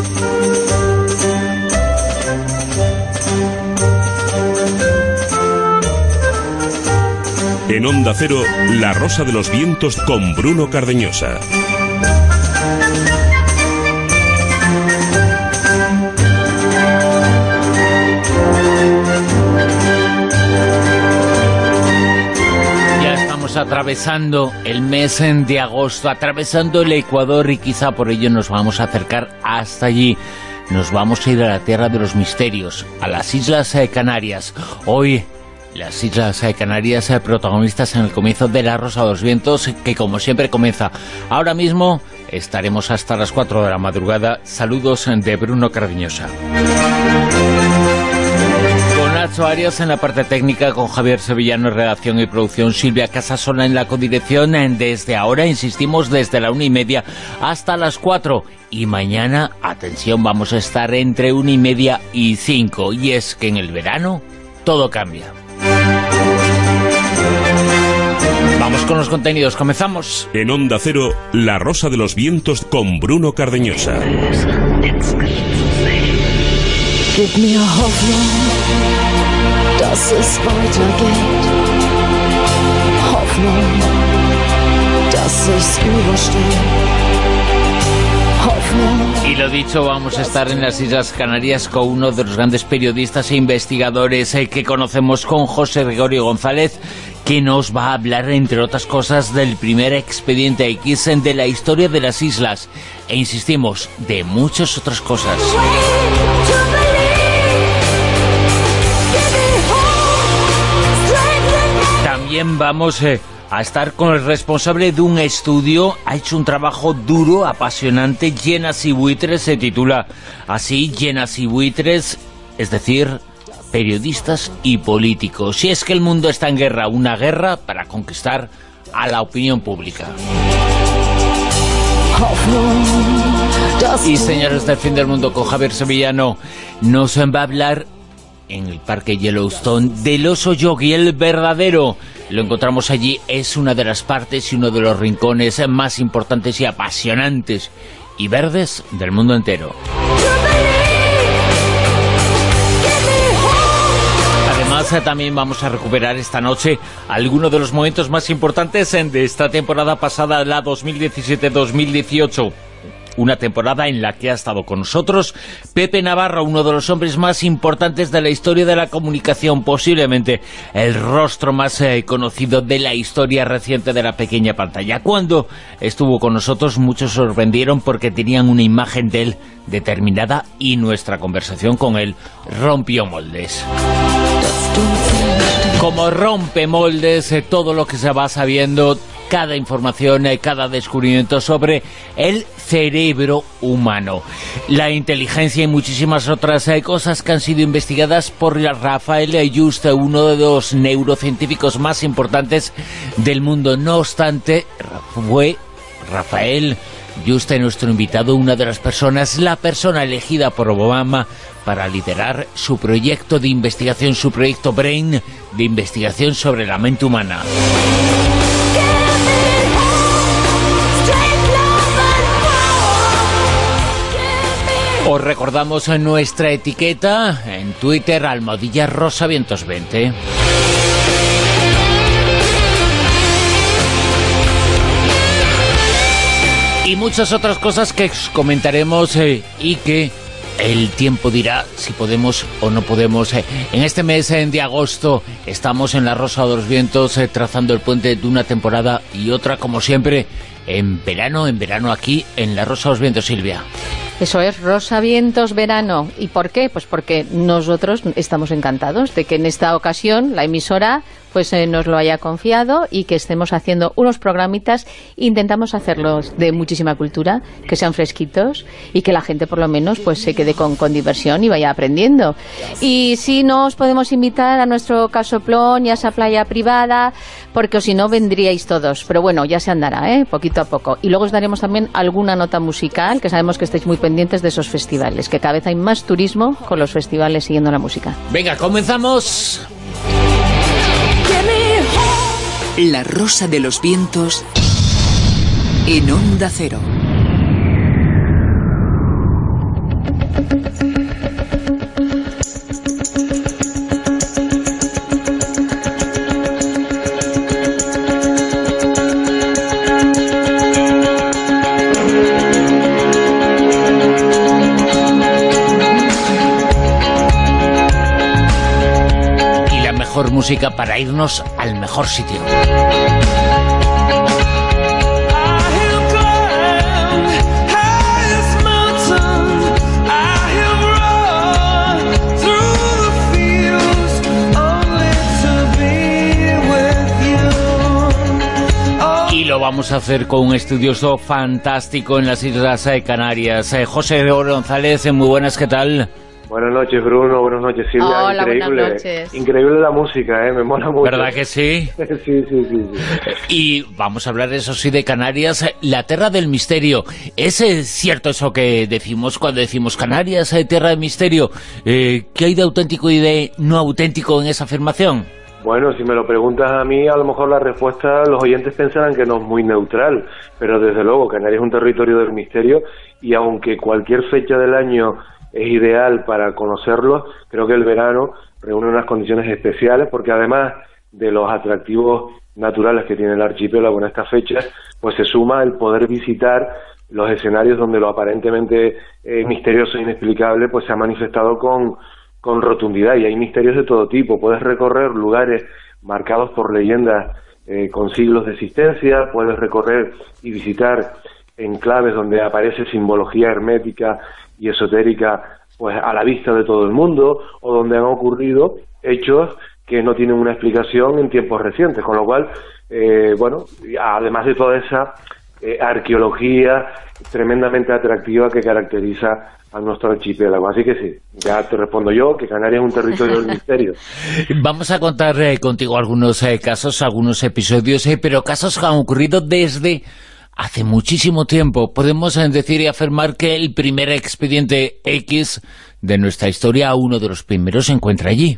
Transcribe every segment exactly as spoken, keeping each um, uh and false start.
En Onda Cero, La Rosa de los Vientos con Bruno Cardeñosa. Ya estamos atravesando el mes de agosto, atravesando el Ecuador, y quizá por ello nos vamos a acercar hasta allí. Nos vamos a ir a la tierra de los misterios, a las Islas Canarias. Hoy, las Islas Canarias, protagonistas en el comienzo de La Rosa de los Vientos, que como siempre comienza ahora mismo. Estaremos hasta las cuatro de la madrugada. Saludos de Bruno Cardeñosa. Con Nacho Arias en la parte técnica, con Javier Sevillano en redacción y producción, Silvia Casasola en la codirección. Desde ahora, insistimos, desde la una y media hasta las cuatro. Y mañana, atención, vamos a estar entre una y media y cinco. Y es que en el verano todo cambia. Vamos con los contenidos, comenzamos. En Onda Cero, La Rosa de los Vientos con Bruno Cardeñosa. Gib mir Hoffnung, dass es weitergeht. Hoffnung, dass ich's überstehe. Y lo dicho, vamos a estar en las Islas Canarias con uno de los grandes periodistas e investigadores eh, que conocemos, con José Gregorio González, que nos va a hablar, entre otras cosas, del primer expediente X de la historia de las islas. E insistimos, de muchas otras cosas. También vamos eh, a estar con el responsable de un estudio. Ha hecho un trabajo duro, apasionante. Llenas y buitres se titula así, Llenas y buitres, es decir, periodistas y políticos. Y es que el mundo está en guerra, una guerra para conquistar a la opinión pública. Y señores del fin del mundo, con Javier Sevillano, nos va a hablar en el Parque Yellowstone del oso yogi, el verdadero. Lo encontramos allí, es una de las partes y uno de los rincones más importantes y apasionantes y verdes del mundo entero. Además, también vamos a recuperar esta noche algunos de los momentos más importantes de esta temporada pasada, la dos mil diecisiete dos mil dieciocho. Una temporada en la que ha estado con nosotros Pepe Navarro, uno de los hombres más importantes de la historia de la comunicación, posiblemente el rostro más eh, conocido de la historia reciente de la pequeña pantalla. Cuando estuvo con nosotros, muchos sorprendieron porque tenían una imagen de él determinada y nuestra conversación con él rompió moldes. Como rompe moldes eh, todo lo que se va sabiendo, cada información, eh, cada descubrimiento sobre el cerebro humano, la inteligencia y muchísimas otras eh, cosas que han sido investigadas por Rafael Yuste, uno de los neurocientíficos más importantes del mundo. No obstante, fue Rafael Yuste nuestro invitado, una de las personas, la persona elegida por Obama para liderar su proyecto de investigación, su proyecto Brain, de investigación sobre la mente humana. Os recordamos en nuestra etiqueta en Twitter, almohadilla rosavientos veinte. Y muchas otras cosas que comentaremos eh, y que el tiempo dirá si podemos o no podemos. Eh. En este mes eh, de agosto estamos en La Rosa de los Vientos eh, trazando el puente de una temporada y otra, como siempre, en verano, en verano aquí en La Rosa de los Vientos, Silvia. Eso es, Rosa Vientos Verano. ¿Y por qué? Pues porque nosotros estamos encantados de que en esta ocasión la emisora pues eh, nos lo haya confiado y que estemos haciendo unos programitas. Intentamos hacerlos de muchísima cultura, que sean fresquitos y que la gente por lo menos pues se quede con, con diversión y vaya aprendiendo. Y si no, os podemos invitar a nuestro casoplón y a esa playa privada, porque si no vendríais todos. Pero bueno, ya se andará, ¿eh? Poquito a poco. Y luego os daremos también alguna nota musical, que sabemos que estáis muy pendientes de esos festivales, que cada vez hay más turismo con los festivales siguiendo la música. Venga, comenzamos. La Rosa de los Vientos en Onda Cero. mejor música para irnos al mejor sitio. Y lo vamos a hacer con un estudioso fantástico en las Islas Canarias. Eh, José González, muy buenas, ¿qué tal? Buenas noches, Bruno. Buenas noches, Silvia. Hola, increíble, buenas noches. Increíble la música, ¿eh? Me mola mucho. ¿Verdad que sí? sí, sí, sí, sí. Y vamos a hablar, eso sí, de Canarias, la tierra del misterio. ¿Es eh, cierto eso que decimos cuando decimos Canarias, eh, tierra del misterio? Eh, ¿Qué hay de auténtico y de no auténtico en esa afirmación? Bueno, si me lo preguntas a mí, a lo mejor la respuesta, los oyentes pensarán que no es muy neutral, pero desde luego Canarias es un territorio del misterio y aunque cualquier fecha del año es ideal para conocerlo, creo que el verano reúne unas condiciones especiales porque además de los atractivos naturales que tiene el archipiélago en estas fechas, pues se suma el poder visitar los escenarios donde lo aparentemente eh, misterioso e inexplicable pues se ha manifestado con, con rotundidad, y hay misterios de todo tipo. Puedes recorrer lugares marcados por leyendas eh, con siglos de existencia, puedes recorrer y visitar enclaves donde aparece simbología hermética y esotérica pues a la vista de todo el mundo, o donde han ocurrido hechos que no tienen una explicación en tiempos recientes, con lo cual, eh, bueno, además de toda esa eh, arqueología tremendamente atractiva que caracteriza a nuestro archipiélago. Así que sí, ya te respondo yo, que Canarias es un territorio del misterio. Vamos a contar eh, contigo algunos eh, casos, algunos episodios, eh, pero casos que han ocurrido desde hace muchísimo tiempo. Podemos decir y afirmar que el primer expediente X de nuestra historia, uno de los primeros, se encuentra allí.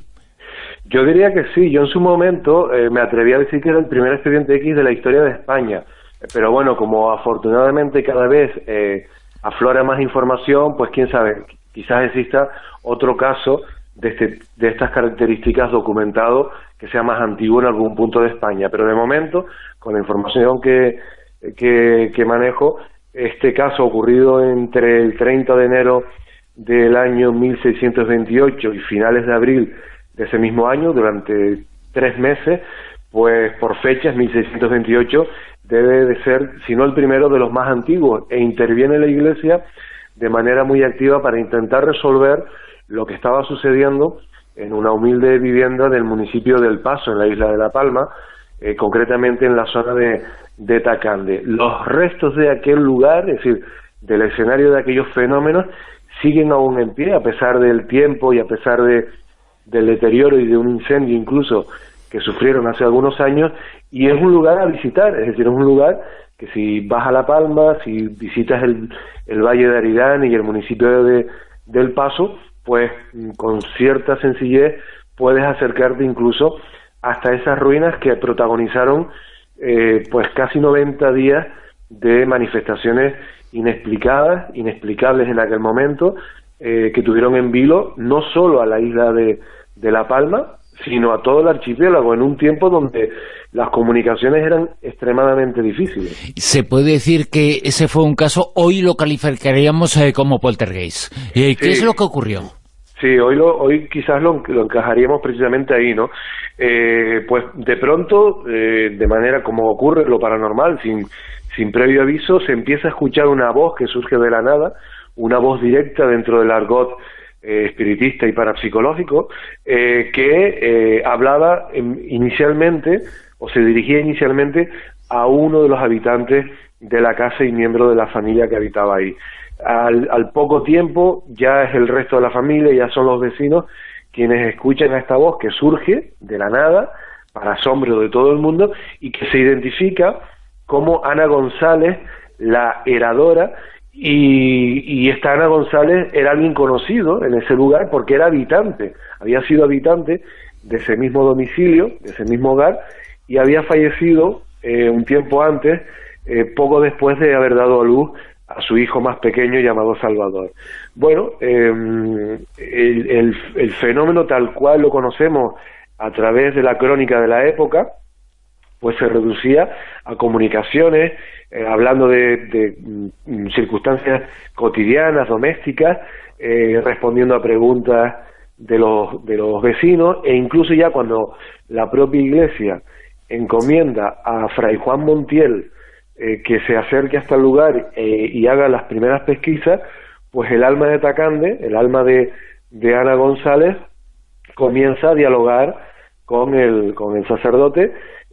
Yo diría que sí. Yo en su momento eh, me atreví a decir que era el primer expediente X de la historia de España. Pero bueno, como afortunadamente cada vez eh, aflora más información, pues quién sabe, quizás exista otro caso de, este, de estas características documentado que sea más antiguo en algún punto de España. Pero de momento, con la información que Que, que manejo, este caso ocurrido entre el treinta de enero del año mil seiscientos veintiocho y finales de abril de ese mismo año, durante tres meses, pues por fechas, mil seiscientos veintiocho debe de ser, si no el primero, de los más antiguos, e interviene la Iglesia de manera muy activa para intentar resolver lo que estaba sucediendo en una humilde vivienda del municipio del Paso, en la isla de La Palma, eh, concretamente en la zona de de Tacande. Los restos de aquel lugar, es decir, del escenario de aquellos fenómenos, siguen aún en pie, a pesar del tiempo y a pesar de, del deterioro y de un incendio incluso que sufrieron hace algunos años, y es un lugar a visitar, es decir, es un lugar que si vas a La Palma, si visitas el, el Valle de Aridane y el municipio de, del Paso, pues con cierta sencillez puedes acercarte incluso hasta esas ruinas que protagonizaron Eh, pues casi noventa días de manifestaciones inexplicadas, inexplicables en aquel momento, eh, que tuvieron en vilo no solo a la isla de, de La Palma, sino a todo el archipiélago, en un tiempo donde las comunicaciones eran extremadamente difíciles. Se puede decir que ese fue un caso, hoy lo calificaríamos eh, como poltergeist. Eh, ¿Qué sí. es lo que ocurrió? Sí, hoy, lo, hoy quizás lo, lo encajaríamos precisamente ahí, ¿no? Eh, pues de pronto, eh, de manera como ocurre lo paranormal, sin, sin previo aviso, se empieza a escuchar una voz que surge de la nada, una voz directa dentro del argot eh, espiritista y parapsicológico, eh, que eh, hablaba en, inicialmente, o se dirigía inicialmente a uno de los habitantes de la casa y miembro de la familia que habitaba ahí. Al, al poco tiempo ya es el resto de la familia, ya son los vecinos quienes escuchan a esta voz que surge de la nada, para asombro de todo el mundo, y que se identifica como Ana González, la heradora, y, y esta Ana González era alguien conocido en ese lugar porque era habitante, había sido habitante de ese mismo domicilio, de ese mismo hogar, y había fallecido eh, un tiempo antes, eh, poco después de haber dado a luz a su hijo más pequeño llamado Salvador. Bueno, eh, el, el, el fenómeno tal cual lo conocemos a través de la crónica de la época, pues se reducía a comunicaciones, eh, hablando de, de mm, circunstancias cotidianas, domésticas, eh, respondiendo a preguntas de los, de los vecinos, e incluso ya cuando la propia iglesia encomienda a Fray Juan Montiel eh, que se acerque hasta el lugar eh, y haga las primeras pesquisas, pues el alma de Tacande, el alma de, de Ana González, comienza a dialogar con el, con el sacerdote,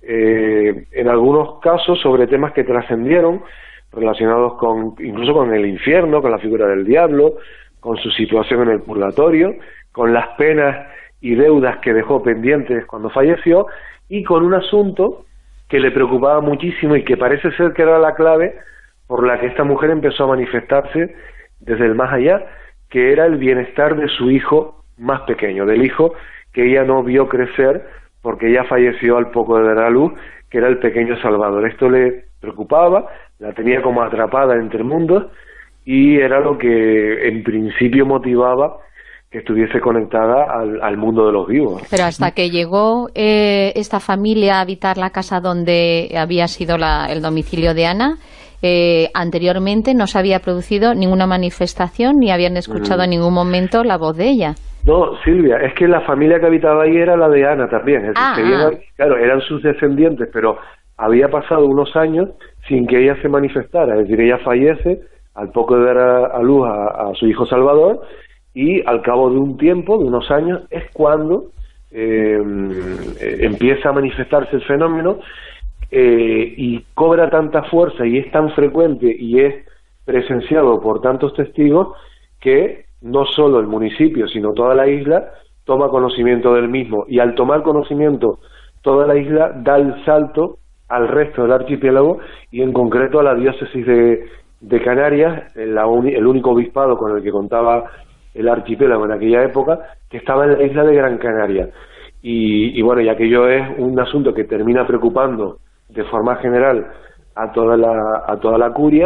eh, en algunos casos sobre temas que trascendieron, relacionados con incluso con el infierno, con la figura del diablo, con su situación en el purgatorio, con las penas y deudas que dejó pendientes cuando falleció, y con un asunto que le preocupaba muchísimo y que parece ser que era la clave por la que esta mujer empezó a manifestarse desde el más allá, que era el bienestar de su hijo más pequeño, del hijo que ella no vio crecer porque ya falleció al poco de dar a luz, que era el pequeño Salvador. Esto le preocupaba, la tenía como atrapada entre mundos, y era lo que en principio motivaba que estuviese conectada al, al mundo de los vivos. Pero hasta que llegó eh, esta familia a habitar la casa donde había sido la, el domicilio de Ana, eh, anteriormente no se había producido ninguna manifestación ni habían escuchado mm. en ningún momento la voz de ella. No, Silvia, es que la familia que habitaba ahí era la de Ana también. Es ah, decir, ah. Ella, claro, eran sus descendientes, pero había pasado unos años sin que ella se manifestara. Es decir, ella fallece al poco de dar a, a luz a, a su hijo Salvador, y al cabo de un tiempo, de unos años, es cuando eh, empieza a manifestarse el fenómeno eh, y cobra tanta fuerza y es tan frecuente y es presenciado por tantos testigos que no solo el municipio, sino toda la isla toma conocimiento del mismo, y al tomar conocimiento toda la isla da el salto al resto del archipiélago y en concreto a la diócesis de, de Canarias, la uni, el único obispado con el que contaba el archipiélago en aquella época, que estaba en la isla de Gran Canaria. Y, y bueno, y aquello es un asunto que termina preocupando de forma general a toda la, a toda la curia,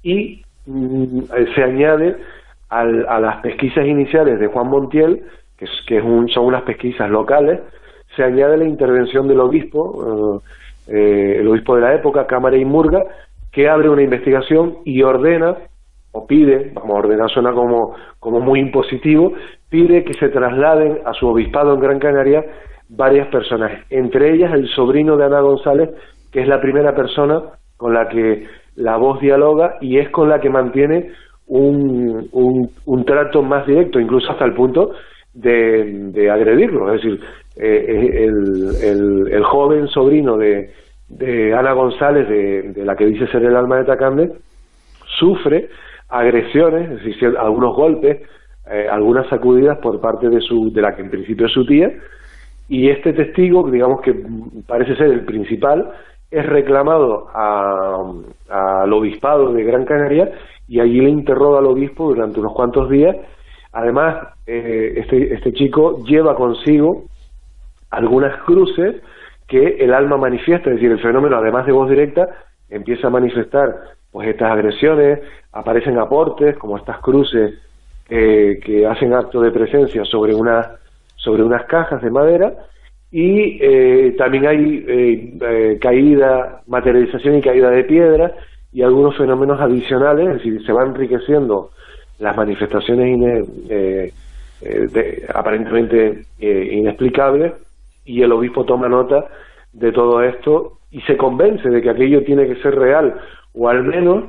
y mm, se añade al, a las pesquisas iniciales de Juan Montiel, que, es, que es un, son unas pesquisas locales, se añade la intervención del obispo, eh, eh, el obispo de la época, Cámara y Murga, que abre una investigación y ordena, o pide, vamos a ordenar suena como, como muy impositivo, pide que se trasladen a su obispado en Gran Canaria varias personas, entre ellas el sobrino de Ana González, que es la primera persona con la que la voz dialoga y es con la que mantiene un, un, un trato más directo, incluso hasta el punto de, de agredirlo. Es decir, eh, el, el, el joven sobrino de, de Ana González, de, de la que dice ser el alma de Tacande, sufre agresiones, es decir, algunos golpes, eh, algunas sacudidas por parte de su de la que en principio es su tía, y este testigo, digamos que parece ser el principal, es reclamado a, a, al obispado de Gran Canaria, y allí le interroga al obispo durante unos cuantos días. Además, eh, este, este chico lleva consigo algunas cruces que el alma manifiesta, es decir, el fenómeno, además de voz directa, empieza a manifestar pues estas agresiones, aparecen aportes como estas cruces eh, que hacen acto de presencia sobre unas sobre unas cajas de madera, y eh, también hay eh, eh, caída, materialización y caída de piedra y algunos fenómenos adicionales, es decir, se van enriqueciendo las manifestaciones ine, eh, eh, de, aparentemente eh, inexplicables, y el obispo toma nota de todo esto y se convence de que aquello tiene que ser real, o al menos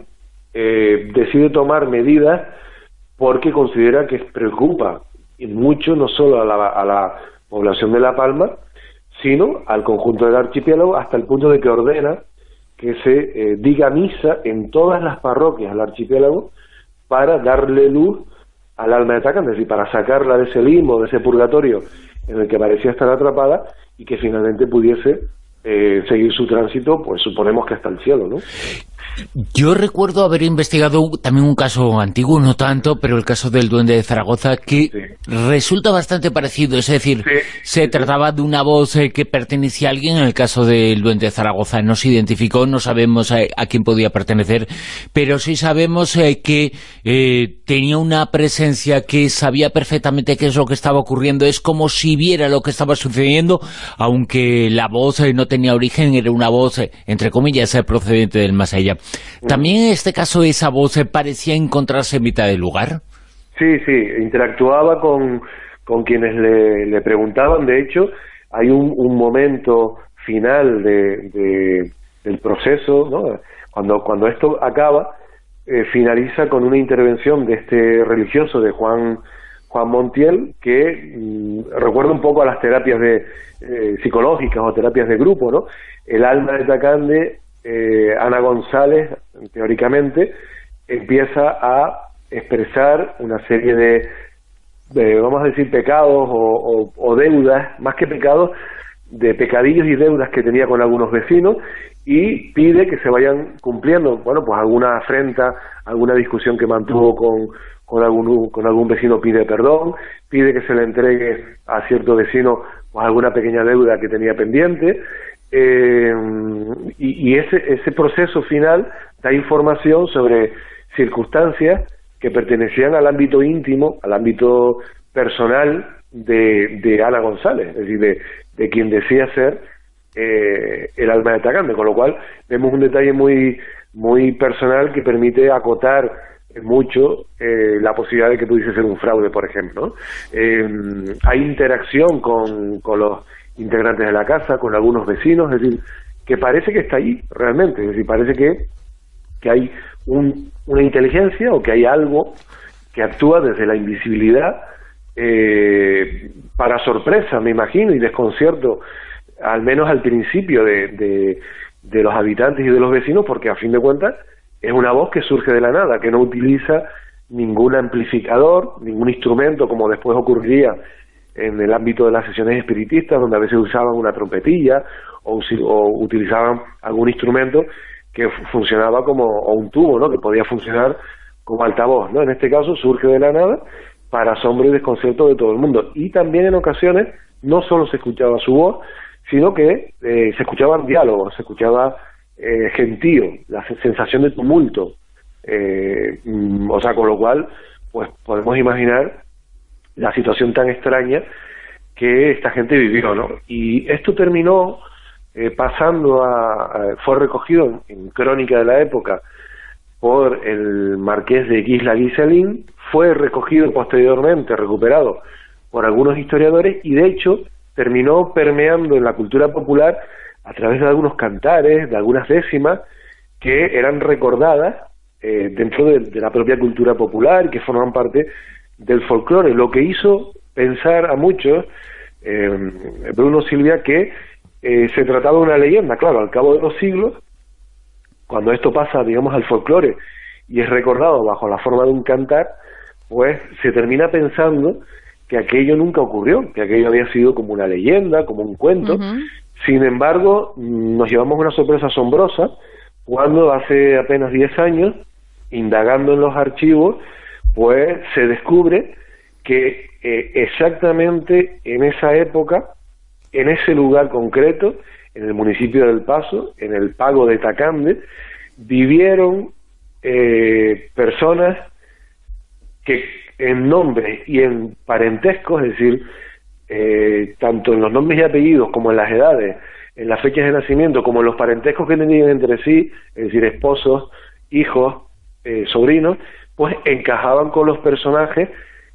eh, decide tomar medidas porque considera que preocupa y mucho no solo a la, a la población de La Palma, sino al conjunto del archipiélago, hasta el punto de que ordena que se eh, diga misa en todas las parroquias del archipiélago para darle luz al alma de Tacande, es decir, para sacarla de ese limbo, de ese purgatorio en el que parecía estar atrapada, y que finalmente pudiese eh, seguir su tránsito, pues suponemos que hasta el cielo, ¿no? Yo recuerdo haber investigado también un caso antiguo, no tanto, pero el caso del Duende de Zaragoza, que sí. resulta bastante parecido, es decir, sí, se sí, trataba sí. de una voz eh, que pertenecía a alguien. En el caso del Duende de Zaragoza no se identificó, no sabemos a, a quién podía pertenecer, pero sí sabemos eh, que eh, tenía una presencia que sabía perfectamente qué es lo que estaba ocurriendo, es como si viera lo que estaba sucediendo, aunque la voz eh, no tenía origen, era una voz, eh, entre comillas, eh, procedente del más allá. ¿También en este caso esa voz parecía encontrarse en mitad del lugar? Sí, sí, interactuaba con, con quienes le, le preguntaban. De hecho, hay un, un momento final de, de, del proceso, ¿no? Cuando, cuando esto acaba, eh, finaliza con una intervención de este religioso, de Juan Juan Montiel, que mmm, recuerda un poco a las terapias de eh, psicológicas o terapias de grupo, ¿no? El alma de Tacande, eh, Ana González, teóricamente, empieza a expresar una serie de, de vamos a decir, pecados o, o, o deudas, más que pecados, de pecadillos y deudas que tenía con algunos vecinos, y pide que se vayan cumpliendo, bueno, pues alguna afrenta, alguna discusión que mantuvo con, con, algún, con algún vecino, pide perdón, pide que se le entregue a cierto vecino pues alguna pequeña deuda que tenía pendiente, eh, y, y ese, ese proceso final da información sobre circunstancias que pertenecían al ámbito íntimo, al ámbito personal de, de Ana González, es decir, de, de quien decía ser eh, el alma de Tacande, con lo cual vemos un detalle muy muy personal que permite acotar mucho eh, la posibilidad de que pudiese ser un fraude, por ejemplo, ¿no? Eh, hay interacción con, con los integrantes de la casa, con algunos vecinos, es decir, que parece que está ahí realmente, es decir, parece que, que hay un, una inteligencia o que hay algo que actúa desde la invisibilidad, eh, para sorpresa, me imagino, y desconcierto, al menos al principio de, de, de los habitantes y de los vecinos, porque a fin de cuentas es una voz que surge de la nada, que no utiliza ningún amplificador, ningún instrumento, como después ocurriría en el ámbito de las sesiones espiritistas, donde a veces usaban una trompetilla o, o utilizaban algún instrumento que funcionaba como, o un tubo, ¿no?, que podía funcionar como altavoz, ¿no? En este caso surge de la nada, para asombro y desconcierto de todo el mundo. Y también en ocasiones no solo se escuchaba su voz, sino que eh, se escuchaban diálogos, se escuchaba eh, gentío, la sensación de tumulto, eh, mm, o sea, con lo cual pues podemos imaginar la situación tan extraña que esta gente vivió, ¿no? Y esto terminó eh, pasando a, a fue recogido en, en crónica de la época por el marqués de Guisla Guiselín, fue recogido posteriormente, recuperado por algunos historiadores, y de hecho terminó permeando en la cultura popular a través de algunos cantares, de algunas décimas que eran recordadas eh, dentro de, de la propia cultura popular y que forman parte del folclore, lo que hizo pensar a muchos, eh, Bruno Silvia, que eh, se trataba de una leyenda. Claro, al cabo de los siglos, cuando esto pasa, digamos, al folclore y es recordado bajo la forma de un cantar, pues se termina pensando que aquello nunca ocurrió, que aquello había sido como una leyenda, como un cuento. Uh-huh. Sin embargo, nos llevamos una sorpresa asombrosa cuando hace apenas diez años, indagando en los archivos, pues se descubre que eh, exactamente en esa época, en ese lugar concreto, en el municipio del Paso, en el Pago de Tacande, vivieron eh, personas que en nombres y en parentescos, es decir, eh, tanto en los nombres y apellidos como en las edades, en las fechas de nacimiento, como en los parentescos que tenían entre sí, es decir, esposos, hijos, eh, sobrinos, pues encajaban con los personajes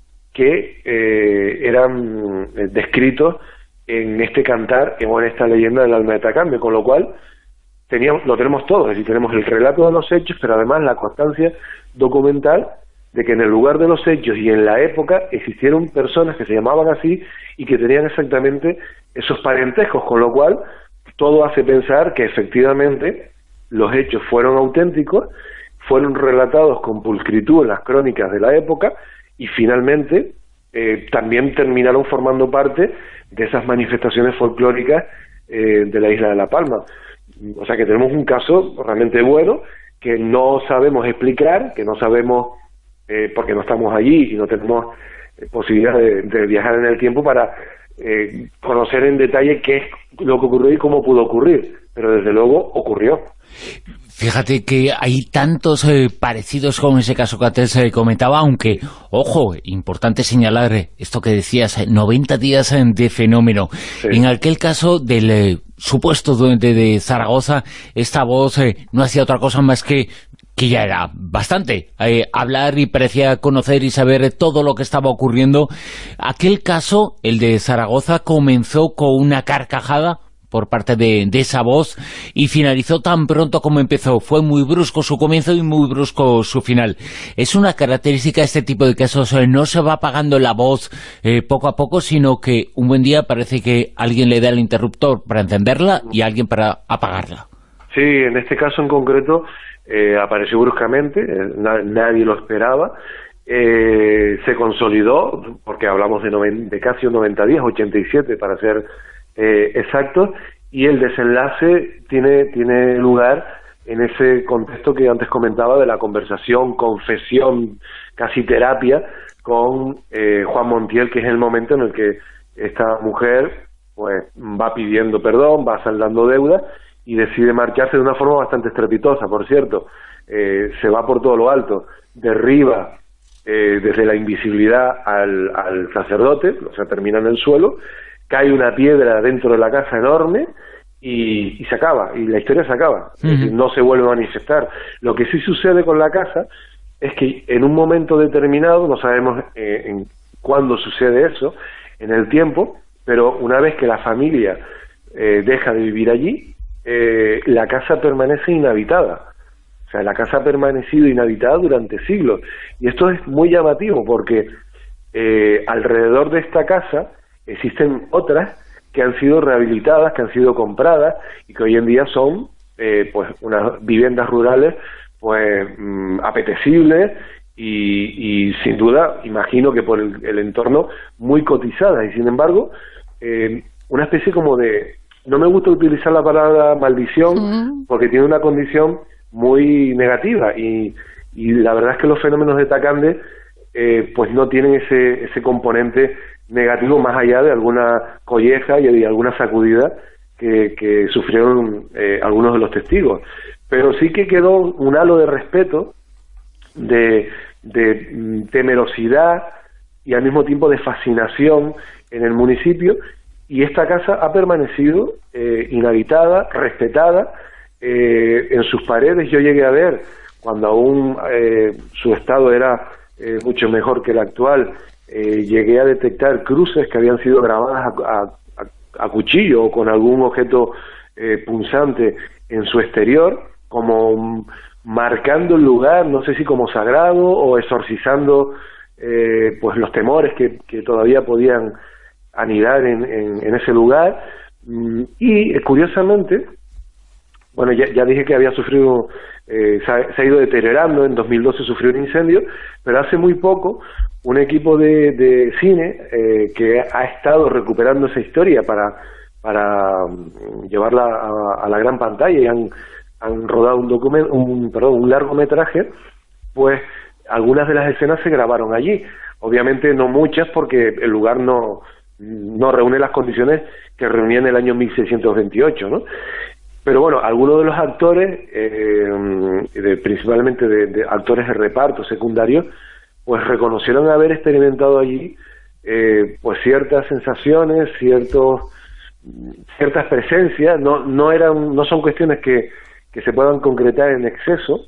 que eh, eran descritos en este cantar o en esta leyenda del alma de Tacande, con lo cual teníamos, lo tenemos todo, es decir, tenemos el relato de los hechos, pero además la constancia documental de que en el lugar de los hechos y en la época existieron personas que se llamaban así y que tenían exactamente esos parentescos, con lo cual todo hace pensar que efectivamente los hechos fueron auténticos, fueron relatados con pulcritud en las crónicas de la época y finalmente eh, también terminaron formando parte de esas manifestaciones folclóricas eh, de la isla de La Palma. O sea que tenemos un caso realmente bueno que no sabemos explicar, que no sabemos eh, porque no estamos allí y no tenemos eh, posibilidad de, de viajar en el tiempo para eh, conocer en detalle qué es lo que ocurrió y cómo pudo ocurrir, pero desde luego ocurrió. Fíjate que hay tantos eh, parecidos con ese caso que antes eh, comentaba, aunque, ojo, importante señalar eh, esto que decías, eh, noventa días eh, de fenómeno. Sí. En aquel caso del eh, supuesto duende de Zaragoza, esta voz eh, no hacía otra cosa más que que ya era bastante, eh, hablar y parecía conocer y saber todo lo que estaba ocurriendo. Aquel caso, el de Zaragoza, comenzó con una carcajada por parte de, de esa voz y finalizó tan pronto como empezó. Fue muy brusco su comienzo y muy brusco su final. Es una característica de este tipo de casos, eh, no se va apagando la voz eh, poco a poco, sino que un buen día parece que alguien le da el interruptor para encenderla y alguien para apagarla. Sí, en este caso en concreto eh, apareció bruscamente, eh, na nadie lo esperaba, eh, se consolidó, porque hablamos de, de casi un noventa días, ochenta y siete para ser eh, exactos, y el desenlace tiene, tiene lugar en ese contexto que antes comentaba de la conversación, confesión, casi terapia, con eh, Juan Montiel, que es el momento en el que esta mujer pues va pidiendo perdón, va saldando deuda, y decide marcharse de una forma bastante estrepitosa, por cierto. Eh, se va por todo lo alto, derriba eh, desde la invisibilidad al, al sacerdote, o sea, termina en el suelo, cae una piedra dentro de la casa enorme y, y se acaba, y la historia se acaba. Uh-huh. Es decir, no se vuelve a manifestar. Lo que sí sucede con la casa es que en un momento determinado, no sabemos eh, en cuándo sucede eso, en el tiempo, pero una vez que la familia eh, deja de vivir allí, Eh, la casa permanece inhabitada. O sea, la casa ha permanecido inhabitada durante siglos. Y esto es muy llamativo porque eh, alrededor de esta casa existen otras que han sido rehabilitadas, que han sido compradas y que hoy en día son eh, pues unas viviendas rurales pues mmm, apetecibles y, y sin duda, imagino que por el, el entorno, muy cotizadas. Y sin embargo, eh, una especie como de... No me gusta utilizar la palabra maldición uh-huh. porque tiene una condición muy negativa y, y la verdad es que los fenómenos de Tacande eh, pues no tienen ese, ese componente negativo más allá de alguna colleja y de alguna sacudida que, que sufrieron eh, algunos de los testigos. Pero sí que quedó un halo de respeto, de, de temerosidad y al mismo tiempo de fascinación en el municipio. Y esta casa ha permanecido eh, inhabitada, respetada. Eh, en sus paredes yo llegué a ver, cuando aún eh, su estado era eh, mucho mejor que el actual, eh, llegué a detectar cruces que habían sido grabadas a, a, a cuchillo o con algún objeto eh, punzante en su exterior, como marcando el lugar, no sé si como sagrado o exorcizando eh, pues los temores que, que todavía podían anidar en, en, en ese lugar. Y curiosamente, bueno, ya, ya dije que había sufrido, eh, se, ha, se ha ido deteriorando, en dos mil doce sufrió un incendio, pero hace muy poco un equipo de, de cine eh, que ha estado recuperando esa historia para, para llevarla a, a la gran pantalla y han, han rodado un, document, un, perdón, un largometraje, pues algunas de las escenas se grabaron allí. Obviamente no muchas porque el lugar no... no reúne las condiciones que reunía en el año mil seiscientos veintiocho, ¿no? Pero bueno, algunos de los actores, eh, de, principalmente de, de actores de reparto secundarios, pues reconocieron haber experimentado allí eh, pues ciertas sensaciones, ciertos ciertas presencias. No no eran no son cuestiones que, que se puedan concretar en exceso,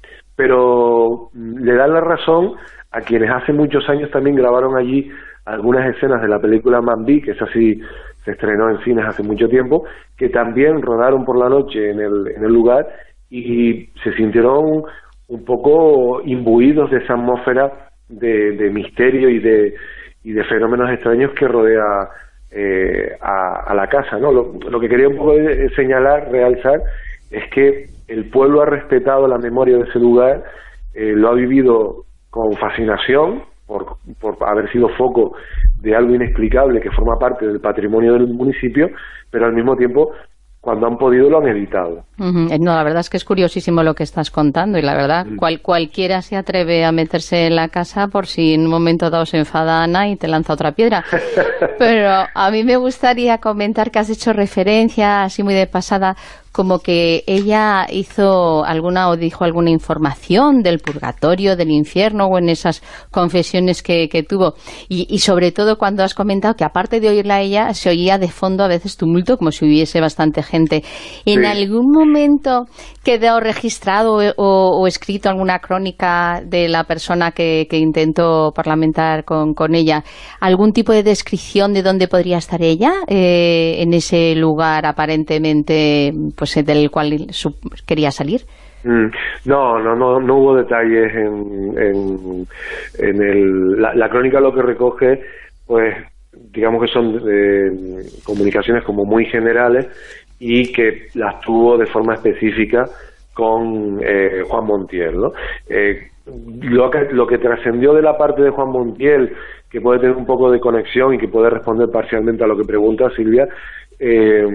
pero le dan la razón a quienes hace muchos años también grabaron allí algunas escenas de la película Manbí, que esa sí se estrenó en cines hace mucho tiempo, que también rodaron por la noche en el, en el lugar y se sintieron un poco imbuidos de esa atmósfera de, de misterio y de, y de fenómenos extraños que rodea eh, a, a la casa, ¿no? Lo, lo que quería un poco señalar, realzar, es que el pueblo ha respetado la memoria de ese lugar, eh, lo ha vivido con fascinación, Por, por haber sido foco de algo inexplicable que forma parte del patrimonio del municipio, pero al mismo tiempo, cuando han podido, lo han evitado. Uh-huh. No, la verdad es que es curiosísimo lo que estás contando y la verdad, uh-huh. cual, cualquiera se atreve a meterse en la casa por si en un momento dado se enfada Ana y te lanza otra piedra. Pero a mí me gustaría comentar que has hecho referencia, así muy de pasada, como que ella hizo alguna o dijo alguna información del purgatorio, del infierno, o en esas confesiones que, que tuvo. Y, y sobre todo cuando has comentado que aparte de oírla a ella, se oía de fondo a veces tumulto, como si hubiese bastante gente. ¿En Sí. algún momento quedó registrado o, o escrito alguna crónica de la persona que, que intentó parlamentar con, con ella? ¿Algún tipo de descripción de dónde podría estar ella eh, en ese lugar aparentemente pues del cual su, quería salir? Mm, No, no, no, no hubo detalles en, en, en el, la, la crónica. Lo que recoge, pues, digamos que son eh, comunicaciones como muy generales y que las tuvo de forma específica con eh, Juan Montiel, ¿no? Eh, lo que, lo que trascendió de la parte de Juan Montiel, que puede tener un poco de conexión y que puede responder parcialmente a lo que pregunta Silvia, eh,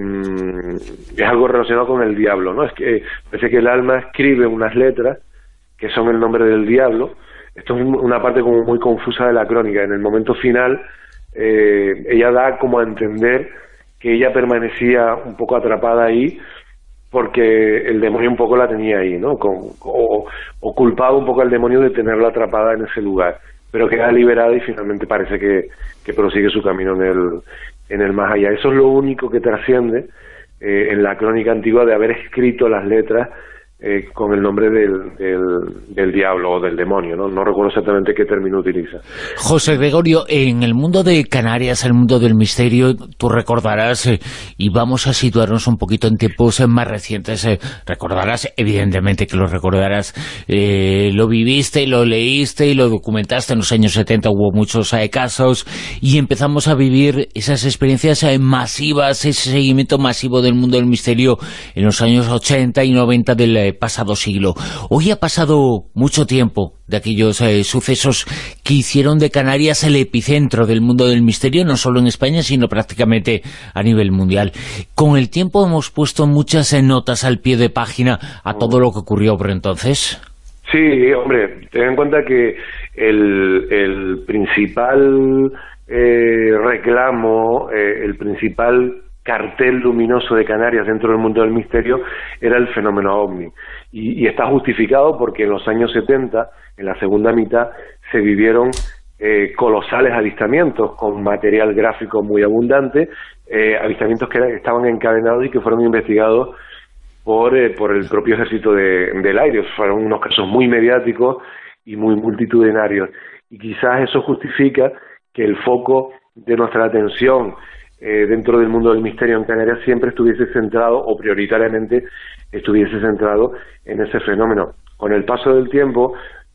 es algo relacionado con el diablo, ¿no? Es que eh, parece que el alma escribe unas letras que son el nombre del diablo. Esto es una parte como muy confusa de la crónica. En el momento final, eh, ella da como a entender que ella permanecía un poco atrapada ahí porque el demonio un poco la tenía ahí, ¿no? Con, o, o culpaba un poco al demonio de tenerla atrapada en ese lugar, pero queda liberada y finalmente parece que, que prosigue su camino en el, en el más allá. Eso es lo único que trasciende eh, en la crónica antigua, de haber escrito las letras eh, con el nombre del, del, del diablo o del demonio, ¿no? No recuerdo exactamente qué término utiliza. José Gregorio, en el mundo de Canarias, el mundo del misterio, tú recordarás, eh, y vamos a situarnos un poquito en tiempos eh, más recientes, eh, recordarás, evidentemente que lo recordarás, eh, lo viviste, lo leíste y lo documentaste en los años setenta, hubo muchos eh, casos, y empezamos a vivir esas experiencias eh, masivas, ese seguimiento masivo del mundo del misterio en los años ochenta y noventa del eh, pasado siglo. Hoy ha pasado mucho tiempo de aquellos eh, sucesos que hicieron de Canarias el epicentro del mundo del misterio, no solo en España, sino prácticamente a nivel mundial. Con el tiempo hemos puesto muchas eh, notas al pie de página a todo lo que ocurrió por entonces. Sí, hombre, ten en cuenta que el, el principal eh, reclamo, eh, el principal cartel luminoso de Canarias dentro del mundo del misterio era el fenómeno OVNI. Y, y está justificado porque en los años setenta, en la segunda mitad, se vivieron eh, colosales avistamientos con material gráfico muy abundante, eh, avistamientos que estaban encadenados y que fueron investigados por, eh, por el propio ejército de, del aire. Fueron unos casos muy mediáticos y muy multitudinarios. Y quizás eso justifica que el foco de nuestra atención eh, dentro del mundo del misterio en Canarias siempre estuviese centrado, o prioritariamente estuviese centrado, en ese fenómeno. Con el paso del tiempo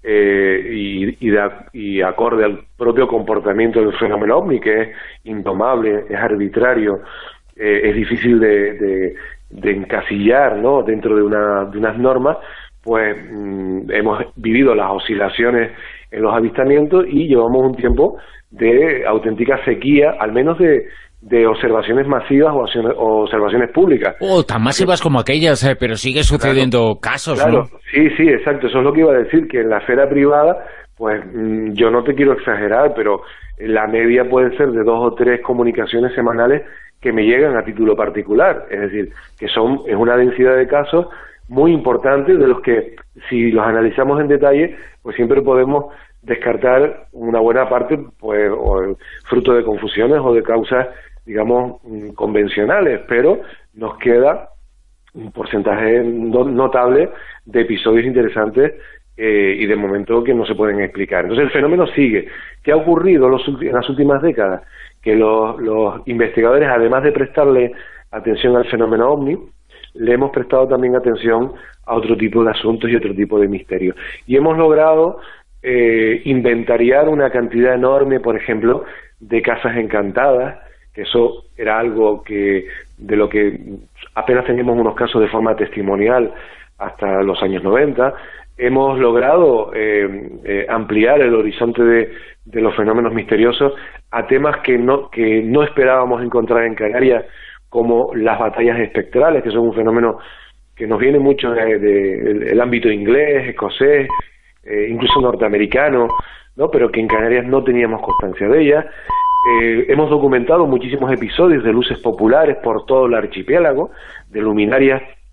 eh, y, y, de, y acorde al propio comportamiento del fenómeno OVNI, que es indomable, es arbitrario, eh, es difícil de, de, de encasillar, ¿no?, dentro de, una, de unas normas, pues mmm, hemos vivido las oscilaciones en los avistamientos y llevamos un tiempo de auténtica sequía, al menos de, de observaciones masivas o observaciones públicas. Oh, tan masivas como aquellas, eh, pero sigue sucediendo claro, casos, claro, ¿no? Sí, sí, exacto, eso es lo que iba a decir, que en la esfera privada, pues mmm, yo no te quiero exagerar, pero la media puede ser de dos o tres comunicaciones semanales que me llegan a título particular, es decir, que son es una densidad de casos muy importante, de los que si los analizamos en detalle, pues siempre podemos descartar una buena parte, pues, o fruto de confusiones o de causas, digamos, convencionales, pero nos queda un porcentaje notable de episodios interesantes eh, y de momento que no se pueden explicar. Entonces el fenómeno sigue. ¿Qué ha ocurrido los en las últimas décadas? Que los, los investigadores, además de prestarle atención al fenómeno OVNI, le hemos prestado también atención a otro tipo de asuntos y otro tipo de misterios. Y hemos logrado eh, inventariar una cantidad enorme, por ejemplo, de casas encantadas, que eso era algo que de lo que apenas teníamos unos casos de forma testimonial hasta los años noventa. Hemos logrado eh, eh, ampliar el horizonte de, de los fenómenos misteriosos a temas que no, que no esperábamos encontrar en Canarias, como las batallas espectrales, que son un fenómeno que nos viene mucho del de, de, ámbito inglés, escocés, eh, incluso norteamericano, ¿no?, pero que en Canarias no teníamos constancia de ellas. Eh, hemos documentado muchísimos episodios de luces populares por todo el archipiélago, de luminarias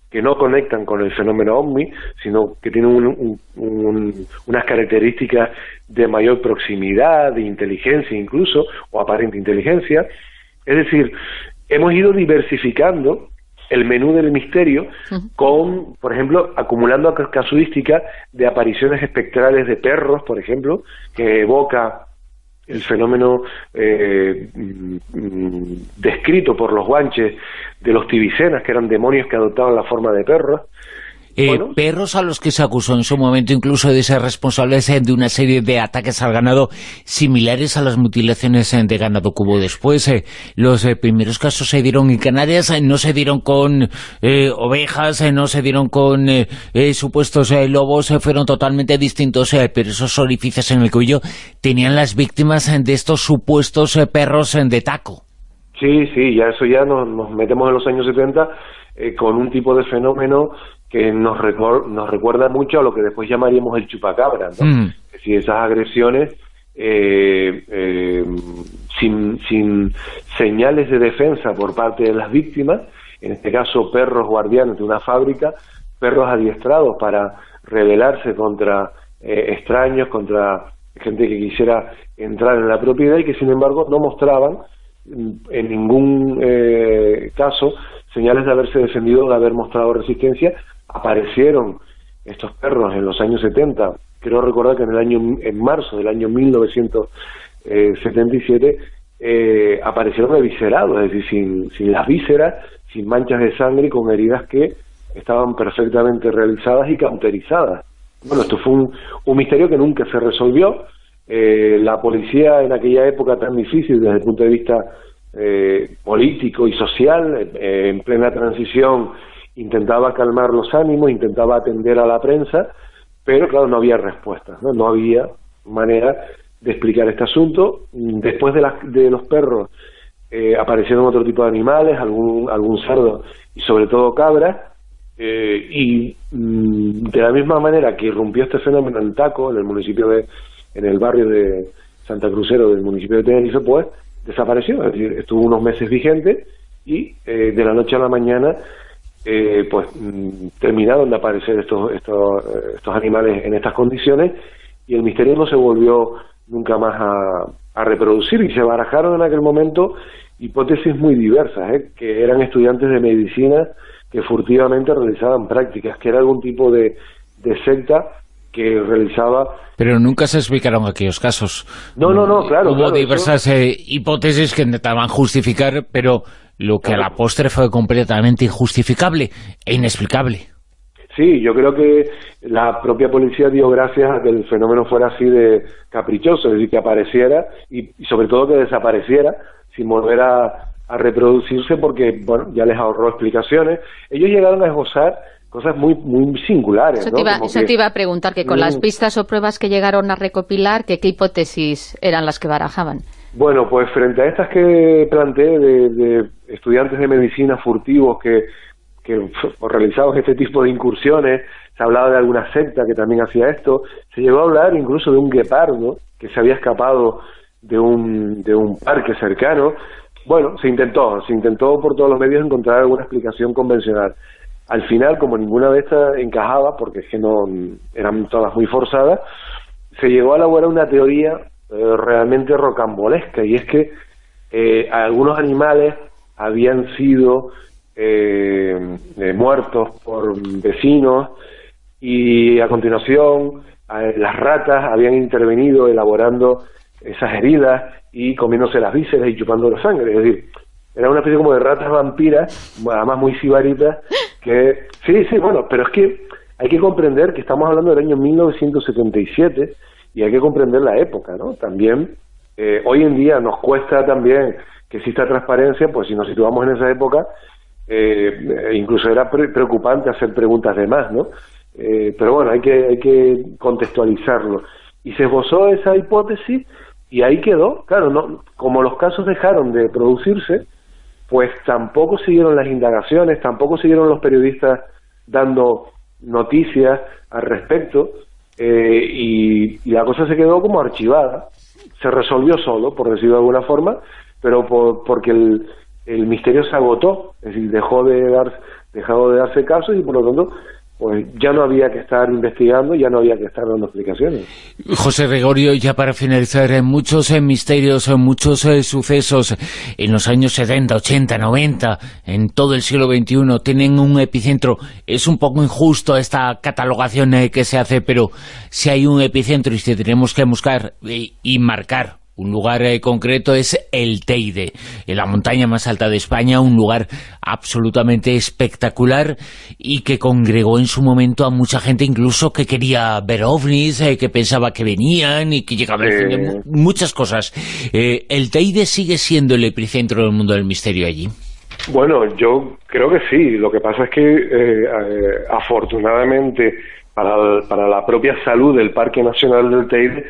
que no conectan con el fenómeno OVNI, sino que tienen un, un, un, unas características de mayor proximidad, de inteligencia incluso, o aparente inteligencia. Es decir, hemos ido diversificando el menú del misterio con, por ejemplo, acumulando casuísticas de apariciones espectrales de perros, por ejemplo, que evoca el fenómeno eh, descrito por los guanches de los tibicenas, que eran demonios que adoptaban la forma de perros. Eh, bueno, perros a los que se acusó en su momento incluso de ser responsables eh, de una serie de ataques al ganado similares a las mutilaciones eh, de ganado que hubo después. Eh, los eh, primeros casos se dieron en Canarias, eh, no se dieron con eh, ovejas, eh, no se dieron con eh, eh, supuestos eh, lobos, eh, fueron totalmente distintos, eh, pero esos orificios en el cuello tenían las víctimas eh, de estos supuestos eh, perros eh, de taco. Sí, sí, ya eso ya nos, nos metemos en los años setenta eh, con un tipo de fenómeno que nos, recor nos recuerda mucho a lo que después llamaríamos el chupacabra, ¿no? Mm. Es decir, esas agresiones eh, eh, sin, sin señales de defensa por parte de las víctimas, en este caso perros guardianes de una fábrica, perros adiestrados para rebelarse contra eh, extraños, contra gente que quisiera entrar en la propiedad y que sin embargo no mostraban en ningún eh, caso señales de haberse defendido, de haber mostrado resistencia. Aparecieron estos perros en los años setenta, creo recordar que en el año en marzo del año mil novecientos setenta y siete eh, aparecieron eviscerados, es decir, sin, sin las vísceras, sin manchas de sangre y con heridas que estaban perfectamente realizadas y cauterizadas. Bueno, esto fue un, un misterio que nunca se resolvió. Eh, la policía en aquella época tan difícil desde el punto de vista eh, político y social, eh, en plena transición, intentaba calmar los ánimos, intentaba atender a la prensa, pero claro, no había respuestas, no, no había manera de explicar este asunto. Después de, la, de los perros eh, aparecieron otro tipo de animales, algún, algún cerdo y sobre todo cabras, eh, y mm, de la misma manera que irrumpió este fenómeno en Taco, en el municipio de, en el barrio de Santa Crucero del municipio de Tenerife, pues desapareció, es decir, estuvo unos meses vigente y eh, de la noche a la mañana Eh, pues mm, terminaron de aparecer estos, estos, estos animales en estas condiciones y el misterio no se volvió nunca más a, a reproducir, y se barajaron en aquel momento hipótesis muy diversas, ¿eh? Que eran estudiantes de medicina que furtivamente realizaban prácticas, que era algún tipo de, de secta que realizaba... Pero nunca se explicaron aquellos casos. No, no, no, claro. Hubo claro, diversas eso... eh, hipótesis que intentaban justificar, pero lo que claro. a la postre fue completamente injustificable e inexplicable. Sí, yo creo que la propia policía dio gracias a que el fenómeno fuera así de caprichoso, es decir, que apareciera y, y sobre todo que desapareciera sin volver a, a reproducirse, porque, bueno, ya les ahorró explicaciones. Ellos llegaron a esbozar cosas muy muy singulares, eso ¿no? Te iba, Como eso que, te iba a preguntar, que con mm, las pistas o pruebas que llegaron a recopilar, ¿qué, qué hipótesis eran las que barajaban? Bueno, pues frente a estas que planteé de, de estudiantes de medicina furtivos que, que realizaban este tipo de incursiones, se hablaba de alguna secta que también hacía esto, se llegó a hablar incluso de un guepardo que se había escapado de un, de un parque cercano. Bueno, se intentó, se intentó por todos los medios encontrar alguna explicación convencional. Al final, como ninguna de estas encajaba, porque es que no eran todas muy forzadas, se llegó a elaborar una teoría eh, realmente rocambolesca, y es que eh, algunos animales habían sido eh, eh, muertos por vecinos, y a continuación eh, las ratas habían intervenido elaborando esas heridas y comiéndose las vísceras y chupando la sangre. Es decir, era una especie como de ratas vampiras, además muy sibaritas, que... Sí, sí, bueno, pero es que hay que comprender que estamos hablando del año mil novecientos setenta y siete y hay que comprender la época, ¿no? También, eh, hoy en día nos cuesta también que exista transparencia, pues si nos situamos en esa época, eh, incluso era pre preocupante hacer preguntas de más, ¿no? Eh, pero bueno, hay que, hay que contextualizarlo. Y se esbozó esa hipótesis y ahí quedó. Claro, no, como los casos dejaron de producirse, pues tampoco siguieron las indagaciones, tampoco siguieron los periodistas dando noticias al respecto, eh, y, y la cosa se quedó como archivada. Se resolvió solo, por decirlo de alguna forma, pero por, porque el, el misterio se agotó, es decir, dejó de dar, dejado de darse casos y por lo tanto pues ya no había que estar investigando, ya no había que estar dando explicaciones. José Gregorio, ya para finalizar, en muchos eh, misterios, en muchos eh, sucesos en los años setenta, ochenta, noventa, en todo el siglo veintiuno, tienen un epicentro. Es un poco injusto esta catalogación eh, que se hace, pero si hay un epicentro y si tenemos que buscar eh, y marcar un lugar eh, concreto, es el Teide, en la montaña más alta de España, un lugar absolutamente espectacular y que congregó en su momento a mucha gente, incluso que quería ver ovnis, eh, que pensaba que venían y que llegaban Eh... a decir muchas cosas. Eh, ¿El Teide sigue siendo el epicentro del mundo del misterio allí? Bueno, yo creo que sí. Lo que pasa es que eh, eh, afortunadamente para, para la propia salud del Parque Nacional del Teide,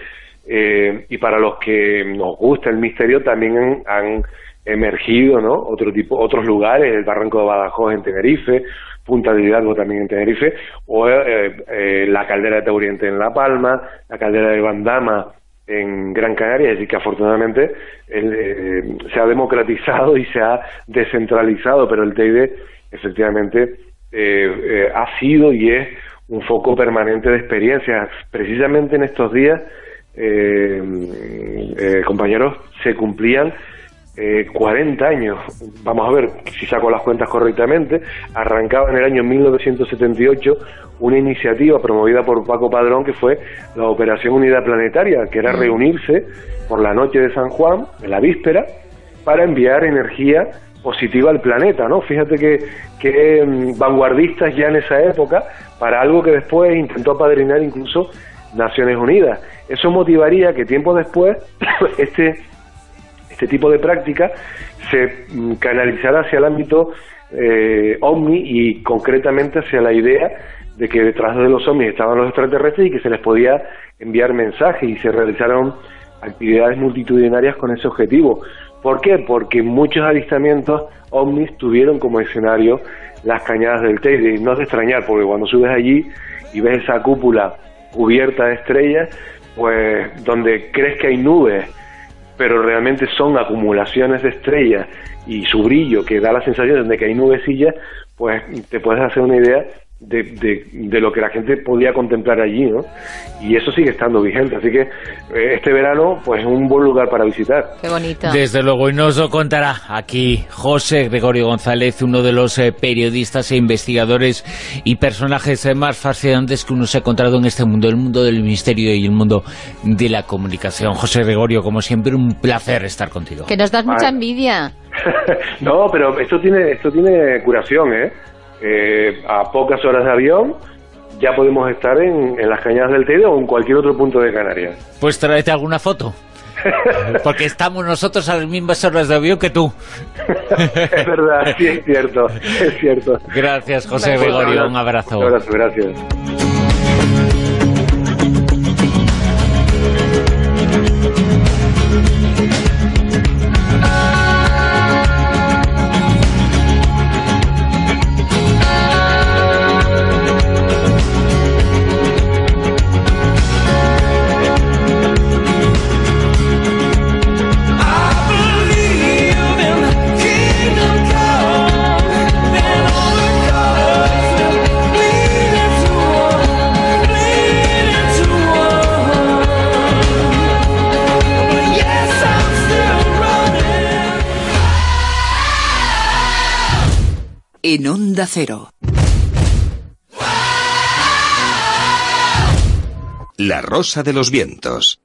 Eh, y para los que nos gusta el misterio también han, han emergido, ¿no?, otro tipo, otros lugares, el Barranco de Badajoz en Tenerife, Punta de Hidalgo también en Tenerife, o eh, eh, la Caldera de Tauriente en La Palma, la Caldera de Bandama en Gran Canaria. Es decir, que afortunadamente eh, se ha democratizado y se ha descentralizado, pero el Teide efectivamente eh, eh, ha sido y es un foco permanente de experiencias. Precisamente en estos días, Eh, eh, compañeros, se cumplían eh, cuarenta años, vamos a ver si saco las cuentas correctamente. Arrancaba en el año mil novecientos setenta y ocho una iniciativa promovida por Paco Padrón, que fue la Operación Unidad Planetaria, que era reunirse por la noche de San Juan, en la víspera, para enviar energía positiva al planeta, ¿no? Fíjate que, que um, vanguardistas ya en esa época, para algo que después intentó apadrinar incluso Naciones Unidas. Eso motivaría que tiempo después este este tipo de práctica se canalizara hacia el ámbito eh, ovni y concretamente hacia la idea de que detrás de los ovnis estaban los extraterrestres y que se les podía enviar mensajes, y se realizaron actividades multitudinarias con ese objetivo. ¿Por qué? Porque muchos avistamientos ovnis tuvieron como escenario las cañadas del Teide. Y no es de extrañar, porque cuando subes allí y ves esa cúpula cubierta de estrellas, pues donde crees que hay nubes, pero realmente son acumulaciones de estrellas y su brillo que da la sensación de que hay nubecillas, pues te puedes hacer una idea de, de, de lo que la gente podía contemplar allí, ¿no? Y eso sigue estando vigente, así que eh, este verano pues es un buen lugar para visitar. Qué bonito. Desde luego, y nos lo contará aquí José Gregorio González, uno de los eh, periodistas e investigadores y personajes eh, más fascinantes que uno se ha encontrado en este mundo, el mundo del misterio y el mundo de la comunicación. José Gregorio, como siempre, un placer estar contigo. Que nos das mucha Ay. envidia. No, pero esto tiene esto tiene curación, ¿eh? Eh, a pocas horas de avión ya podemos estar en, en las cañadas del Teide o en cualquier otro punto de Canarias. Pues tráete alguna foto, porque estamos nosotros a las mismas horas de avión que tú. Es verdad, sí, es cierto, es cierto. Gracias, José Gregorio, un abrazo. Un abrazo, gracias. En Onda Cero. La Rosa de los Vientos.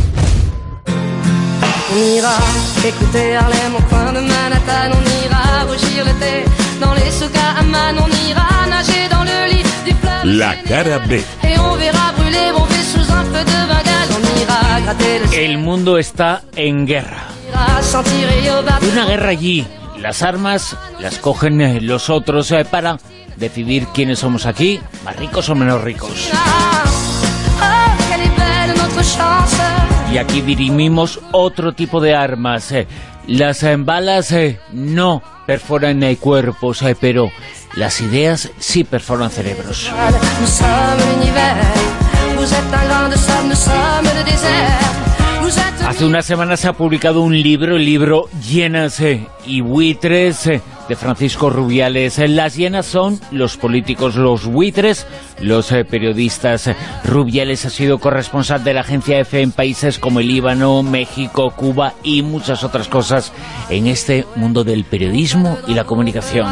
On ira écouter Harlem au coin de Manhattan, on ira rougir l'été dans les souks à Amman, on ira nager dans le lit du fleuve. La cara B. Et on verra brûler bomber sous un feu de Bengale, on ira gratter le El mundo está en guerra. on ira sentir Rio Bab. Una guerra allí. Las armas las cogen eh, los otros eh, para decidir quiénes somos aquí, más ricos o menos ricos. Oh, quelle est belle notre chance. Y aquí dirimimos otro tipo de armas. eh. Las eh, balas eh, no perforan eh, cuerpos, eh, pero las ideas sí perforan cerebros. Nous sommes l'univers, vous êtes un grain de sable, nous sommes le désert. Vous êtes Hace unas semanas se ha publicado un libro, el libro Llenas eh, y Buitres, eh, de Francisco Rubiales. Las hienas son los políticos, los buitres, los eh, periodistas. Rubiales ha sido corresponsal de la agencia EFE en países como el Líbano, México, Cuba y muchas otras cosas en este mundo del periodismo y la comunicación.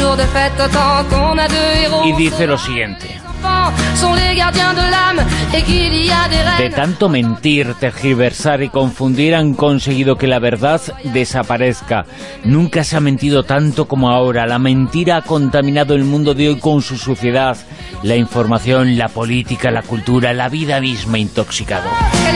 Y dice lo siguiente: de tanto mentir, tergiversar y confundir han conseguido que la verdad desaparezca. Nunca se ha mentido tanto como ahora. La mentira ha contaminado el mundo de hoy con su suciedad. La información, la política, la cultura, la vida misma intoxicado.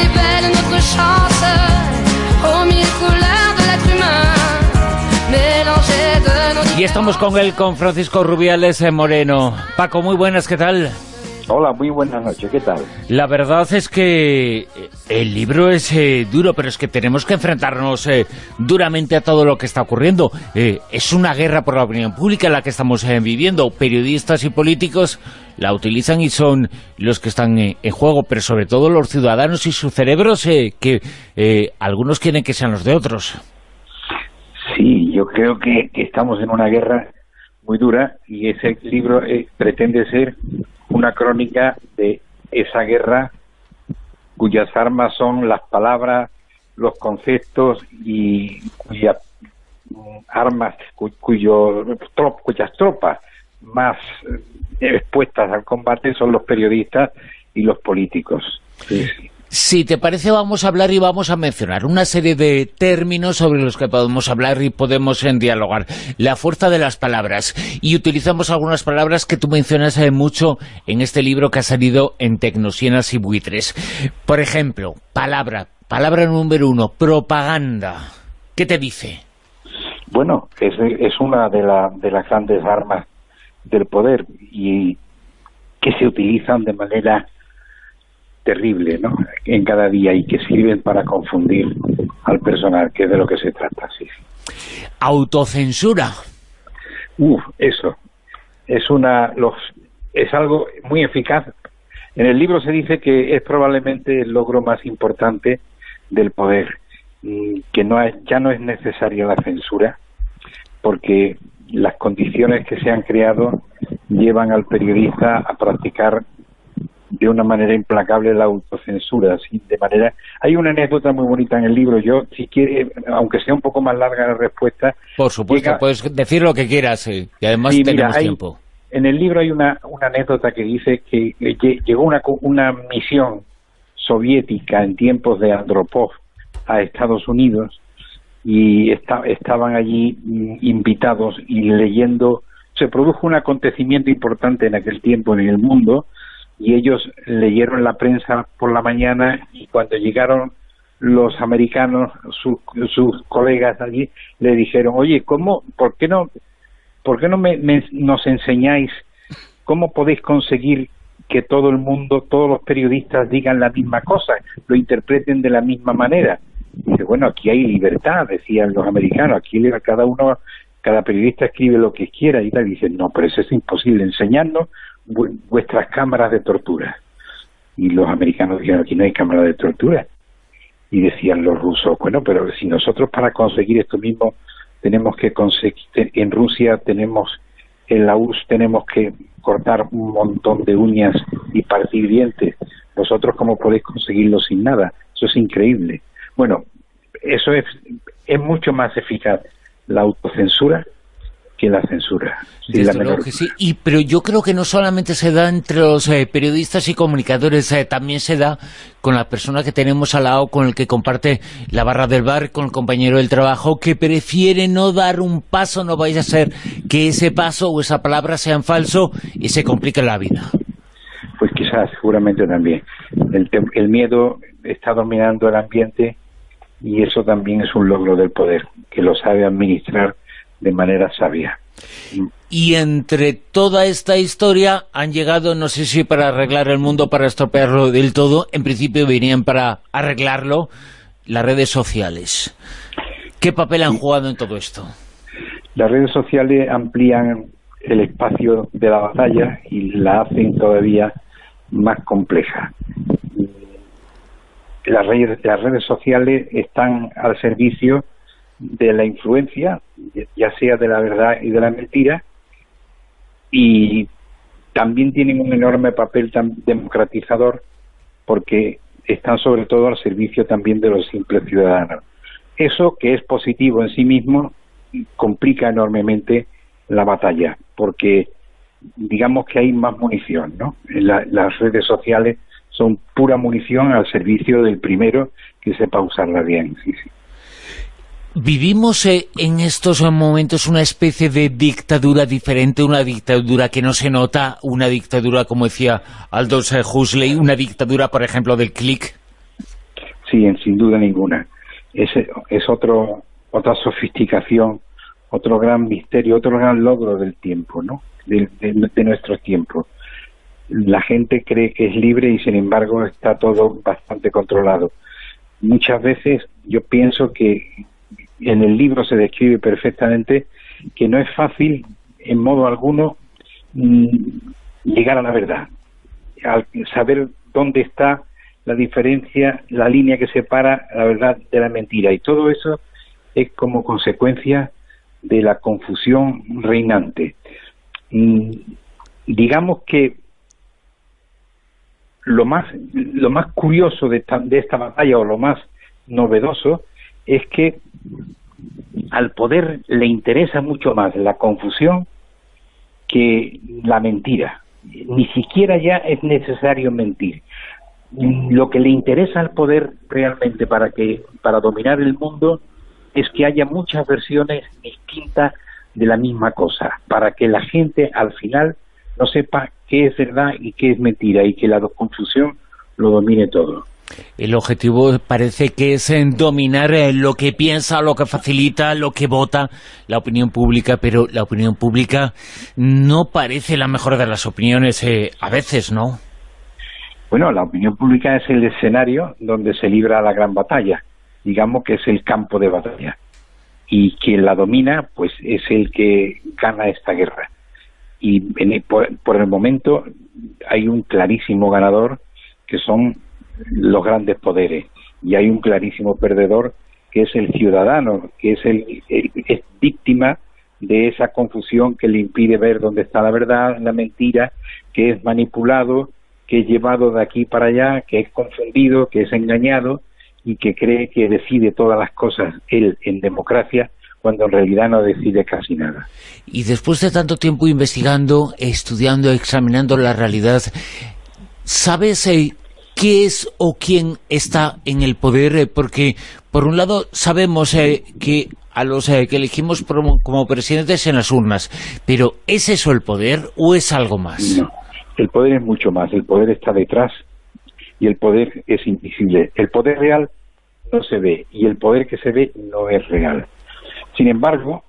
Y estamos con él, con Francisco Rubiales Moreno. Paco, muy buenas, ¿qué tal? Hola, muy buenas noches, ¿qué tal? La verdad es que el libro es eh, duro, pero es que tenemos que enfrentarnos eh, duramente a todo lo que está ocurriendo. Eh, es una guerra por la opinión pública la que estamos eh, viviendo. Periodistas y políticos la utilizan y son los que están eh, en juego, pero sobre todo los ciudadanos y sus cerebros, eh, que eh, algunos quieren que sean los de otros. Sí, yo creo que, que estamos en una guerra muy dura y ese libro eh, pretende ser una crónica de esa guerra cuyas armas son las palabras, los conceptos y cuyas armas, cuyo, cuyas tropas más expuestas al combate son los periodistas y los políticos. Sí, sí. Si te parece, vamos a hablar y vamos a mencionar una serie de términos sobre los que podemos hablar y podemos en dialogar. La fuerza de las palabras. Y utilizamos algunas palabras que tú mencionas eh, mucho en este libro que ha salido en Tecnosienas y Buitres. Por ejemplo, palabra, palabra número uno, propaganda. ¿Qué te dice? Bueno, es, es una de, la, de las grandes armas del poder y que se utilizan de manera terrible, ¿no?, en cada día y que sirven para confundir al personal, que es de lo que se trata. Sí. Autocensura. Uf, eso es una los es algo muy eficaz. En el libro se dice que es probablemente el logro más importante del poder, que no es, ya no es necesaria la censura, porque las condiciones que se han creado llevan al periodista a practicar de una manera implacable la autocensura, así, de manera... Hay una anécdota muy bonita en el libro. Yo, si quiere, aunque sea un poco más larga la respuesta... Por supuesto, llega... puedes decir lo que quieras, eh, y además sí, tenemos mira, hay, tiempo. En el libro hay una, una anécdota que dice que llegó una, una misión soviética en tiempos de Andropov a Estados Unidos y está, estaban allí invitados y leyendo... Se produjo un acontecimiento importante en aquel tiempo en el mundo, y ellos leyeron la prensa por la mañana y cuando llegaron los americanos, sus, sus colegas allí, le dijeron: oye, ¿cómo, por qué no, por qué no me, me, nos enseñáis cómo podéis conseguir que todo el mundo, todos los periodistas digan la misma cosa, lo interpreten de la misma manera? Y dice: bueno, aquí hay libertad, decían los americanos, aquí cada uno, cada periodista escribe lo que quiera y tal. Y dicen: no, pero eso es imposible, enseñadnos vuestras cámaras de tortura. Y los americanos dijeron: aquí no hay cámaras de tortura. Y decían los rusos: bueno, pero si nosotros para conseguir esto mismo tenemos que conseguir, en Rusia tenemos, en la U R S S tenemos que cortar un montón de uñas y partir dientes, vosotros cómo podéis conseguirlo sin nada, eso es increíble. Bueno, eso es, es mucho más eficaz la autocensura que la censura. Desde luego que sí, y, pero yo creo que no solamente se da entre los eh, periodistas y comunicadores, eh, también se da con la persona que tenemos al lado, con el que comparte la barra del bar, con el compañero del trabajo, que prefiere no dar un paso, no vaya a ser que ese paso o esa palabra sean falso y se complique la vida. Pues quizás, seguramente también. El, el miedo está dominando el ambiente y eso también es un logro del poder, que lo sabe administrar de manera sabia. Y entre toda esta historia han llegado, no sé si para arreglar el mundo, para estropearlo del todo, en principio venían para arreglarlo, las redes sociales. ¿Qué papel han jugado en todo esto? Las redes sociales amplían el espacio de la batalla y la hacen todavía más compleja. Las redes, las redes sociales están al servicio de la influencia, ya sea de la verdad y de la mentira, y también tienen un enorme papel tan democratizador porque están sobre todo al servicio también de los simples ciudadanos. Eso, que es positivo en sí mismo, complica enormemente la batalla, porque digamos que hay más munición, ¿no? La, las redes sociales son pura munición al servicio del primero que sepa usarla bien. Sí, sí. Vivimos eh, en estos momentos una especie de dictadura diferente, una dictadura que no se nota, una dictadura, como decía Aldous Huxley, una dictadura, por ejemplo, del clic. Sí, en, sin duda ninguna. Es, es otro otra sofisticación, otro gran misterio, otro gran logro del tiempo, ¿no? De, de, de nuestro tiempo. La gente cree que es libre y sin embargo está todo bastante controlado. Muchas veces yo pienso que en el libro se describe perfectamente que no es fácil en modo alguno mmm, llegar a la verdad, al saber dónde está la diferencia, la línea que separa la verdad de la mentira, y todo eso es como consecuencia de la confusión reinante. Mm, digamos que lo más lo más curioso de esta, de esta batalla, o lo más novedoso, es que al poder le interesa mucho más la confusión que la mentira. Ni siquiera ya es necesario mentir. Lo que le interesa al poder realmente para que para dominar el mundo es que haya muchas versiones distintas de la misma cosa, para que la gente al final no sepa qué es verdad y qué es mentira, y que la confusión lo domine todo. El objetivo parece que es en dominar eh, lo que piensa, lo que facilita, lo que vota la opinión pública, pero la opinión pública no parece la mejor de las opiniones, eh, a veces, ¿no? Bueno, la opinión pública es el escenario donde se libra la gran batalla, digamos que es el campo de batalla, y quien la domina pues es el que gana esta guerra. Y en el, por, por el momento hay un clarísimo ganador, que son los grandes poderes, y hay un clarísimo perdedor, que es el ciudadano, que es el, el es víctima de esa confusión que le impide ver dónde está la verdad, la mentira, que es manipulado, que es llevado de aquí para allá, que es confundido, que es engañado, y que cree que decide todas las cosas él en democracia, cuando en realidad no decide casi nada. Y después de tanto tiempo investigando, estudiando, examinando la realidad, ¿sabes eh, qué es o quién está en el poder? Eh, porque, por un lado, sabemos eh, que a los eh, que elegimos como presidentes en las urnas, pero ¿es eso el poder o es algo más? No, el poder es mucho más. El poder está detrás y el poder es invisible. El poder real no se ve y el poder que se ve no es real. Sin embargo,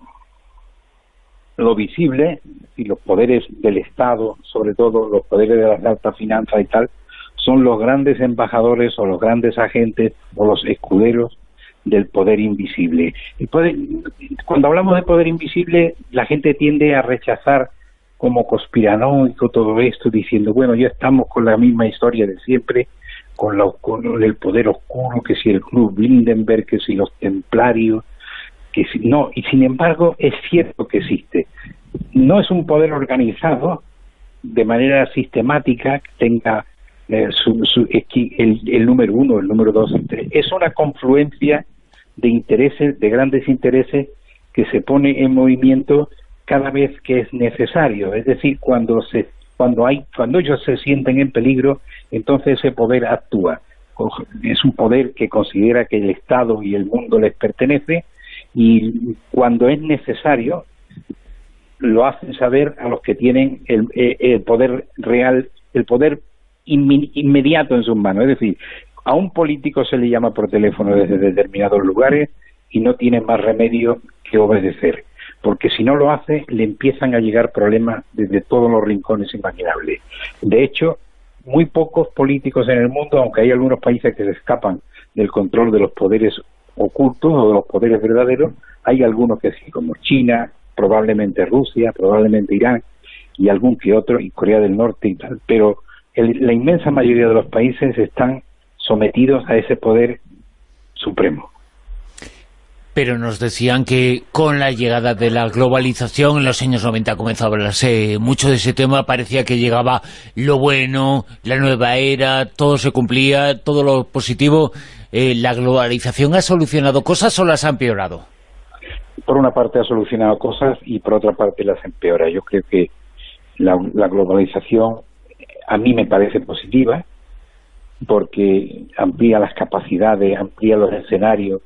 lo visible y los poderes del Estado, sobre todo los poderes de las altas finanzas y tal, son los grandes embajadores o los grandes agentes o los escuderos del poder invisible. El poder, cuando hablamos de poder invisible, la gente tiende a rechazar como conspiranoico todo esto, diciendo, bueno, ya estamos con la misma historia de siempre, con, la, con el poder oscuro, que si el Club Bilderberg, que si los templarios, que si, no, y sin embargo es cierto que existe. No es un poder organizado de manera sistemática, que tenga eh, su, su, el, el número uno, el número dos, el tres. Es una confluencia de intereses, de grandes intereses, que se pone en movimiento cada vez que es necesario. Es decir, cuando se cuando hay cuando ellos se sienten en peligro, entonces ese poder actúa. Es un poder que considera que el Estado y el mundo les pertenece, y cuando es necesario lo hacen saber a los que tienen el, el poder real, el poder inmediato en sus manos. Es decir, a un político se le llama por teléfono desde determinados lugares y no tiene más remedio que obedecer, porque si no lo hace le empiezan a llegar problemas desde todos los rincones imaginables. De hecho, muy pocos políticos en el mundo, aunque hay algunos países que se escapan del control de los poderes ocultos o de los poderes verdaderos, hay algunos que sí, como China, probablemente Rusia, probablemente Irán y algún que otro, y Corea del Norte y tal, pero el, la inmensa mayoría de los países están sometidos a ese poder supremo. Pero nos decían que con la llegada de la globalización en los años noventa comenzó a hablarse mucho de ese tema, parecía que llegaba lo bueno, la nueva era, todo se cumplía, todo lo positivo. Eh, ¿La globalización ha solucionado cosas o las ha empeorado? Por una parte ha solucionado cosas y por otra parte las empeora. Yo creo que la, la globalización a mí me parece positiva porque amplía las capacidades, amplía los escenarios,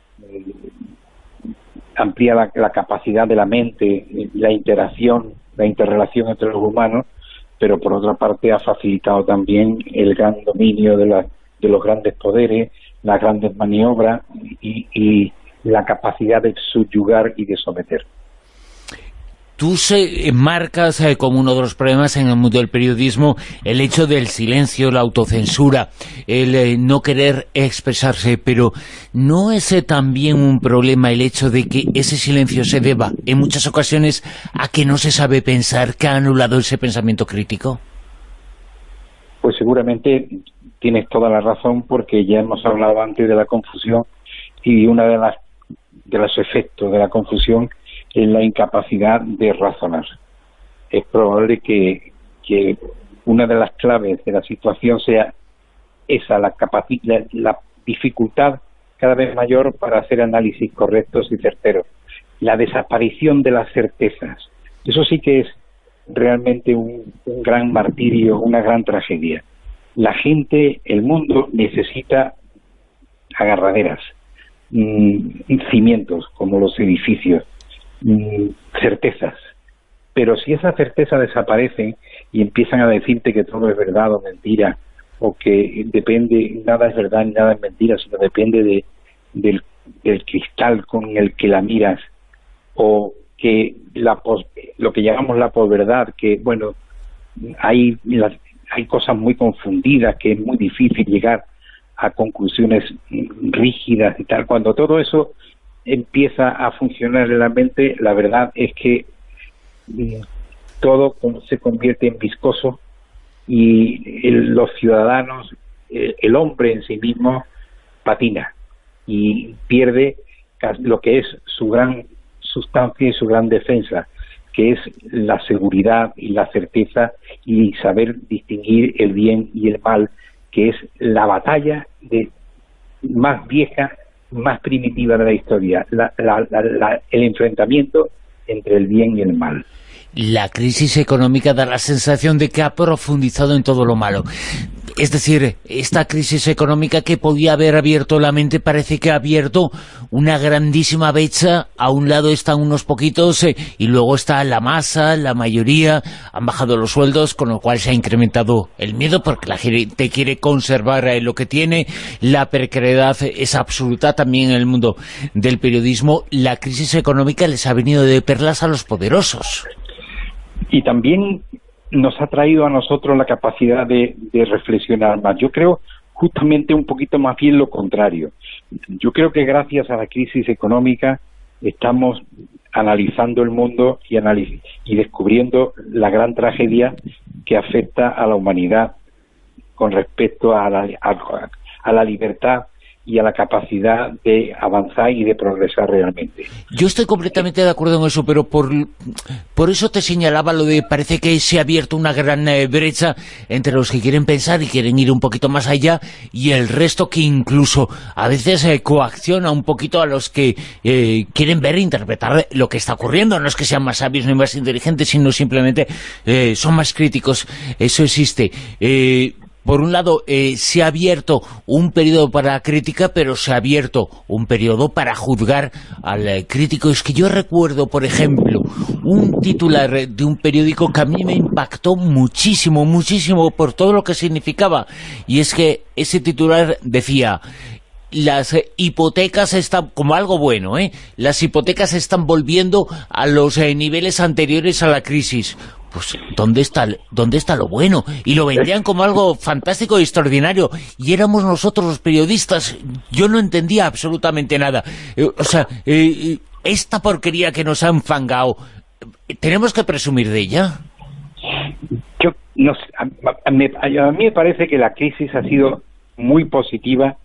amplía la, la capacidad de la mente, la interacción, la interrelación entre los humanos, pero por otra parte ha facilitado también el gran dominio de, la, de los grandes poderes, las grandes maniobras y, y la capacidad de subyugar y de someter. Tú se marcas eh, como uno de los problemas en el mundo del periodismo el hecho del silencio, la autocensura, el eh, no querer expresarse, pero ¿no es eh, también un problema el hecho de que ese silencio se deba en muchas ocasiones a que no se sabe pensar, que ha anulado ese pensamiento crítico? Pues seguramente tienes toda la razón, porque ya hemos hablado antes de la confusión y una de las de los efectos de la confusión en la incapacidad de razonar. Es probable que, que una de las claves de la situación sea esa, la, la, la dificultad cada vez mayor para hacer análisis correctos y certeros, la desaparición de las certezas. Eso sí que es realmente un, un gran martirio, una gran tragedia. La gente, el mundo necesita agarraderas, mmm, cimientos como los edificios, certezas, pero si esa certeza desaparece y empiezan a decirte que todo es verdad o mentira, o que depende, nada es verdad ni nada es mentira, sino depende de, del, del cristal con el que la miras, o que la pos, lo que llamamos la posverdad, que bueno, hay, las, hay cosas muy confundidas, que es muy difícil llegar a conclusiones rígidas y tal. Cuando todo eso empieza a funcionar en la mente, la verdad es que todo se convierte en viscoso y el, los ciudadanos, el, el hombre en sí mismo patina y pierde lo que es su gran sustancia y su gran defensa, que es la seguridad y la certeza y saber distinguir el bien y el mal, que es la batalla de más vieja, más primitiva de la historia, la, la, la, la, el enfrentamiento entre el bien y el mal. La crisis económica da la sensación de que ha profundizado en todo lo malo. Es decir, esta crisis económica que podía haber abierto la mente parece que ha abierto una grandísima brecha. A un lado están unos poquitos eh, y luego está la masa, la mayoría. Han bajado los sueldos, con lo cual se ha incrementado el miedo porque la gente quiere conservar eh, lo que tiene. La precariedad es absoluta también en el mundo del periodismo. La crisis económica les ha venido de perlas a los poderosos. Y también nos ha traído a nosotros la capacidad de, de reflexionar más. Yo creo justamente un poquito más bien lo contrario. Yo creo que gracias a la crisis económica estamos analizando el mundo y, analiz y descubriendo la gran tragedia que afecta a la humanidad con respecto a la, a, a la libertad y a la capacidad de avanzar y de progresar realmente. Yo estoy completamente de acuerdo en eso, pero por, por eso te señalaba lo de parece que se ha abierto una gran eh, brecha entre los que quieren pensar y quieren ir un poquito más allá y el resto que incluso a veces eh, coacciona un poquito a los que eh, quieren ver e interpretar lo que está ocurriendo. No es que sean más sabios ni más inteligentes, sino simplemente eh, son más críticos. Eso existe. Eh, Por un lado, eh, se ha abierto un periodo para la crítica, pero se ha abierto un periodo para juzgar al eh, crítico. Es que yo recuerdo, por ejemplo, un titular de un periódico que a mí me impactó muchísimo, muchísimo por todo lo que significaba. Y es que ese titular decía: las eh, hipotecas están, como algo bueno, ¿eh? Las hipotecas están volviendo a los eh, niveles anteriores a la crisis. Pues, ¿dónde está, ¿dónde está lo bueno? Y lo vendían como algo fantástico y extraordinario. Y éramos nosotros los periodistas. Yo no entendía absolutamente nada. Eh, o sea, eh, esta porquería que nos han fangado, ¿tenemos que presumir de ella? Yo, no sé, a, a, a, mí, a mí me parece que la crisis ha sido muy positiva,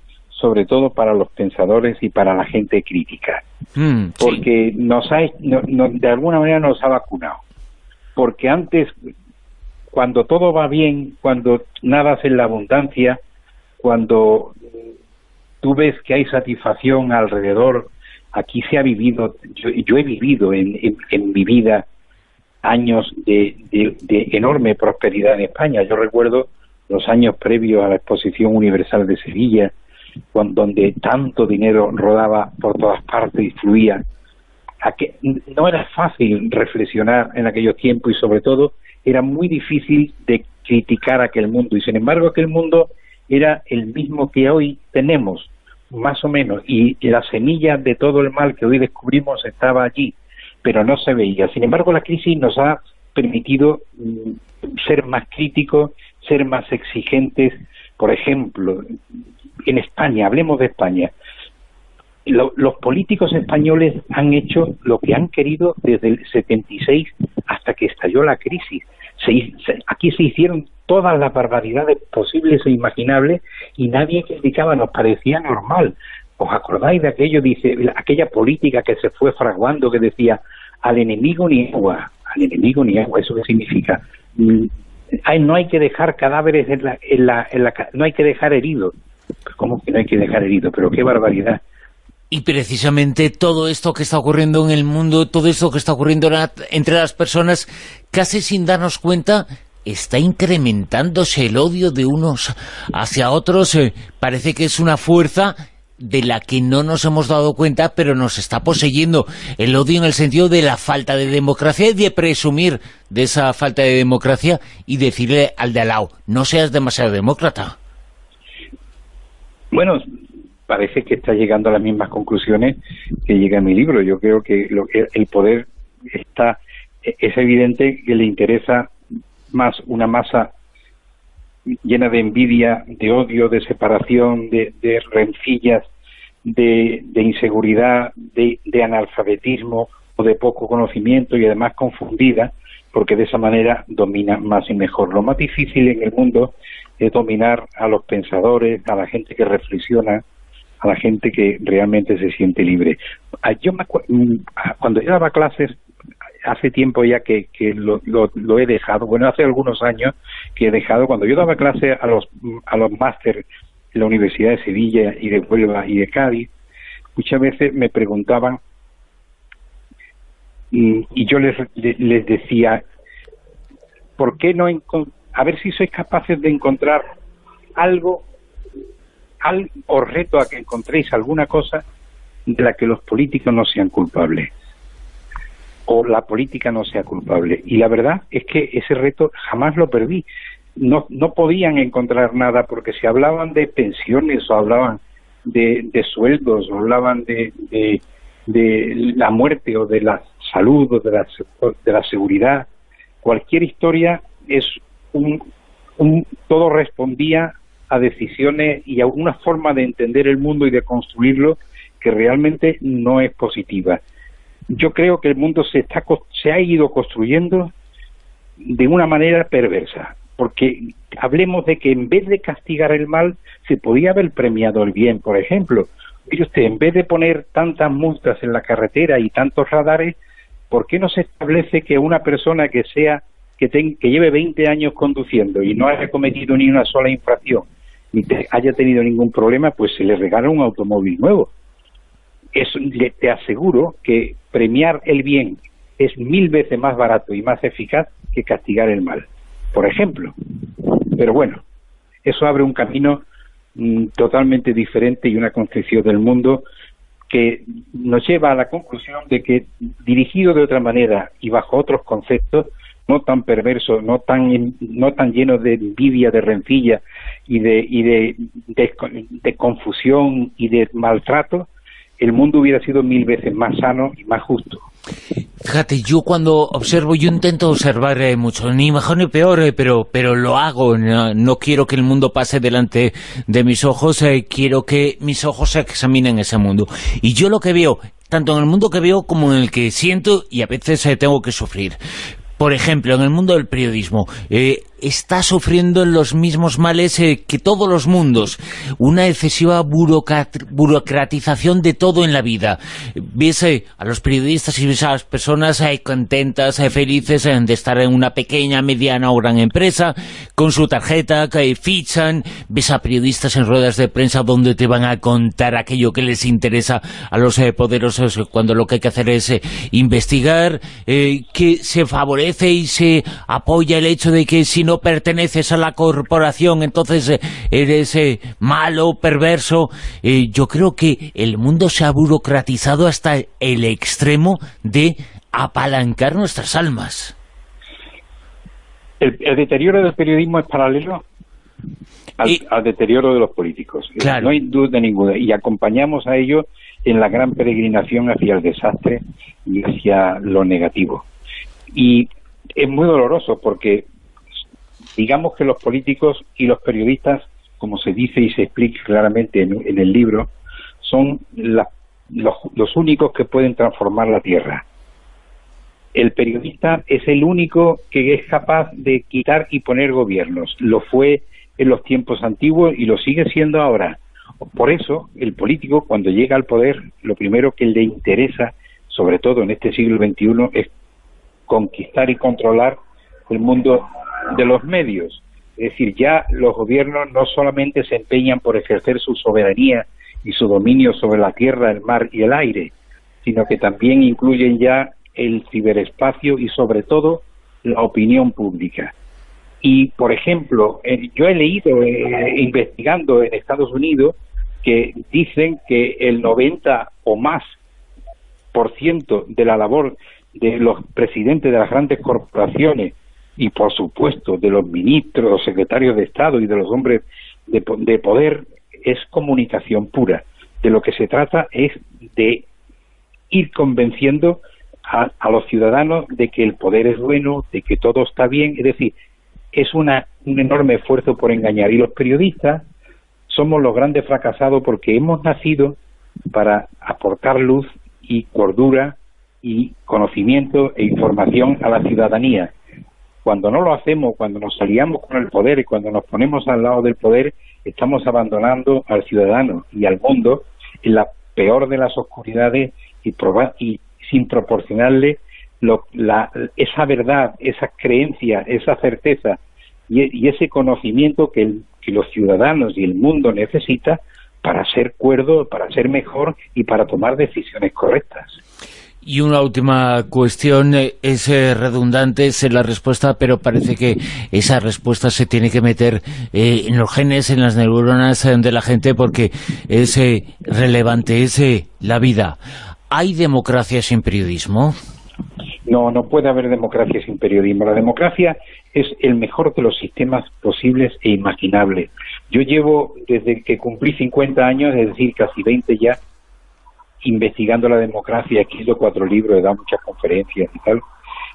sobre todo para los pensadores y para la gente crítica, mm, porque sí. nos ha, no, no, de alguna manera nos ha vacunado, porque antes, cuando todo va bien, cuando nadas en la abundancia, cuando tú ves que hay satisfacción alrededor, aquí se ha vivido, yo, yo he vivido en, en, en mi vida años de, de, de enorme prosperidad en España. Yo recuerdo los años previos a la Exposición Universal de Sevilla, cuando, donde tanto dinero rodaba por todas partes y fluía. Que no era fácil reflexionar en aquellos tiempos y sobre todo era muy difícil de criticar aquel mundo, y sin embargo aquel mundo era el mismo que hoy tenemos, más o menos, y la semilla de todo el mal que hoy descubrimos estaba allí, pero no se veía. Sin embargo, la crisis nos ha permitido mm, ser más críticos, ser más exigentes. Por ejemplo, en España, hablemos de España, Lo, los políticos españoles han hecho lo que han querido desde el setenta y seis hasta que estalló la crisis. Se, se, aquí se hicieron todas las barbaridades posibles e imaginables y nadie criticaba, nos parecía normal. ¿Os acordáis de aquello, dice, aquella política que se fue fraguando, que decía al enemigo ni agua, al enemigo ni agua? ¿Eso qué significa? Mm, hay, no hay que dejar cadáveres en la, en la, en la, no hay que dejar heridos. ¿Cómo que no hay que dejar heridos? Pero qué barbaridad. Y precisamente todo esto que está ocurriendo en el mundo, todo esto que está ocurriendo entre las personas, casi sin darnos cuenta, está incrementándose el odio de unos hacia otros. Eh, parece que es una fuerza de la que no nos hemos dado cuenta, pero nos está poseyendo. El odio en el sentido de la falta de democracia y de presumir de esa falta de democracia y decirle al de al lado, no seas demasiado demócrata. Bueno, parece que está llegando a las mismas conclusiones que llega en mi libro. Yo creo que, lo que el poder está, es evidente que le interesa más una masa llena de envidia, de odio, de separación, de, de rencillas, de, de inseguridad, de, de analfabetismo o de poco conocimiento y además confundida, porque de esa manera domina más y mejor. Lo más difícil en el mundo es dominar a los pensadores, a la gente que reflexiona, a la gente que realmente se siente libre. Yo me cuando yo daba clases, hace tiempo ya que, que lo, lo, lo he dejado, bueno, hace algunos años que he dejado, cuando yo daba clases a los a los máster en la Universidad de Sevilla y de Huelva y de Cádiz, muchas veces me preguntaban, y, y yo les, les decía, ¿por qué no a ver si sois capaces de encontrar algo, al, os reto a que encontréis alguna cosa de la que los políticos no sean culpables o la política no sea culpable? Y la verdad es que ese reto jamás lo perdí. No, no podían encontrar nada, porque si hablaban de pensiones o hablaban de, de sueldos o hablaban de, de, de la muerte o de la salud o de la, de la seguridad, cualquier historia es un, un todo respondía a decisiones y a una forma de entender el mundo y de construirlo que realmente no es positiva. Yo creo que el mundo se está se ha ido construyendo de una manera perversa, porque hablemos de que en vez de castigar el mal se podía haber premiado el bien. Por ejemplo, mire usted, en vez de poner tantas multas en la carretera y tantos radares, ¿por qué no se establece que una persona que sea que, ten, que lleve veinte años conduciendo y no haya cometido ni una sola infracción ni te, haya tenido ningún problema, pues se le regala un automóvil nuevo? Eso, te aseguro que premiar el bien es mil veces más barato y más eficaz que castigar el mal, por ejemplo. Pero bueno, eso abre un camino mm, totalmente diferente y una concepción del mundo que nos lleva a la conclusión de que, dirigido de otra manera y bajo otros conceptos, no tan perversos, no tan no tan llenos de envidia, de rencilla y de y de, de, de confusión y de maltrato, el mundo hubiera sido mil veces más sano y más justo. Fíjate, yo cuando observo, yo intento observar eh, mucho, ni mejor ni peor, eh, pero pero lo hago. No, no quiero que el mundo pase delante de mis ojos, eh, quiero que mis ojos examinen ese mundo. Y yo lo que veo, tanto en el mundo que veo como en el que siento y a veces eh, tengo que sufrir. Por ejemplo, en el mundo del periodismo, eh, está sufriendo los mismos males eh, que todos los mundos, una excesiva burocrat burocratización de todo en la vida. Ves eh, a los periodistas y ves a las personas eh, contentas, eh, felices eh, de estar en una pequeña, mediana o gran empresa, con su tarjeta, que eh, fichan, ves a periodistas en ruedas de prensa donde te van a contar aquello que les interesa a los eh, poderosos, cuando lo que hay que hacer es eh, investigar, eh, que se favorece y se apoya el hecho de que si no perteneces a la corporación entonces eh, eres eh, malo, perverso. Eh, yo creo que el mundo se ha burocratizado hasta el extremo de apalancar nuestras almas. El, el deterioro del periodismo es paralelo al, y, al deterioro de los políticos. Claro. No hay duda ninguna. Y acompañamos a ello en la gran peregrinación hacia el desastre y hacia lo negativo. Y es muy doloroso porque digamos que los políticos y los periodistas, como se dice y se explica claramente en, en el libro, son la, los, los únicos que pueden transformar la tierra. El periodista es el único que es capaz de quitar y poner gobiernos. Lo fue en los tiempos antiguos y lo sigue siendo ahora. Por eso, el político, cuando llega al poder, lo primero que le interesa, sobre todo en este siglo veintiuno, es conquistar y controlar el mundo de los medios. Es decir, ya los gobiernos no solamente se empeñan por ejercer su soberanía y su dominio sobre la tierra, el mar y el aire, sino que también incluyen ya el ciberespacio y sobre todo la opinión pública. Y, por ejemplo, eh, yo he leído, eh, investigando en Estados Unidos, que dicen que el noventa o más por ciento de la labor de los presidentes de las grandes corporaciones y, por supuesto, de los ministros, los secretarios de Estado y de los hombres de, de poder es comunicación pura. De lo que se trata es de ir convenciendo a, a los ciudadanos de que el poder es bueno, de que todo está bien. Es decir, es una, un enorme esfuerzo por engañar. Y los periodistas somos los grandes fracasados porque hemos nacido para aportar luz y cordura y conocimiento e información a la ciudadanía. Cuando no lo hacemos, cuando nos aliamos con el poder y cuando nos ponemos al lado del poder, estamos abandonando al ciudadano y al mundo en la peor de las oscuridades y, proba y sin proporcionarle lo, la, esa verdad, esa creencia, esa certeza y, y ese conocimiento que, el, que los ciudadanos y el mundo necesita para ser cuerdo, para ser mejor y para tomar decisiones correctas. Y una última cuestión, es eh, redundante, es la respuesta, pero parece que esa respuesta se tiene que meter eh, en los genes, en las neuronas eh, de la gente, porque es eh, relevante, es eh, la vida. ¿Hay democracia sin periodismo? No, no puede haber democracia sin periodismo. La democracia es el mejor de los sistemas posibles e imaginables. Yo llevo, desde que cumplí cincuenta años, es decir, casi veinte ya, investigando la democracia, he escrito cuatro libros, he dado muchas conferencias y tal,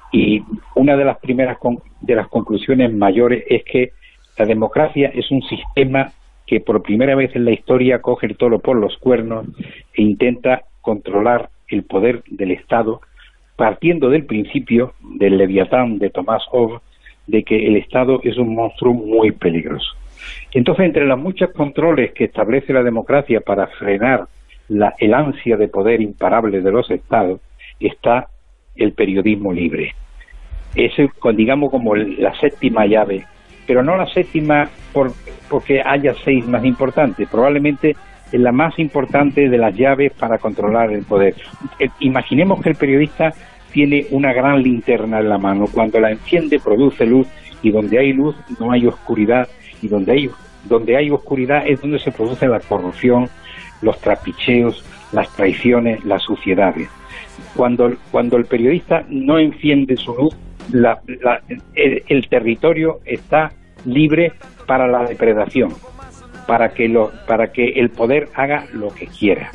y una de las primeras con, de las conclusiones mayores es que la democracia es un sistema que por primera vez en la historia coge el toro por los cuernos e intenta controlar el poder del Estado, partiendo del principio del Leviatán de Thomas Hobbes, de que el Estado es un monstruo muy peligroso. Entonces, entre los muchos controles que establece la democracia para frenar La, el ansia de poder imparable de los estados, está el periodismo libre. Es, digamos, como la séptima llave, pero no la séptima por, porque haya seis más importantes, probablemente es la más importante de las llaves para controlar el poder. Eh, imaginemos que el periodista tiene una gran linterna en la mano, cuando la enciende produce luz, y donde hay luz no hay oscuridad, y donde hay, donde hay oscuridad es donde se produce la corrupción, los trapicheos, las traiciones, las suciedades. Cuando, cuando el periodista no enciende su luz, la, la, el, el territorio está libre para la depredación, para que, lo, para que el poder haga lo que quiera.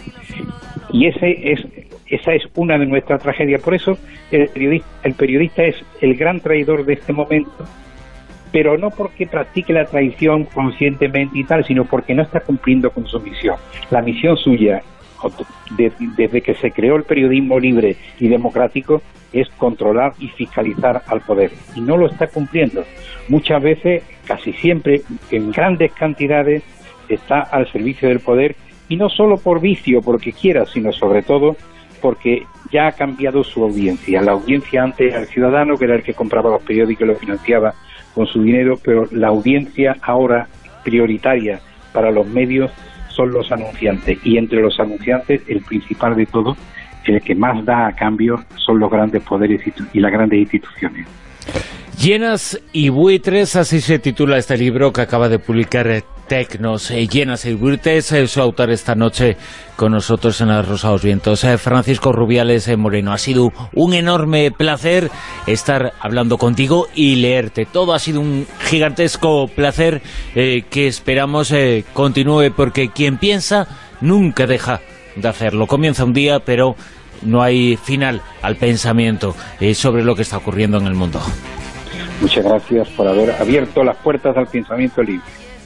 Y ese es, esa es una de nuestras tragedias. Por eso el periodista, el periodista es el gran traidor de este momento, pero no porque practique la traición conscientemente y tal, sino porque no está cumpliendo con su misión. La misión suya, desde que se creó el periodismo libre y democrático, es controlar y fiscalizar al poder, y no lo está cumpliendo. Muchas veces, casi siempre, en grandes cantidades, está al servicio del poder, y no solo por vicio, porque quiera, sino sobre todo porque ya ha cambiado su audiencia. La audiencia antes era el ciudadano, que era el que compraba los periódicos y los financiaba con su dinero, pero la audiencia ahora prioritaria para los medios son los anunciantes, y entre los anunciantes el principal de todos, el que más da a cambio, son los grandes poderes y las grandes instituciones. Llenas y buitres, así se titula este libro que acaba de publicar Tecnos. Llenas y buitres, su autor esta noche con nosotros en La Rosa de los Vientos, Francisco Rubiales Moreno. Ha sido un enorme placer estar hablando contigo y leerte. Todo ha sido un gigantesco placer eh, que esperamos eh, continúe, porque quien piensa nunca deja de hacerlo. Comienza un día, pero no hay final al pensamiento eh, sobre lo que está ocurriendo en el mundo. Muchas gracias por haber abierto las puertas al pensamiento libre.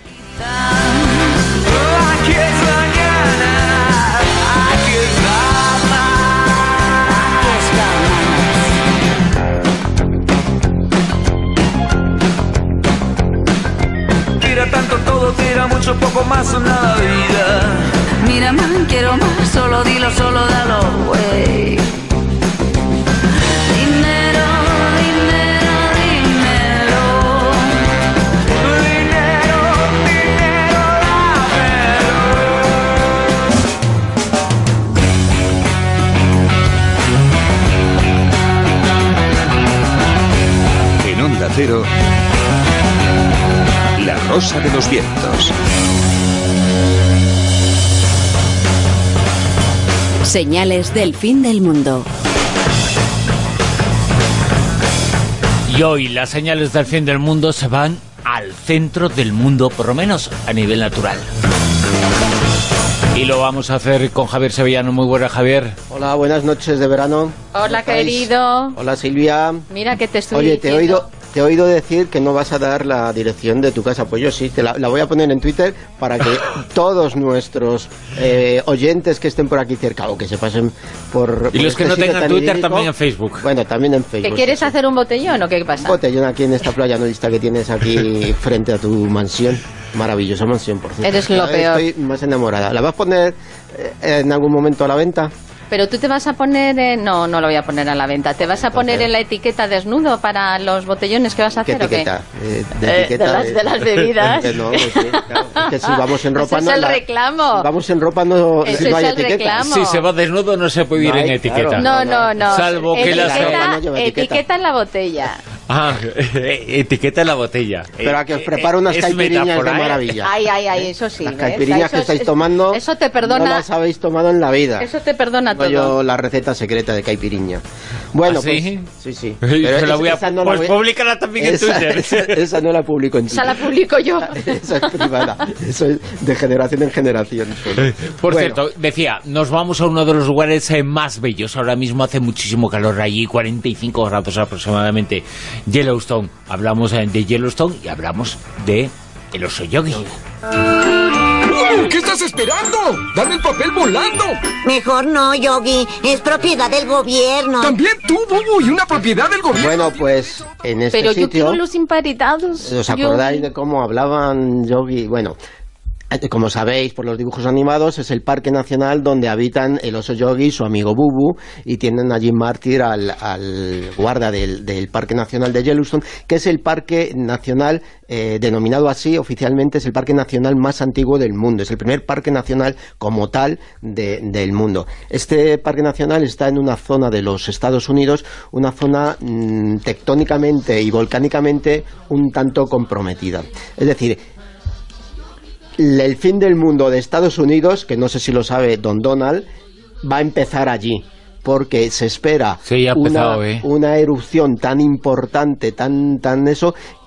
Tira tanto todo, tira mucho, poco más una vida. Mira, man, quiero más, solo dilo, solo dalo, wey. Dinero, dinero, dinero. Dinero, dinero, dámelo. En Onda Cero, La Rosa de los Vientos. Señales del fin del mundo. Y hoy las señales del fin del mundo se van al centro del mundo, por lo menos a nivel natural. Y lo vamos a hacer con Javier Sevillano. Muy buena, Javier. Hola, buenas noches de verano. Hola, querido. Hola, Silvia. Mira que te estoy Oye, diciendo. te he oído... Te he oído decir que no vas a dar la dirección de tu casa. Pues yo sí, te la, la voy a poner en Twitter para que todos nuestros eh, oyentes que estén por aquí cerca o que se pasen por... Y por los que este no sitio tengan tan Twitter idílico. también en Facebook. Bueno, también en Facebook. ¿Que quieres sí, sí. hacer un botellón o qué pasa? Un botellón aquí en esta playa nudista que tienes aquí frente a tu mansión. Maravillosa mansión, por cierto. Eres lo Cada vez peor. Estoy más enamorada. ¿La vas a poner eh, en algún momento a la venta? Pero tú te vas a poner... En... No, no lo voy a poner a la venta. ¿Te vas a poner en la etiqueta desnudo para los botellones que vas a ¿Qué hacer etiqueta? o qué? Eh, de, Eh, etiqueta de, las, de las bebidas. Que no, pues sí, claro. Es que si vamos en ropa Ese no... es el la- reclamo. Si vamos en ropa no, Ese no es hay el etiqueta. reclamo. Si se va desnudo no se puede ir No en hay, etiqueta. claro. No, no, no. Salvo que la ropa etiqueta, no lleva etiqueta. etiqueta en la botella. Ah, etiqueta en la botella. Pero a que os preparo unas Es caipiriñas metáfora, de ¿eh? maravilla. Ay, ay, ay, eso sí. Las ¿ves? caipiriñas Eso que es- estáis es- tomando Eso te no perdona. las habéis tomado en la vida. Eso te perdona Tengo todo. yo la receta secreta de caipiriña. Bueno, ¿Ah, sí? pues sí, sí. Ay, se la esa- voy a- esa no pues la voy a- públicala también en esa- Twitter. Esa, esa no la publico en Esa Twitter. la publico yo. Esa es privada. Eso es de generación en generación. solo. Por Bueno, cierto, decía, nos vamos a uno de los lugares eh, más bellos. Ahora mismo hace muchísimo calor allí, cuarenta y cinco grados aproximadamente. Yellowstone. Hablamos eh, de Yellowstone y hablamos de el oso yogi. ¿Qué estás esperando? ¡Dame el papel volando! Mejor no, Yogi. Es propiedad del gobierno. También tú, Bubu, y una propiedad del gobierno. Bueno, pues en este Pero yo sitio... tengo los imparitados. ¿Os acordáis de cómo hablaban Yogi? Bueno, como sabéis por los dibujos animados, es el parque nacional donde habitan el oso Yogi y su amigo Bubu, y tienen allí mártir al, al guarda del, del Parque Nacional de Yellowstone, que es el parque nacional eh, denominado así oficialmente, es el parque nacional más antiguo del mundo, es el primer parque nacional como tal de, del mundo. Este parque nacional está en una zona de los Estados Unidos, una zona mmm, tectónicamente y volcánicamente un tanto comprometida. Es decir, el fin del mundo de Estados Unidos, que no sé si lo sabe Don Donald, va a empezar allí, porque se espera Sí, ya ha empezado, una, ¿eh? una erupción tan importante, tan tan eso,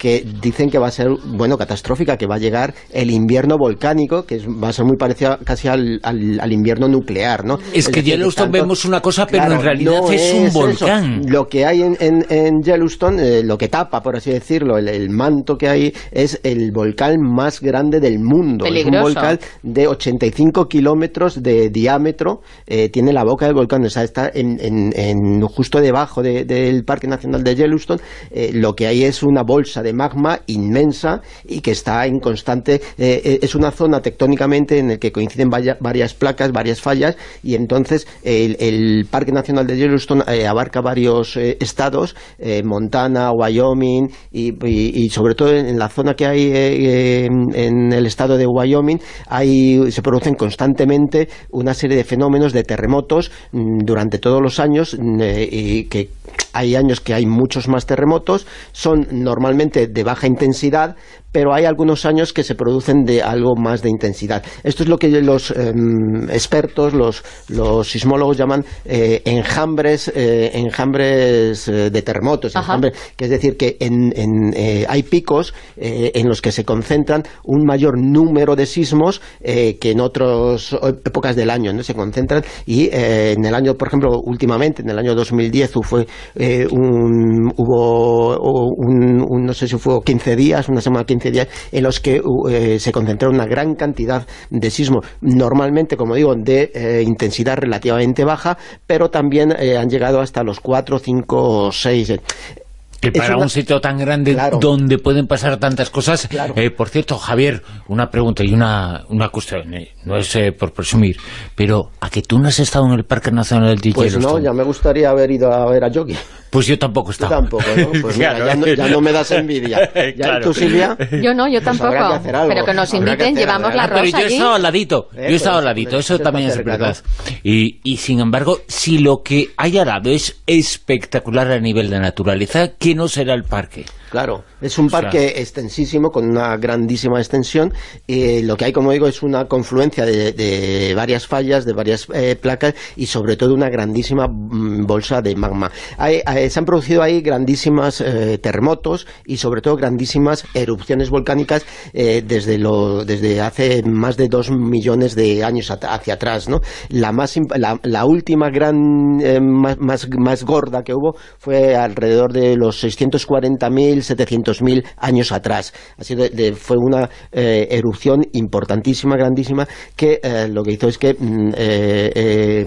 que dicen que va a ser, bueno, catastrófica, que va a llegar el invierno volcánico, que es, va a ser muy parecido casi al, al, al invierno nuclear, ¿no? Es, es que decir, Yellowstone tanto, vemos una cosa, pero claro, en realidad no es, es un volcán. Eso. Lo que hay en, en, en Yellowstone, eh, lo que tapa, por así decirlo, el, el manto que hay, es el volcán más grande del mundo. Peligroso. Es un volcán de ochenta y cinco kilómetros de diámetro, eh, tiene la boca del volcán, o sea, está en, en, en justo debajo de, del Parque Nacional de Yellowstone. Eh, lo que hay es una bolsa de magma inmensa y que está en constante, eh, es una zona tectónicamente en la que coinciden vaya, varias placas, varias fallas, y entonces el, el Parque Nacional de Yellowstone eh, abarca varios eh, estados, eh, Montana, Wyoming, y, y, y sobre todo en, en la zona que hay eh, en, en el estado de Wyoming, hay, se producen constantemente una serie de fenómenos de terremotos mm, durante todos los años, eh, y que hay años que hay muchos más terremotos, son normalmente de baja intensidad, pero hay algunos años que se producen de algo más de intensidad. Esto es lo que los eh, expertos, los, los sismólogos llaman eh, enjambres, eh, enjambres eh, de terremotos, enjambres, que es decir, que en, en, eh, hay picos eh, en los que se concentran un mayor número de sismos eh, que en otras épocas del año, ¿no? Se concentran, y eh, en el año, por ejemplo, últimamente, en el año dos mil diez fue, eh, un, hubo un, un, no sé si fue quince días, una semana, quince días, en los que eh, se concentró una gran cantidad de sismos, normalmente, como digo, de eh, intensidad relativamente baja, pero también eh, han llegado hasta los cuatro, cinco o seis. Que para una... un sitio tan grande, claro, donde pueden pasar tantas cosas. Claro. Eh, por cierto, Javier, una pregunta y una, una cuestión, eh, no es eh, por presumir, pero ¿a que tú no has estado en el Parque Nacional de Pues Yellowstone? No, ya me gustaría haber ido a ver a Yogi. Pues yo tampoco estaba. Yo tampoco, ¿no? Pues mira, claro. ya, no, ya no me das envidia. ¿Ya claro. tú, Silvia? Yo no, yo pues tampoco. Que pero que nos inviten, que llevamos la rosa. Pero yo he estado al ladito, yo he estado al ladito, eso también es verdad. Y, y sin embargo, si lo que hay al lado es espectacular a nivel de naturaleza, ¿qué no será el parque? Claro, es un parque o sea, extensísimo, con una grandísima extensión, y lo que hay, como digo, es una confluencia de, de varias fallas, de varias eh, placas, y sobre todo una grandísima mm, bolsa de magma. Hay, hay, se han producido ahí grandísimas eh, terremotos y sobre todo grandísimas erupciones volcánicas eh, desde, lo, desde hace más de dos millones de años hacia atrás, ¿no? La, más, la, la última gran, eh, más, más, más gorda que hubo fue alrededor de los seiscientos cuarenta mil, setecientos mil años atrás. Así de, de, fue una eh, erupción importantísima, grandísima, que eh, lo que hizo es que mm, eh, eh,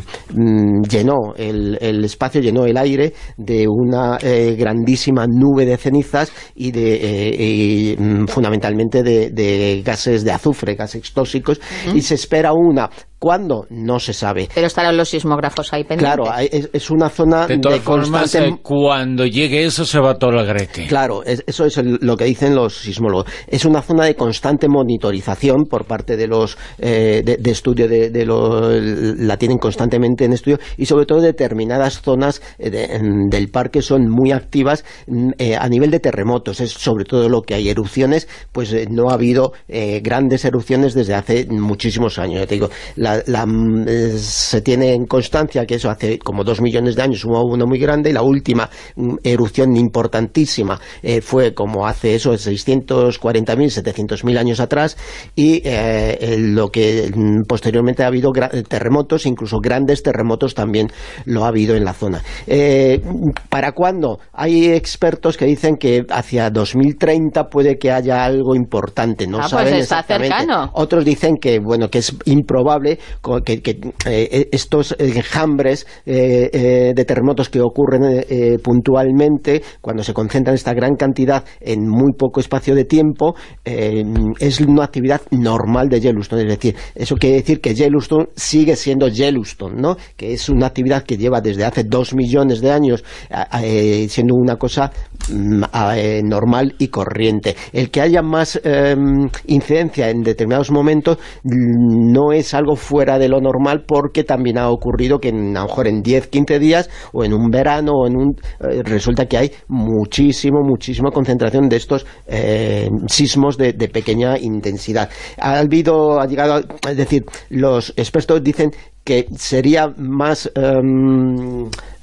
mm, llenó el, el espacio, llenó el aire de una eh, grandísima nube de cenizas y de eh, y, mm, fundamentalmente de, de gases de azufre, gases tóxicos, uh-huh. y se espera una... ¿Cuándo? No se sabe. Pero estarán los sismógrafos ahí pendientes. Claro, es, es una zona de, todas de formas, constante... eh, cuando llegue eso se va todo el grete. Claro, es, eso es el, lo que dicen los sismólogos. Es una zona de constante monitorización por parte de los eh, de, de estudio, de, de lo, la tienen constantemente en estudio, y sobre todo determinadas zonas de, en, del parque son muy activas eh, a nivel de terremotos. Es sobre todo lo que hay. Erupciones, pues eh, no ha habido eh, grandes erupciones desde hace muchísimos años. Ya te digo, la La, eh, se tiene en constancia que eso hace como dos millones de años hubo una muy grande, y la última mm, erupción importantísima eh, fue como hace eso seiscientos cuarenta mil, setecientos mil años atrás, y eh, eh, lo que mm, posteriormente ha habido terremotos, incluso grandes terremotos también lo ha habido en la zona. Eh, ¿Para cuándo? Hay expertos que dicen que hacia dos mil treinta puede que haya algo importante, no ah, saben pues está exactamente. Cercano. Otros dicen que bueno que es improbable que, que eh, estos enjambres eh, eh, de terremotos que ocurren eh, puntualmente, cuando se concentran esta gran cantidad en muy poco espacio de tiempo, eh, es una actividad normal de Yellowstone. Es decir, eso quiere decir que Yellowstone sigue siendo Yellowstone, ¿no? Que es una actividad que lleva desde hace dos millones de años eh, siendo una cosa eh, normal y corriente. El que haya más eh, incidencia en determinados momentos no es algo fuera de lo normal, porque también ha ocurrido que en, a lo mejor en diez, quince días o en un verano o en un eh, resulta que hay muchísimo, muchísima concentración de estos eh, sismos de, de pequeña intensidad. Ha habido, ha llegado, a, es decir, los expertos dicen que sería más um,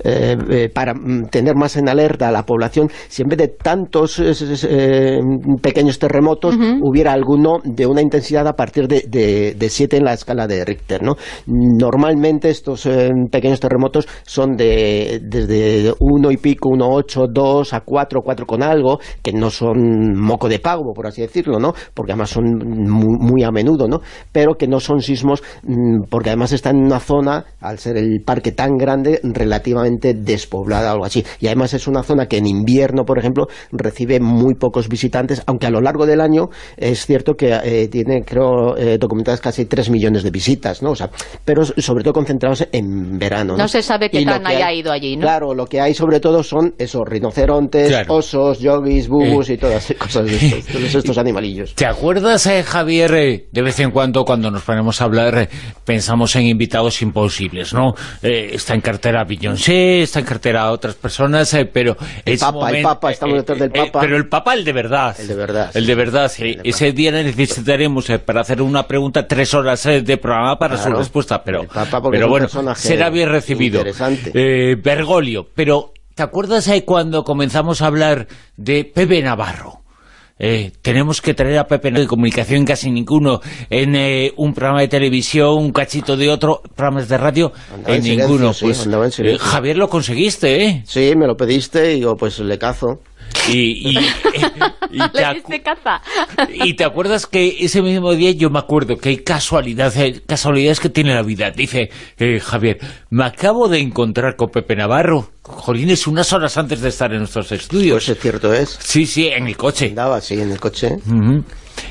eh, eh, para tener más en alerta a la población, si en vez de tantos eh, eh, pequeños terremotos uh-huh. hubiera alguno de una intensidad a partir de, de, de siete en la escala de Richter, ¿no? Normalmente estos eh, pequeños terremotos son de desde uno y pico, uno ocho, dos a cuatro, cuatro con algo, que no son moco de pavo, por así decirlo, ¿no? Porque además son muy, muy a menudo, ¿no? Pero que no son sismos, porque además están en una zona, al ser el parque tan grande, relativamente despoblada o algo así. Y además es una zona que en invierno, por ejemplo, recibe muy pocos visitantes, aunque a lo largo del año es cierto que eh, tiene, creo, eh, documentadas casi tres millones de visitas, ¿no? O sea, pero sobre todo concentrados en verano, ¿no? No se sabe qué tan haya ido allí, ¿no? Claro, lo que hay sobre todo son esos rinocerontes, claro. osos, yogis, bubus eh. y todas esas cosas de estos, todos estos animalillos. ¿Te acuerdas, eh, Javier, eh, de vez en cuando cuando nos ponemos a hablar eh, pensamos en invitados imposibles, ¿no? Eh, está en cartera Beyoncé, está en cartera otras personas, eh, pero... El Papa, momento, el Papa, estamos detrás del Papa. Eh, pero el Papa, el de verdad. El de verdad. El de verdad, sí. El de Ese día necesitaremos eh, para hacer una pregunta tres horas eh, de programa para claro. su respuesta, pero, pero bueno, será bien recibido. Interesante. Eh, Bergoglio, pero ¿te acuerdas ahí cuando comenzamos a hablar de Pepe Navarro? Eh, tenemos que traer a Pepe de comunicación casi ninguno en eh, un programa de televisión, un cachito de otro, programas de radio, andaba en, en ninguno. Silencio, pues sí, eh, Javier, lo conseguiste, ¿eh? Sí, me lo pediste y yo pues le cazo. Y, y, y, te ¿Le diste caza? Y te acuerdas que ese mismo día yo me acuerdo que hay casualidad, casualidades que tiene la vida. Dice eh, Javier, me acabo de encontrar con Pepe Navarro, jolines, unas horas antes de estar en nuestros estudios. Pues es cierto es. Sí, sí, en el coche. Andaba, sí, en el coche. Uh-huh.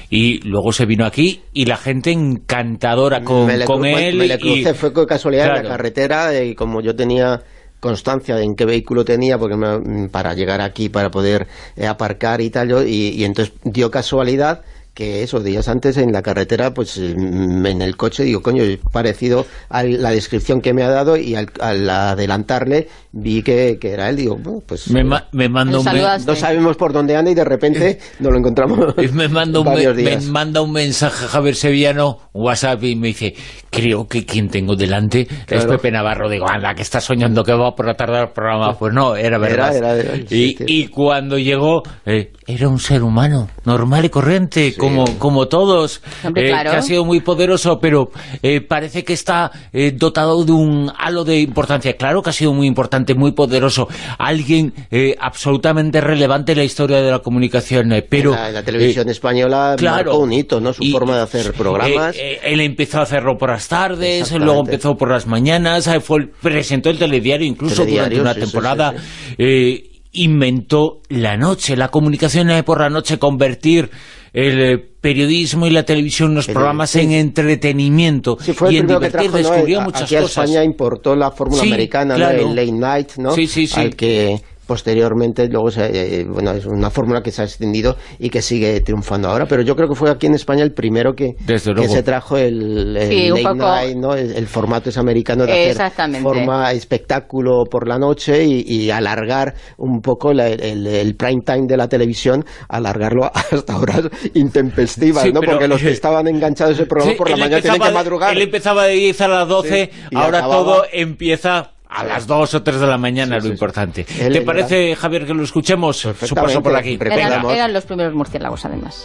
Y luego se vino aquí y la gente encantadora con, me le, con me, él. Me le crucé, y, fue con casualidad claro. en la carretera y como yo tenía constancia de en qué vehículo tenía porque me, para llegar aquí, para poder eh, aparcar y tal, yo, y, y entonces dio casualidad que esos días antes en la carretera, pues en el coche, digo, coño, parecido a la descripción que me ha dado y al, al adelantarle vi que, que era él, digo, bueno, pues... Me, ma me manda un no sabemos por dónde anda y de repente nos lo encontramos me manda un varios me, días. Me manda un mensaje Javier Sevillano, un WhatsApp, y me dice, creo que quien tengo delante claro. es Pepe Navarro. Digo, anda, que está soñando que va por la tarde al programa. Pues no, era verdad. Era, era, era, y, sí, sí. y cuando llegó, eh, era un ser humano, normal y corriente, sí. como, como todos, Hombre, eh, claro. que ha sido muy poderoso, pero eh, parece que está eh, dotado de un halo de importancia. Claro que ha sido muy importante, muy poderoso, alguien eh, absolutamente relevante en la historia de la comunicación, eh, pero... En la, en la televisión eh, española claro, marcó un hito, ¿no? Su y, forma de hacer programas. Eh, eh, él empezó a hacerlo por las tardes, luego empezó por las mañanas, eh, fue, presentó el telediario incluso telediario, durante una sí, temporada, sí, sí, sí. Eh, inventó la noche, la comunicación eh, por la noche, convertir el eh, periodismo y la televisión, los programas sí. en entretenimiento sí, fue y en divertir, trajo, descubrió ¿no? muchas aquí a cosas. España importó la fórmula sí, americana, claro. ¿no? El late night, ¿no? Sí, sí, sí. Al que posteriormente luego se, eh, bueno, es una fórmula que se ha extendido y que sigue triunfando ahora, pero yo creo que fue aquí en España el primero que, que se trajo el, el sí, late poco... night, ¿no? El, el formato es americano de hacer forma espectáculo por la noche y, y alargar un poco la, el, el prime time de la televisión, alargarlo hasta horas intempestivas, sí, ¿no? Porque los que estaban enganchados ese programa sí, por la mañana tienen que madrugar. Él empezaba de diez a las doce, sí, ahora acababa... todo empieza... a las dos o tres de la mañana, sí, lo sí, importante. Sí. ¿Te parece, Javier, que lo escuchemos? Su paso por aquí. Eran, eran los primeros murciélagos, además.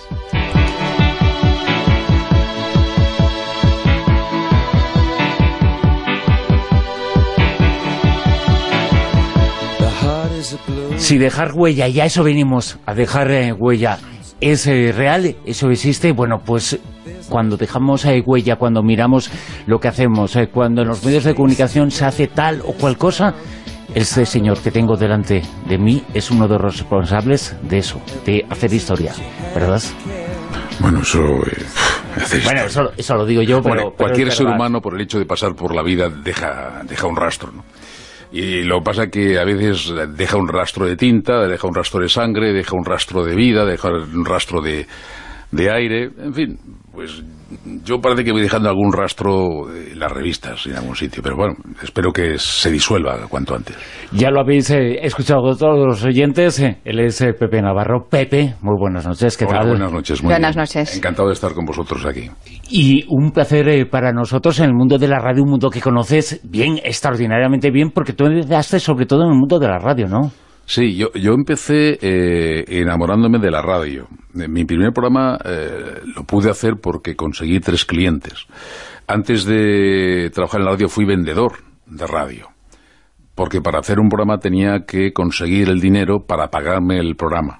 Si dejar huella, ya eso venimos, a dejar eh, huella, ¿es eh, real? ¿Eso existe? Bueno, pues... cuando dejamos eh, huella, cuando miramos lo que hacemos, eh, cuando en los medios de comunicación se hace tal o cual cosa, este señor que tengo delante de mí es uno de los responsables de eso, de hacer historia, ¿verdad? Bueno, eso... Eh, hacer bueno, eso, eso lo digo yo, pero... Bueno, pero cualquier ser humano, por el hecho de pasar por la vida, deja, deja un rastro, ¿no? Y lo que pasa es que a veces deja un rastro de tinta, deja un rastro de sangre, deja un rastro de vida, deja un rastro de... de aire, en fin, Pues yo parece que voy dejando algún rastro en las revistas, en algún sitio, pero bueno, espero que se disuelva cuanto antes. Ya lo habéis eh, escuchado todos los oyentes, eh, él es eh, Pepe Navarro. Pepe, muy buenas noches, ¿qué Hola, tal? buenas noches, muy Buenas bien. noches. Encantado de estar con vosotros aquí. Y un placer eh, para nosotros en el mundo de la radio, un mundo que conoces bien, extraordinariamente bien, porque tú empezaste sobre todo en el mundo de la radio, ¿no? Sí, yo, yo empecé eh, enamorándome de la radio. Mi primer programa eh, lo pude hacer porque conseguí tres clientes. Antes de trabajar en la radio fui vendedor de radio, porque para hacer un programa tenía que conseguir el dinero para pagarme el programa.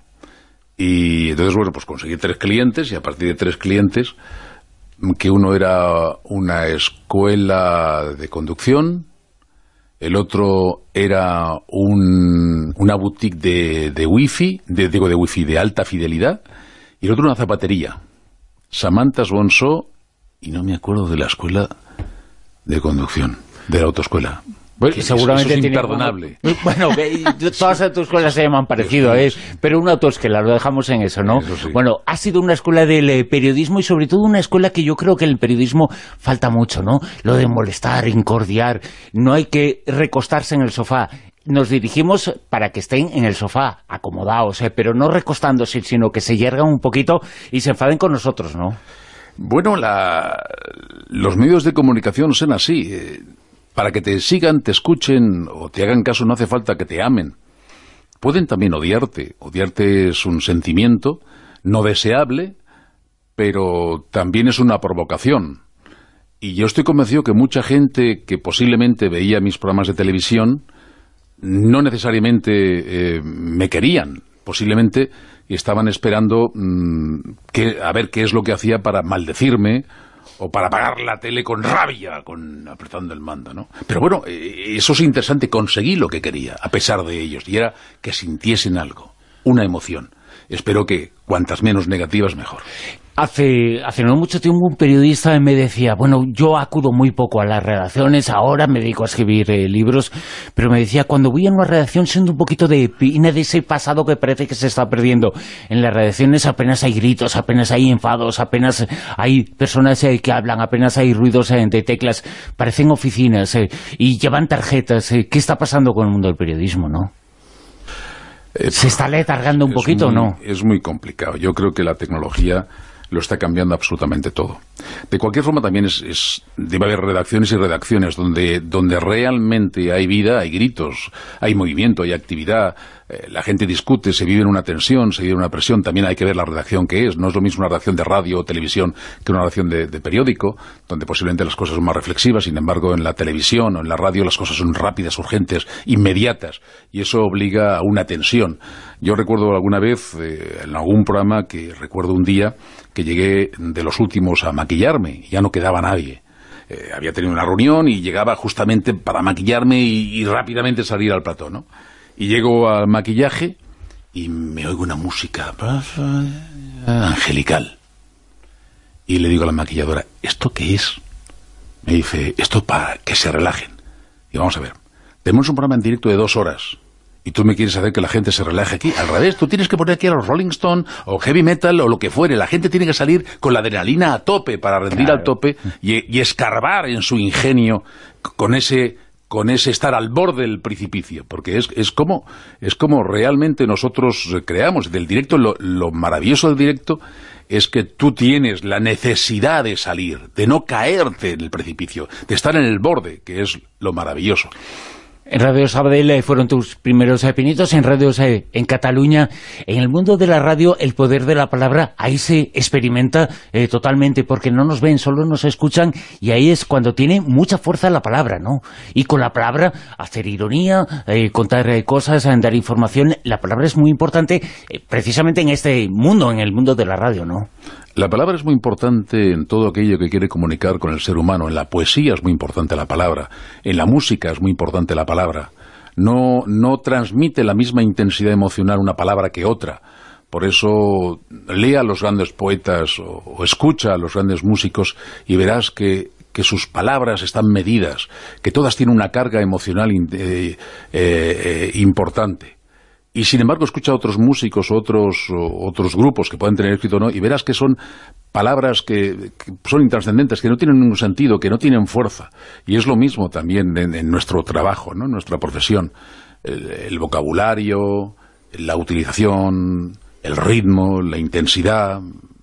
Y entonces, bueno, pues conseguí tres clientes, y a partir de tres clientes, que uno era una escuela de conducción, el otro era un, una boutique de, de wifi, de, digo de wifi de alta fidelidad, y el otro una zapatería, Samantha's Bonso, y no me acuerdo de la escuela de conducción, de la autoescuela. Bueno, seguramente eso es tiene imperdonable. Como... Bueno, todas tus escuelas se llaman parecido, ¿eh? Pero una autoescuela, lo dejamos en eso, ¿no? Eso sí. Bueno, ha sido una escuela del periodismo y sobre todo una escuela que yo creo que en el periodismo falta mucho, ¿no? Lo de molestar, incordiar, no hay que recostarse en el sofá. Nos dirigimos para que estén en el sofá, acomodados, ¿eh? Pero no recostándose, sino que se yergan un poquito y se enfaden con nosotros, ¿no? Bueno, la... los medios de comunicación son así. Eh... Para que te sigan, te escuchen o te hagan caso no hace falta que te amen. Pueden también odiarte. Odiarte es un sentimiento no deseable, pero también es una provocación. Y yo estoy convencido que mucha gente que posiblemente veía mis programas de televisión no necesariamente eh, me querían. Posiblemente estaban esperando mmm, que, a ver qué es lo que hacía para maldecirme o para apagar la tele con rabia, con apretando el mando, ¿no? Pero bueno, eh, eso es interesante, conseguí lo que quería, a pesar de ellos, y era que sintiesen algo, una emoción. Espero que cuantas menos negativas, mejor. Hace, hace no mucho tiempo un periodista me decía, bueno, yo acudo muy poco a las redacciones, ahora me dedico a escribir eh, libros, pero me decía, cuando voy a una redacción siento un poquito de pena de ese pasado que parece que se está perdiendo. En las redacciones apenas hay gritos, apenas hay enfados, apenas hay personas eh, que hablan, apenas hay ruidos eh, de teclas, parecen oficinas eh, y llevan tarjetas. Eh. ¿Qué está pasando con el mundo del periodismo, no? Eh, ¿Se está letargando un poquito o no? Es muy complicado. Yo creo que la tecnología lo está cambiando absolutamente todo. De cualquier forma, también es, es debe haber redacciones y redacciones donde, donde realmente hay vida, hay gritos, hay movimiento, hay actividad, eh, la gente discute, se vive en una tensión, se vive en una presión. También hay que ver la redacción que es. No es lo mismo una redacción de radio o televisión que una redacción de, de periódico, donde posiblemente las cosas son más reflexivas. Sin embargo, en la televisión o en la radio las cosas son rápidas, urgentes, inmediatas, y eso obliga a una tensión. Yo recuerdo alguna vez, eh, en algún programa, que recuerdo un día que llegué de los últimos a maquillarme, y ya no quedaba nadie. Eh, había tenido una reunión y llegaba justamente para maquillarme y, y rápidamente salir al plató, ¿no? Y llego al maquillaje y me oigo una música angelical. Y le digo a la maquilladora, ¿esto qué es? Me dice, esto para que se relajen. Y vamos a ver, tenemos un programa en directo de dos horas. Y tú me quieres hacer que la gente se relaje aquí. Al revés, tú tienes que poner aquí a los Rolling Stone o Heavy Metal o lo que fuere. La gente tiene que salir con la adrenalina a tope para rendir claro. al tope y, y escarbar en su ingenio con ese, con ese estar al borde del precipicio. Porque es, es, como, es como realmente nosotros creamos. Del directo, lo, lo maravilloso del directo es que tú tienes la necesidad de salir, de no caerte en el precipicio, de estar en el borde, que es lo maravilloso. En Radio Sabadell fueron tus primeros eh, pinitos, en radios eh, en Cataluña. En el mundo de la radio, el poder de la palabra, ahí se experimenta eh, totalmente, porque no nos ven, solo nos escuchan, y ahí es cuando tiene mucha fuerza la palabra, ¿no? Y con la palabra, hacer ironía, eh, contar eh, cosas, eh, dar información, la palabra es muy importante, eh, precisamente en este mundo, en el mundo de la radio, ¿no? La palabra es muy importante en todo aquello que quiere comunicar con el ser humano. En la poesía es muy importante la palabra. En la música es muy importante la palabra. No, no transmite la misma intensidad emocional una palabra que otra. Por eso, lea a los grandes poetas o, o escucha a los grandes músicos y verás que, que sus palabras están medidas, que todas tienen una carga emocional eh, eh, eh, importante. y sin embargo escucha a otros músicos, otros, otros grupos que pueden tener éxito o no, y verás que son palabras que, que son intrascendentes, que no tienen ningún sentido, que no tienen fuerza. Y es lo mismo también en, en nuestro trabajo, ¿no? En nuestra profesión. El, el vocabulario, la utilización, el ritmo, la intensidad.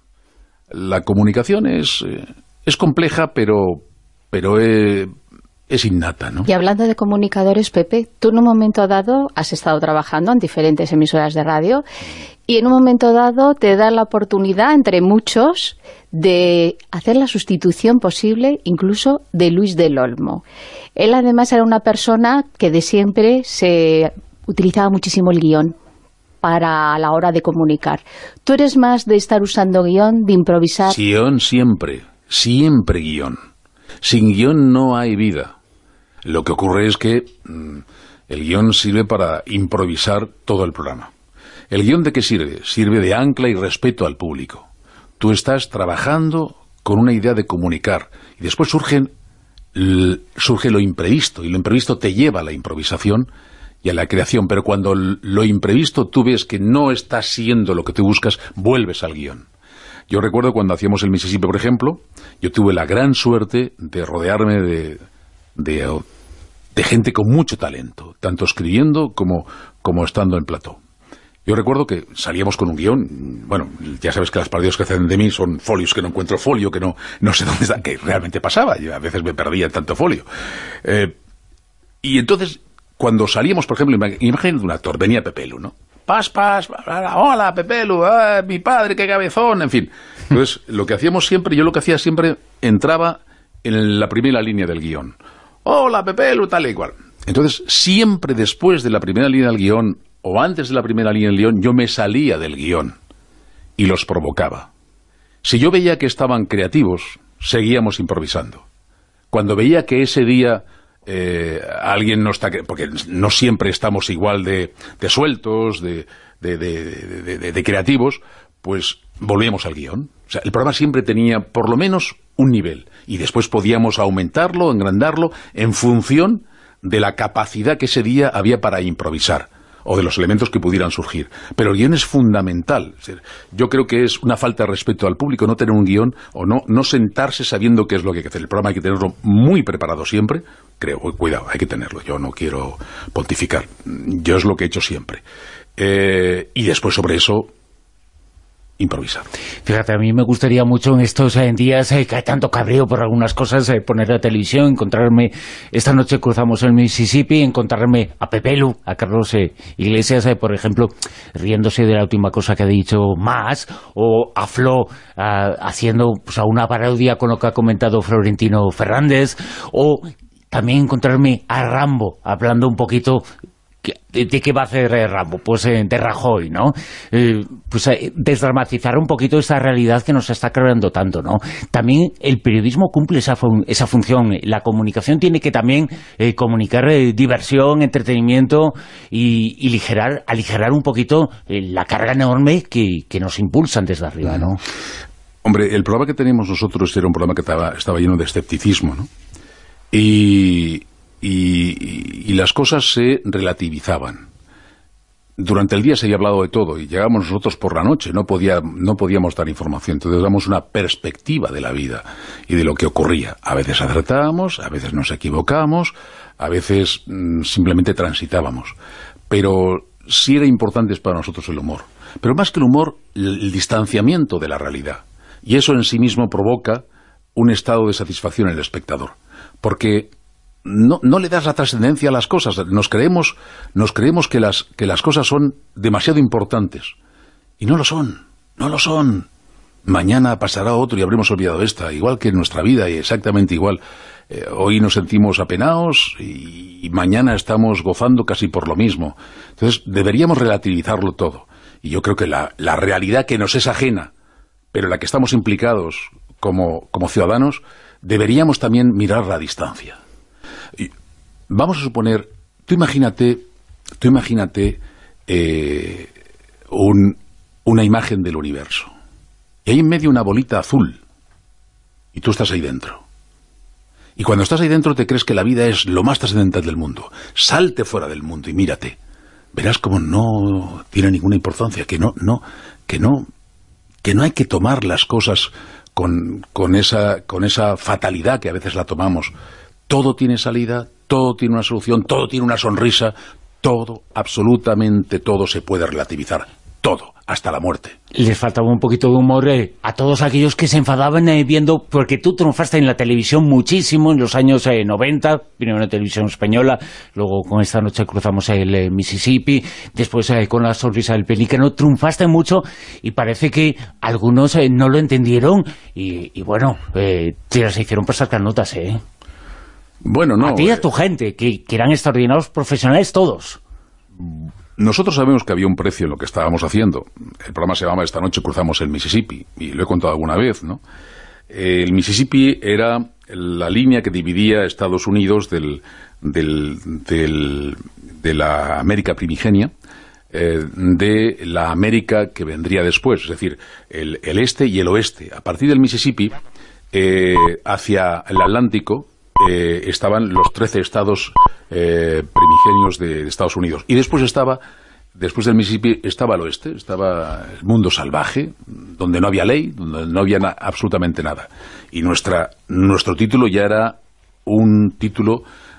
La comunicación es, es compleja, pero, pero es, es innata, ¿no? Y hablando de comunicadores, Pepe, tú en un momento dado has estado trabajando en diferentes emisoras de radio y en un momento dado te da la oportunidad, entre muchos, de hacer la sustitución posible incluso de Luis del Olmo. Él además era una persona que de siempre se utilizaba muchísimo el guión para la hora de comunicar. ¿Tú eres más de estar usando guión, de improvisar? Guión siempre, siempre guión. Sin guión no hay vida. Lo que ocurre es que mmm, el guión sirve para improvisar todo el programa. ¿El guión de qué sirve? Sirve de ancla y respeto al público. Tú estás trabajando con una idea de comunicar y después surgen, l, surge lo imprevisto y lo imprevisto te lleva a la improvisación y a la creación, pero cuando lo imprevisto tú ves que no está siendo lo que tú buscas, vuelves al guión. Yo recuerdo cuando hacíamos el Mississippi, por ejemplo, yo tuve la gran suerte de rodearme de, de, de gente con mucho talento, tanto escribiendo como, como estando en plató. Yo recuerdo que salíamos con un guión, bueno, ya sabes que las parodias que hacen de mí son folios que no encuentro folio, que no, no sé dónde está, que realmente pasaba, yo a veces me perdía en tanto folio. Eh, y entonces, cuando salíamos, por ejemplo, imagínate un actor, venía Pepelu, ¿no? Pas, pas, hola Pepelu, ah, mi padre, qué cabezón, en fin. Entonces, lo que hacíamos siempre, yo lo que hacía siempre, entraba en la primera línea del guión. Hola Pepelu, tal y cual. Entonces, siempre después de la primera línea del guión, o antes de la primera línea del guión, yo me salía del guión y los provocaba. Si yo veía que estaban creativos, seguíamos improvisando. Cuando veía que ese día eh, alguien no está... porque no siempre estamos igual de, de sueltos, de, de, de, de, de, de creativos, pues volvíamos al guión. O sea, el programa siempre tenía por lo menos un nivel y después podíamos aumentarlo, engrandarlo en función de la capacidad que ese día había para improvisar o de los elementos que pudieran surgir. Pero el guión es fundamental. Es decir, yo creo que es una falta de respeto al público no tener un guión o no, no sentarse sabiendo qué es lo que hay que hacer. El programa hay que tenerlo muy preparado siempre. Creo, cuidado, hay que tenerlo. Yo no quiero pontificar. Yo es lo que he hecho siempre. Eh, y después sobre eso improvisar. Fíjate, a mí me gustaría mucho en estos eh, días eh, que hay tanto cabreo por algunas cosas, eh, poner la televisión, encontrarme, esta noche cruzamos el Mississippi, encontrarme a Pepelu, a Carlos eh, Iglesias, eh, por ejemplo, riéndose de la última cosa que ha dicho Mas, o a Flo a, haciendo pues, a una parodia con lo que ha comentado Florentino Fernández, o también encontrarme a Rambo, hablando un poquito... ¿De, ¿De qué va a hacer Rambo? Pues eh, de Rajoy, ¿no? Eh, pues eh, desdramatizar un poquito esta realidad que nos está creando tanto, ¿no? También el periodismo cumple esa, fun esa función. La comunicación tiene que también eh, comunicar eh, diversión, entretenimiento y, y ligerar, aligerar un poquito eh, la carga enorme que, que nos impulsan desde arriba, ¿no? Hombre, el programa que tenemos nosotros era un programa que estaba, estaba lleno de escepticismo, ¿no? Y... Y, y las cosas se relativizaban. Durante el día se había hablado de todo y llegábamos nosotros por la noche, no, podía, no podíamos dar información, entonces damos una perspectiva de la vida y de lo que ocurría. A veces acertábamos, a veces nos equivocábamos, a veces mmm, simplemente transitábamos, pero sí era importante para nosotros el humor. Pero más que el humor, el, el distanciamiento de la realidad. Y eso en sí mismo provoca un estado de satisfacción en el espectador, porque... No, no le das la trascendencia a las cosas, nos creemos, nos creemos que las, que las cosas son demasiado importantes, y no lo son, no lo son. Mañana pasará otro y habremos olvidado esta, igual que en nuestra vida, y exactamente igual. Eh, hoy nos sentimos apenados y, y mañana estamos gozando casi por lo mismo. Entonces deberíamos relativizarlo todo, y yo creo que la, la realidad que nos es ajena, pero en la que estamos implicados como, como ciudadanos, deberíamos también mirar la distancia. Vamos a suponer, tú imagínate, tú imagínate eh, un, una imagen del universo. Y hay en medio una bolita azul. Y tú estás ahí dentro. Y cuando estás ahí dentro te crees que la vida es lo más trascendental del mundo. Salte fuera del mundo y mírate. verás como no tiene ninguna importancia, que no, no, que no, que no hay que tomar las cosas con, con esa, con esa fatalidad que a veces la tomamos. Todo tiene salida, todo tiene una solución, todo tiene una sonrisa, todo, absolutamente todo se puede relativizar, todo, hasta la muerte. Les faltaba un poquito de humor eh, a todos aquellos que se enfadaban eh, viendo, porque tú triunfaste en la televisión muchísimo en los años eh, noventa, primero en la televisión española, luego con Esta noche cruzamos el eh, Mississippi, después eh, con La sonrisa del pelícano, triunfaste mucho y parece que algunos eh, no lo entendieron y, y bueno, eh, te las hicieron pasar canutas, ¿eh? Bueno, no. A ti y a tu gente, que, que eran extraordinarios profesionales todos. Nosotros sabemos que había un precio en lo que estábamos haciendo. El programa se llamaba Esta noche cruzamos el Mississippi, y lo he contado alguna vez, ¿no? El Mississippi era la línea que dividía Estados Unidos del, del, del, de la América primigenia, eh, de la América que vendría después, es decir, el, el este y el oeste. A partir del Mississippi, eh, hacia el Atlántico, Eh, estaban los trece estados eh, primigenios de, de Estados Unidos. Y después estaba, después del Mississippi, estaba el oeste, estaba el mundo salvaje, donde no había ley, donde no había na absolutamente nada. Y nuestra, nuestro título ya era un título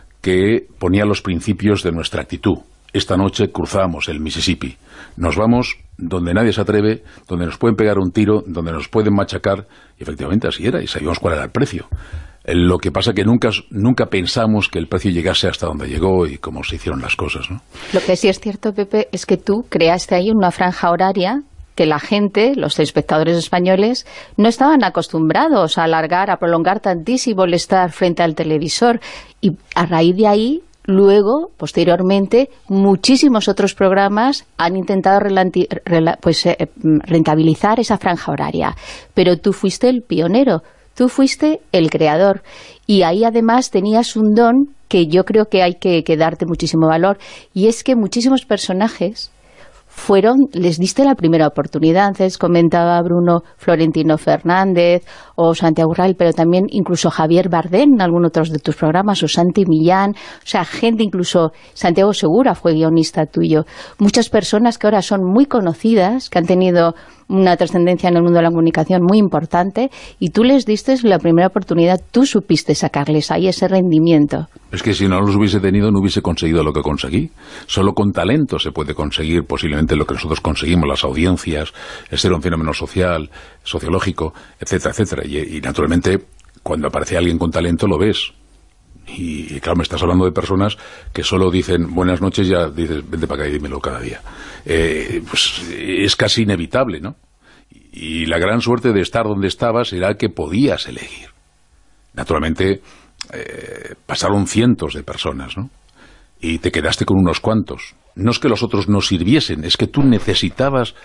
que ponía los principios de nuestra actitud. Esta noche cruzamos el Mississippi. Nos vamos donde nadie se atreve, donde nos pueden pegar un tiro, donde nos pueden machacar. Y efectivamente así era, y sabíamos cuál era el precio. Lo que pasa que nunca, nunca pensamos que el precio llegase hasta donde llegó y cómo se hicieron las cosas, ¿no? Lo que sí es cierto, Pepe, es que tú creaste ahí una franja horaria que la gente, los espectadores españoles, no estaban acostumbrados a alargar, a prolongar tantísimo el estar frente al televisor. Y a raíz de ahí, luego, posteriormente, muchísimos otros programas han intentado pues, eh, rentabilizar esa franja horaria. Pero tú fuiste el pionero. Tú fuiste el creador y ahí además tenías un don que yo creo que hay que, que darte muchísimo valor, y es que muchísimos personajes fueron, les diste la primera oportunidad. Antes comentaba Bruno Florentino Fernández o Santiago Real, pero también incluso Javier Bardem en algunos otros de tus programas, o Santi Millán, o sea, gente, incluso Santiago Segura fue guionista tuyo. Muchas personas que ahora son muy conocidas, que han tenido una trascendencia en el mundo de la comunicación muy importante, y tú les diste la primera oportunidad, tú supiste sacarles ahí ese rendimiento. Es que si no los hubiese tenido, no hubiese conseguido lo que conseguí. Solo con talento se puede conseguir posiblemente lo que nosotros conseguimos, las audiencias, el ser un fenómeno social, sociológico, etcétera, etcétera. Y, y naturalmente, cuando aparece alguien con talento, lo ves. Y, y claro, me estás hablando de personas que solo dicen buenas noches, ya dices, vente para acá y dímelo cada día. Eh, pues es casi inevitable, ¿no? Y la gran suerte de estar donde estabas era que podías elegir. Naturalmente, eh, pasaron cientos de personas, ¿no? Y te quedaste con unos cuantos. No es que los otros no sirviesen, es que tú necesitabas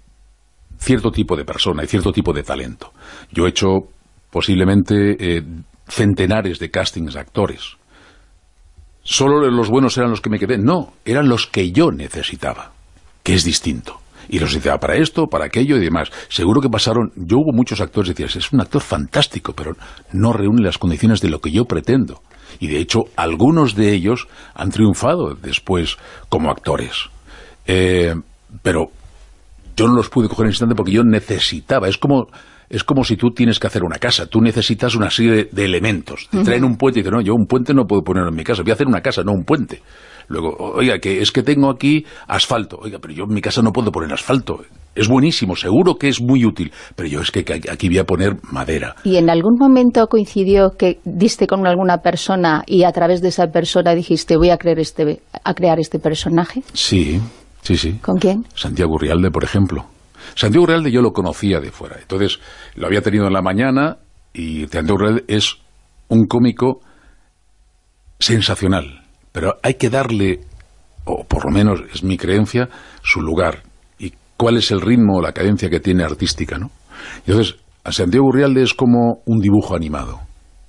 cierto tipo de persona y cierto tipo de talento. Yo he hecho posiblemente eh, centenares de castings de actores. ¿Solo los buenos eran los que me quedé? No, eran los que yo necesitaba, que es distinto. Y los necesitaba para esto, para aquello y demás. Seguro que pasaron, yo hubo muchos actores que decían, es un actor fantástico, pero no reúne las condiciones de lo que yo pretendo. Y de hecho, algunos de ellos han triunfado después como actores. Eh, pero yo no los pude coger en ese instante porque yo necesitaba. Es como, es como si tú tienes que hacer una casa. Tú necesitas una serie de, de elementos. Te traen un puente y dices, no, yo un puente no puedo poner en mi casa. Voy a hacer una casa, no un puente. Luego, oiga, que es que tengo aquí asfalto. Oiga, pero yo en mi casa no puedo poner asfalto. Es buenísimo, seguro que es muy útil, pero yo es que aquí voy a poner madera. ¿Y en algún momento coincidió que diste con alguna persona y a través de esa persona dijiste, voy a crear este, a crear este personaje? Sí, sí, sí. ¿Con quién? Santiago Rialde, por ejemplo. Santiago Rialde yo lo conocía de fuera. Entonces, lo había tenido en la mañana y Santiago Rialde es un cómico sensacional. Pero hay que darle, o por lo menos es mi creencia, su lugar. Y cuál es el ritmo o la cadencia que tiene artística, ¿no? Entonces, a Santiago Rialde es como un dibujo animado.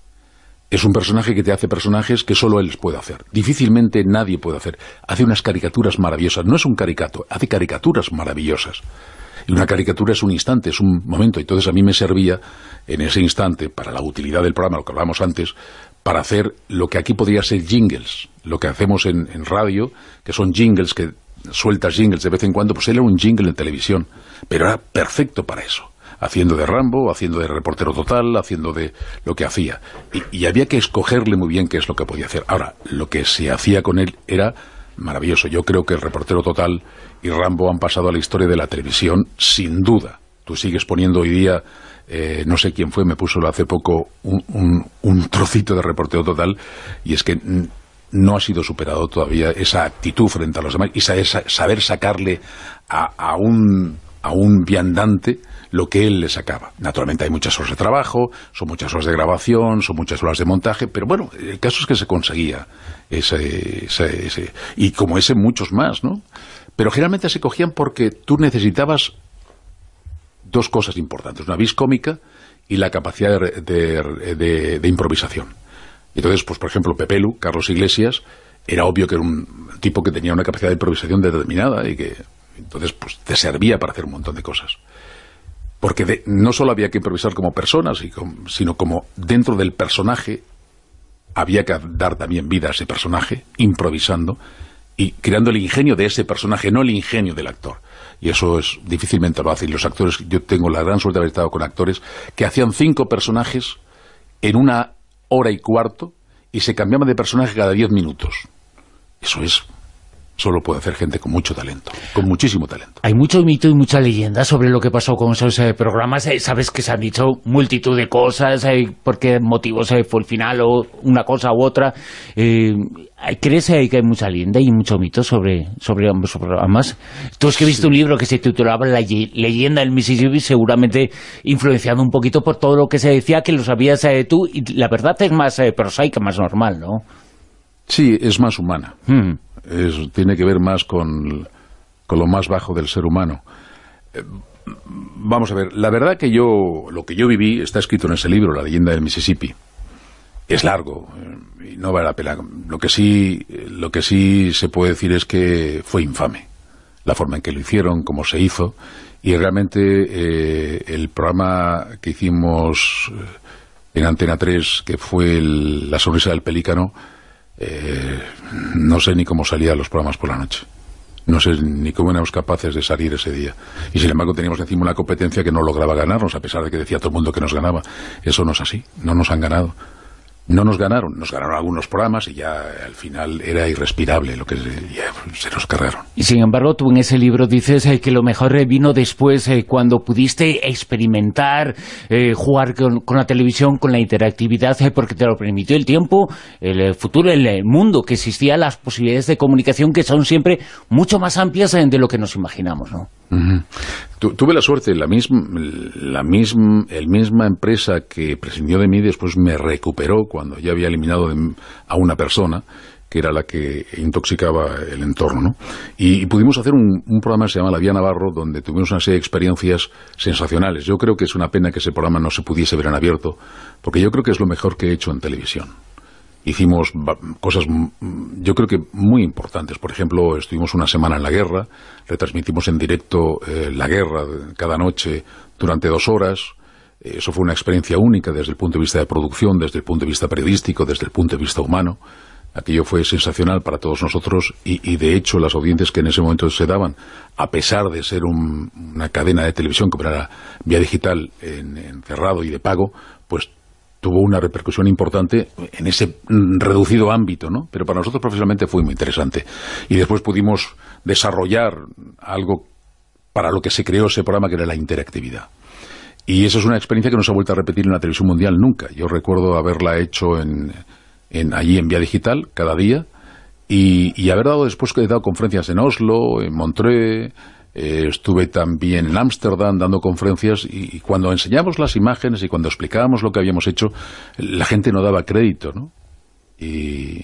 Es un personaje que te hace personajes que solo él puede hacer. Difícilmente nadie puede hacer. Hace unas caricaturas maravillosas. No es un caricato, hace caricaturas maravillosas. Y una caricatura es un instante, es un momento. Entonces a mí me servía en ese instante, para la utilidad del programa, lo que hablábamos antes, para hacer lo que aquí podría ser jingles, lo que hacemos en, en radio, que son jingles que sueltas jingles de vez en cuando, pues él era un jingle en televisión, pero era perfecto para eso, haciendo de Rambo, haciendo de Reportero Total, haciendo de lo que hacía, y, y había que escogerle muy bien qué es lo que podía hacer. Ahora, lo que se hacía con él era maravilloso. Yo creo que el Reportero Total y Rambo han pasado a la historia de la televisión, sin duda. Tú sigues poniendo hoy día, eh, no sé quién fue, me puso hace poco un, un, un trocito de Reportero Total, y es que no ha sido superado todavía esa actitud frente a los demás y saber, saber sacarle a, a, un, a un viandante lo que él le sacaba. Naturalmente hay muchas horas de trabajo, son muchas horas de grabación, son muchas horas de montaje, pero bueno, el caso es que se conseguía ese, ese, ese y como ese muchos más, ¿no? Pero generalmente se cogían porque tú necesitabas dos cosas importantes, una vis cómica y la capacidad de, de, de, de improvisación. Entonces, pues por ejemplo, Pepelu, Carlos Iglesias, era obvio que era un tipo que tenía una capacidad de improvisación determinada y que entonces pues te servía para hacer un montón de cosas. Porque de, no solo había que improvisar como personas, sino como dentro del personaje había que dar también vida a ese personaje, improvisando y creando el ingenio de ese personaje, no el ingenio del actor. Y eso es difícilmente lo hacen. Los actores, yo tengo la gran suerte de haber estado con actores que hacían cinco personajes en una hora y cuarto y se cambiaban de personaje cada diez minutos. Eso es... solo puede hacer gente con mucho talento, con muchísimo talento. Hay mucho mito y mucha leyenda sobre lo que pasó con esos eh, programas. Eh, sabes que se han dicho multitud de cosas, eh, por qué motivos eh, fue el final o una cosa u otra. Eh, ¿Crees eh, que hay mucha leyenda y mucho mito sobre, sobre ambos programas? Tú escribiste sí. un libro que se titulaba La leyenda del Mississippi, seguramente influenciado un poquito por todo lo que se decía, que lo sabías eh, tú, y la verdad es más eh, prosaica, más normal, ¿no? Sí, es más humana. Hmm. Es, tiene que ver más con, con lo más bajo del ser humano. Eh, vamos a ver, la verdad que yo, lo que yo viví, está escrito en ese libro, La leyenda del Mississippi. Es largo, eh, y no vale la pena. Lo que sí, lo que sí se puede decir es que fue infame, la forma en que lo hicieron, cómo se hizo, y realmente eh, el programa que hicimos en Antena tres, que fue el, La sonrisa del pelícano, Eh, no sé ni cómo salían los programas por la noche, no sé ni cómo éramos capaces de salir ese día, y sin embargo teníamos encima una competencia que no lograba ganarnos, a pesar de que decía todo el mundo que nos ganaba. Eso no es así, no nos han ganado, no nos ganaron, nos ganaron algunos programas y ya al final era irrespirable lo que se, ya, se nos cargaron. Y sin embargo tú en ese libro dices eh, que lo mejor eh, vino después, eh, cuando pudiste experimentar, eh, jugar con, con la televisión, con la interactividad, eh, porque te lo permitió el tiempo, el, el futuro, el, el mundo, que existían las posibilidades de comunicación que son siempre mucho más amplias eh, de lo que nos imaginamos, ¿no? Uh-huh. Tu, tuve la suerte, la misma, la misma, el misma empresa que prescindió de mí después me recuperó cuando ya había eliminado de, a una persona que era la que intoxicaba el entorno, ¿no? Y, y pudimos hacer un, un programa que se llama La Vía Navarro, donde tuvimos una serie de experiencias sensacionales. Yo creo que es una pena que ese programa no se pudiese ver en abierto, porque yo creo que es lo mejor que he hecho en televisión. Hicimos cosas, yo creo que muy importantes. Por ejemplo, estuvimos una semana en la guerra, retransmitimos en directo eh, la guerra cada noche durante dos horas. Eso fue una experiencia única desde el punto de vista de producción, desde el punto de vista periodístico, desde el punto de vista humano. Aquello fue sensacional para todos nosotros y, y de hecho las audiencias que en ese momento se daban, a pesar de ser un, una cadena de televisión como era Vía Digital en, en cerrado y de pago, pues tuvo una repercusión importante en ese reducido ámbito, ¿no? Pero para nosotros profesionalmente fue muy interesante. Y después pudimos desarrollar algo para lo que se creó ese programa, que era la interactividad. Y eso es una experiencia que no se ha vuelto a repetir en la televisión mundial nunca. Yo recuerdo haberla hecho en, en allí en Vía Digital, cada día, y, y haber dado después que he dado conferencias en Oslo, en Montreux, eh, estuve también en Ámsterdam dando conferencias, y, y cuando enseñamos las imágenes y cuando explicábamos lo que habíamos hecho, la gente no daba crédito, ¿no? Y...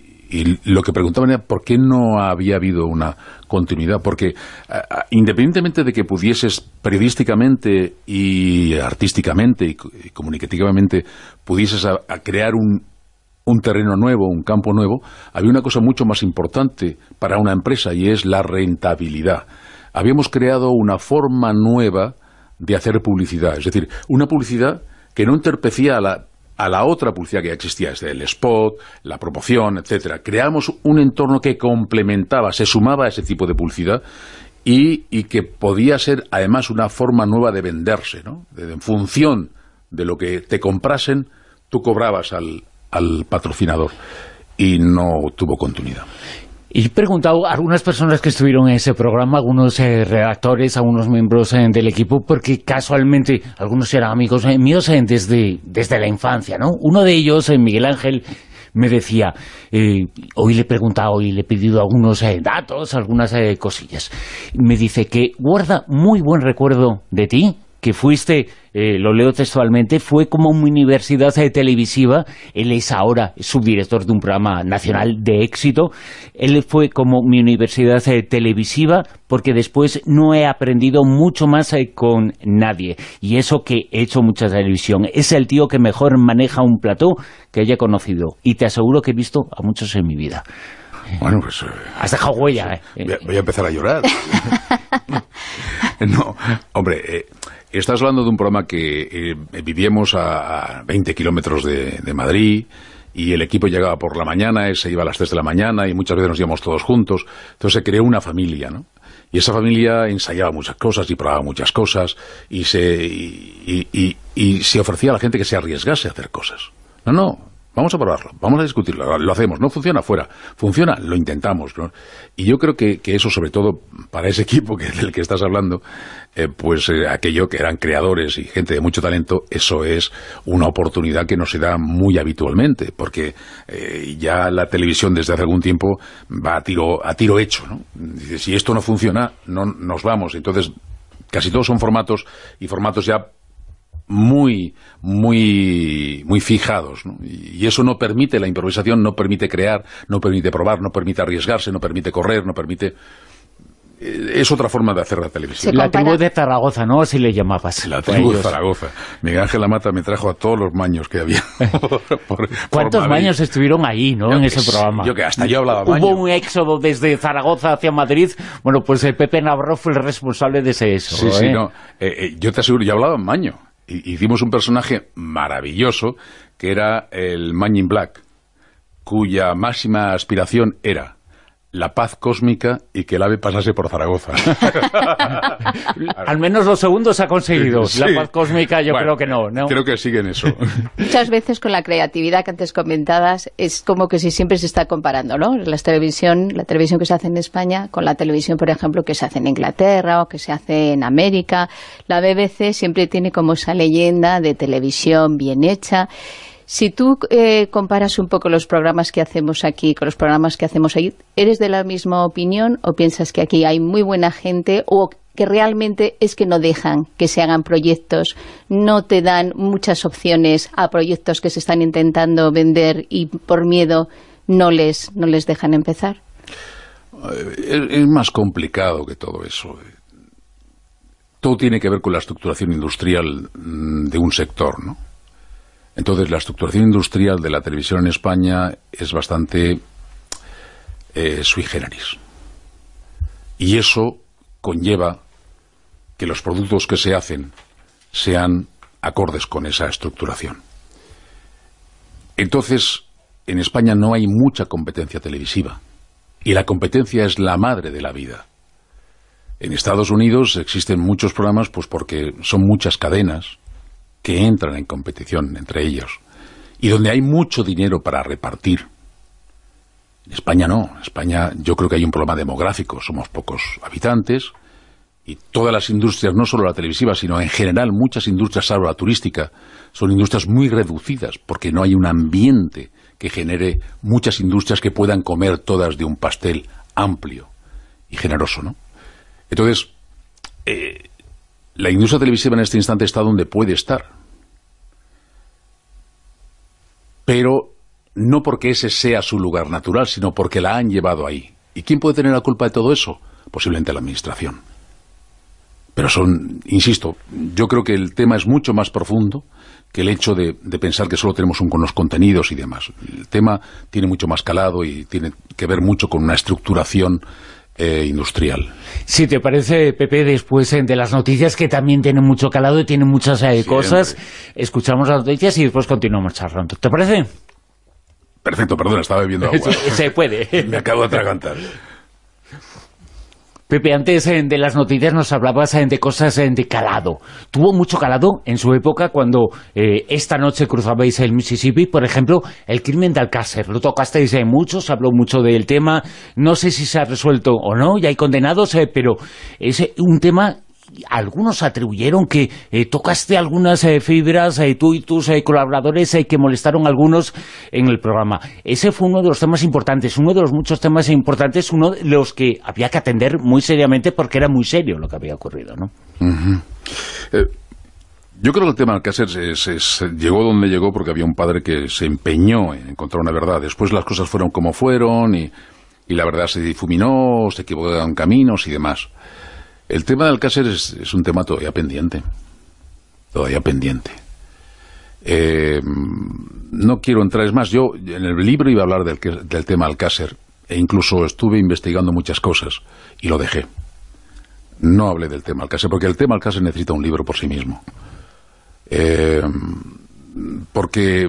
Y lo que preguntaban era por qué no había habido una continuidad, porque a, a, independientemente de que pudieses periodísticamente y artísticamente y, y comunicativamente pudieses a, a crear un, un terreno nuevo, un campo nuevo, había una cosa mucho más importante para una empresa y es la rentabilidad. Habíamos creado una forma nueva de hacer publicidad, es decir, una publicidad que no entorpecía a la a la otra publicidad que ya existía, es el spot, la promoción, etcétera. Creamos un entorno que complementaba, se sumaba a ese tipo de publicidad y, y que podía ser además una forma nueva de venderse, ¿no? De, en función de lo que te comprasen, tú cobrabas al, al patrocinador, y no tuvo continuidad. Y he preguntado a algunas personas que estuvieron en ese programa, algunos eh, redactores, algunos miembros eh, del equipo, porque casualmente algunos eran amigos eh, míos eh, desde, desde la infancia, ¿no? Uno de ellos, eh, Miguel Ángel, me decía, eh, hoy le he preguntado y le he pedido algunos eh, datos, algunas eh, cosillas. Me dice que guarda muy buen recuerdo de ti, que fuiste, eh, lo leo textualmente, fue como una universidad eh, televisiva. Él es ahora subdirector de un programa nacional de éxito. Él fue como mi universidad eh, televisiva, porque después no he aprendido mucho más eh, con nadie. Y eso que he hecho mucha televisión. Es el tío que mejor maneja un plató que haya conocido. Y te aseguro que he visto a muchos en mi vida. Bueno, pues... Eh, Has dejado huella, ¿eh? Voy a, voy a empezar a llorar. No, hombre... Eh, Estás hablando de un programa que eh, vivíamos a, a veinte kilómetros de, de Madrid, y el equipo llegaba por la mañana, se iba a las tres de la mañana, y muchas veces nos íbamos todos juntos. Entonces se creó una familia, ¿no? Y esa familia ensayaba muchas cosas y probaba muchas cosas, y se, y, y, y, y se ofrecía a la gente que se arriesgase a hacer cosas. No, no, vamos a probarlo, vamos a discutirlo, lo hacemos, no funciona, fuera, funciona, lo intentamos, ¿no? Y yo creo que, que eso, sobre todo para ese equipo que, del que estás hablando, eh, pues eh, aquello que eran creadores y gente de mucho talento, eso es una oportunidad que no se da muy habitualmente, porque eh, ya la televisión desde hace algún tiempo va a tiro, a tiro hecho, ¿no? Dice, si esto no funciona, no nos vamos. Entonces, casi todos son formatos, y formatos ya muy, muy, muy fijados, ¿no? Y eso no permite la improvisación, no permite crear, no permite probar, no permite arriesgarse, no permite correr, no permite... Es otra forma de hacer la televisión. La tribu de Zaragoza, ¿no? Así le llamabas. La tribu de Zaragoza. Miguel Ángel Lamata me trajo a todos los maños que había. por, por, ¿Cuántos por maños estuvieron ahí, no? Yo en que ese sí, programa. Yo que hasta yo hablaba maño. Hubo un éxodo desde Zaragoza hacia Madrid. Bueno, pues el Pepe Navarro fue el responsable de ese eso. Sí, ¿eh? sí, no. Eh, eh, yo te aseguro, yo hablaba maño. Hicimos un personaje maravilloso que era el Man in Black, cuya máxima aspiración era la paz cósmica y que el ave pasase por Zaragoza. Al menos los segundos se ha conseguido. Sí. La paz cósmica yo bueno, creo que no, no. Creo que siguen eso. Muchas veces con la creatividad que antes comentabas es como que si siempre se está comparando, ¿no? La televisión, la televisión que se hace en España con la televisión, por ejemplo, que se hace en Inglaterra o que se hace en América. La B B C siempre tiene como esa leyenda de televisión bien hecha. Si tú eh, comparas un poco los programas que hacemos aquí con los programas que hacemos ahí, ¿eres de la misma opinión o piensas que aquí hay muy buena gente o que realmente es que no dejan que se hagan proyectos, no te dan muchas opciones a proyectos que se están intentando vender y por miedo no les, no les dejan empezar? Es, es más complicado que todo eso. Todo tiene que ver con la estructuración industrial de un sector, ¿no? Entonces, la estructuración industrial de la televisión en España es bastante eh, sui generis. Y eso conlleva que los productos que se hacen sean acordes con esa estructuración. Entonces, en España no hay mucha competencia televisiva. Y la competencia es la madre de la vida. En Estados Unidos existen muchos programas pues porque son muchas cadenas que entran en competición entre ellos, y donde hay mucho dinero para repartir. En España no, en España yo creo que hay un problema demográfico, somos pocos habitantes, y todas las industrias, no solo la televisiva, sino en general muchas industrias, salvo la turística, son industrias muy reducidas, porque no hay un ambiente que genere muchas industrias que puedan comer todas de un pastel amplio y generoso, ¿no? Entonces, eh, la industria televisiva en este instante está donde puede estar. Pero no porque ese sea su lugar natural, sino porque la han llevado ahí. ¿Y quién puede tener la culpa de todo eso? Posiblemente la administración. Pero son, insisto, yo creo que el tema es mucho más profundo que el hecho de, de pensar que solo tenemos unos contenidos y demás. El tema tiene mucho más calado y tiene que ver mucho con una estructuración eh, industrial. Si te parece, Pepe, después eh, de las noticias, que también tienen mucho calado y tienen muchas eh, cosas, escuchamos las noticias y después continuamos charlando. ¿Te parece? Perfecto, perdona, estaba bebiendo agua. Sí, se puede. Me acabo de atragantar. Pepe, antes eh, de las noticias nos hablabas eh, de cosas eh, de calado. Tuvo mucho calado en su época cuando eh, esta noche cruzabais el Mississippi, por ejemplo, el crimen de Alcácer. Lo tocasteis eh, mucho, se habló mucho del tema. No sé si se ha resuelto o no, ya hay condenados, eh, pero es eh, un tema... Algunos atribuyeron que eh, tocaste algunas eh, fibras, eh, tú y tus eh, colaboradores, eh, que molestaron a algunos en el programa. Ese fue uno de los temas importantes, uno de los muchos temas importantes, uno de los que había que atender muy seriamente porque era muy serio lo que había ocurrido, ¿no? Uh-huh. eh, yo creo que el tema de Alcácer se, se, se llegó donde llegó porque había un padre que se empeñó en encontrar una verdad. Después las cosas fueron como fueron y, y la verdad se difuminó, se equivocaron caminos y demás. El tema de Alcácer es, es un tema todavía pendiente, todavía pendiente. Eh, no quiero entrar, es más, yo en el libro iba a hablar del, del tema Alcácer, e incluso estuve investigando muchas cosas, y lo dejé. No hablé del tema Alcácer, porque el tema Alcácer necesita un libro por sí mismo. Eh, porque,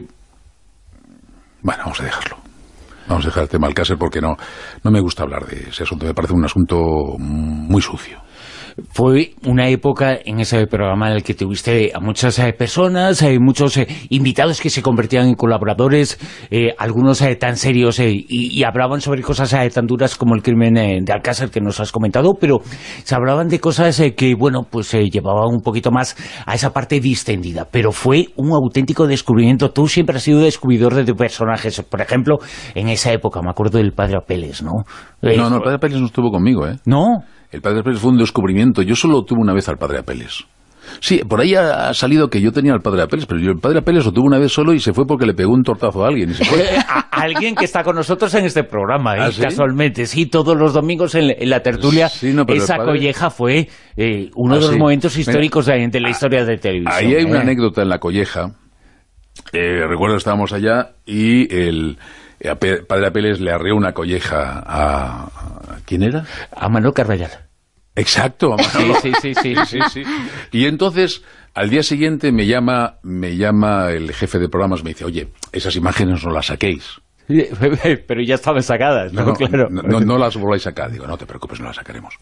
bueno, vamos a dejarlo. Vamos a dejar el tema Alcácer porque no, no me gusta hablar de ese asunto, me parece un asunto muy sucio. Fue una época en ese programa en el que tuviste a muchas eh, personas, eh, muchos eh, invitados que se convertían en colaboradores, eh, algunos eh, tan serios eh, y, y hablaban sobre cosas eh, tan duras como el crimen eh, de Alcácer que nos has comentado, pero se hablaban de cosas eh, que, bueno, pues eh, llevaban un poquito más a esa parte distendida, pero fue un auténtico descubrimiento. Tú siempre has sido descubridor de personajes, por ejemplo, en esa época, me acuerdo del Padre Apeles, ¿no? Eh, no, no, el Padre Apeles no estuvo conmigo, ¿eh? ¿No? El Padre Apeles fue un descubrimiento. Yo solo tuve una vez al Padre Apeles. Sí, por ahí ha salido que yo tenía al Padre Apeles, pero yo el Padre Apeles lo tuve una vez solo y se fue porque le pegó un tortazo a alguien. Y se fue. a alguien que está con nosotros en este programa, ¿eh? ¿Ah, sí? Casualmente. Sí, todos los domingos en, en la tertulia, sí, no, esa padre... colleja fue eh, uno ¿Ah, de los sí? momentos históricos Mira, de, de la historia de televisión. Ahí hay ¿eh? una anécdota en la colleja. Eh, recuerdo que estábamos allá y el... Padre Apeles le arreó una colleja a... ¿a quién era? A Manuel Carvallal. Exacto, a Manuel. Sí, sí, sí, sí, sí, sí. Y entonces, al día siguiente me llama, me llama el jefe de programas, me dice, oye, esas imágenes no las saquéis. Pero ya estaban sacadas, ¿no? No, no, claro. no, no, no las volváis a sacar. Digo, no te preocupes, no las sacaremos.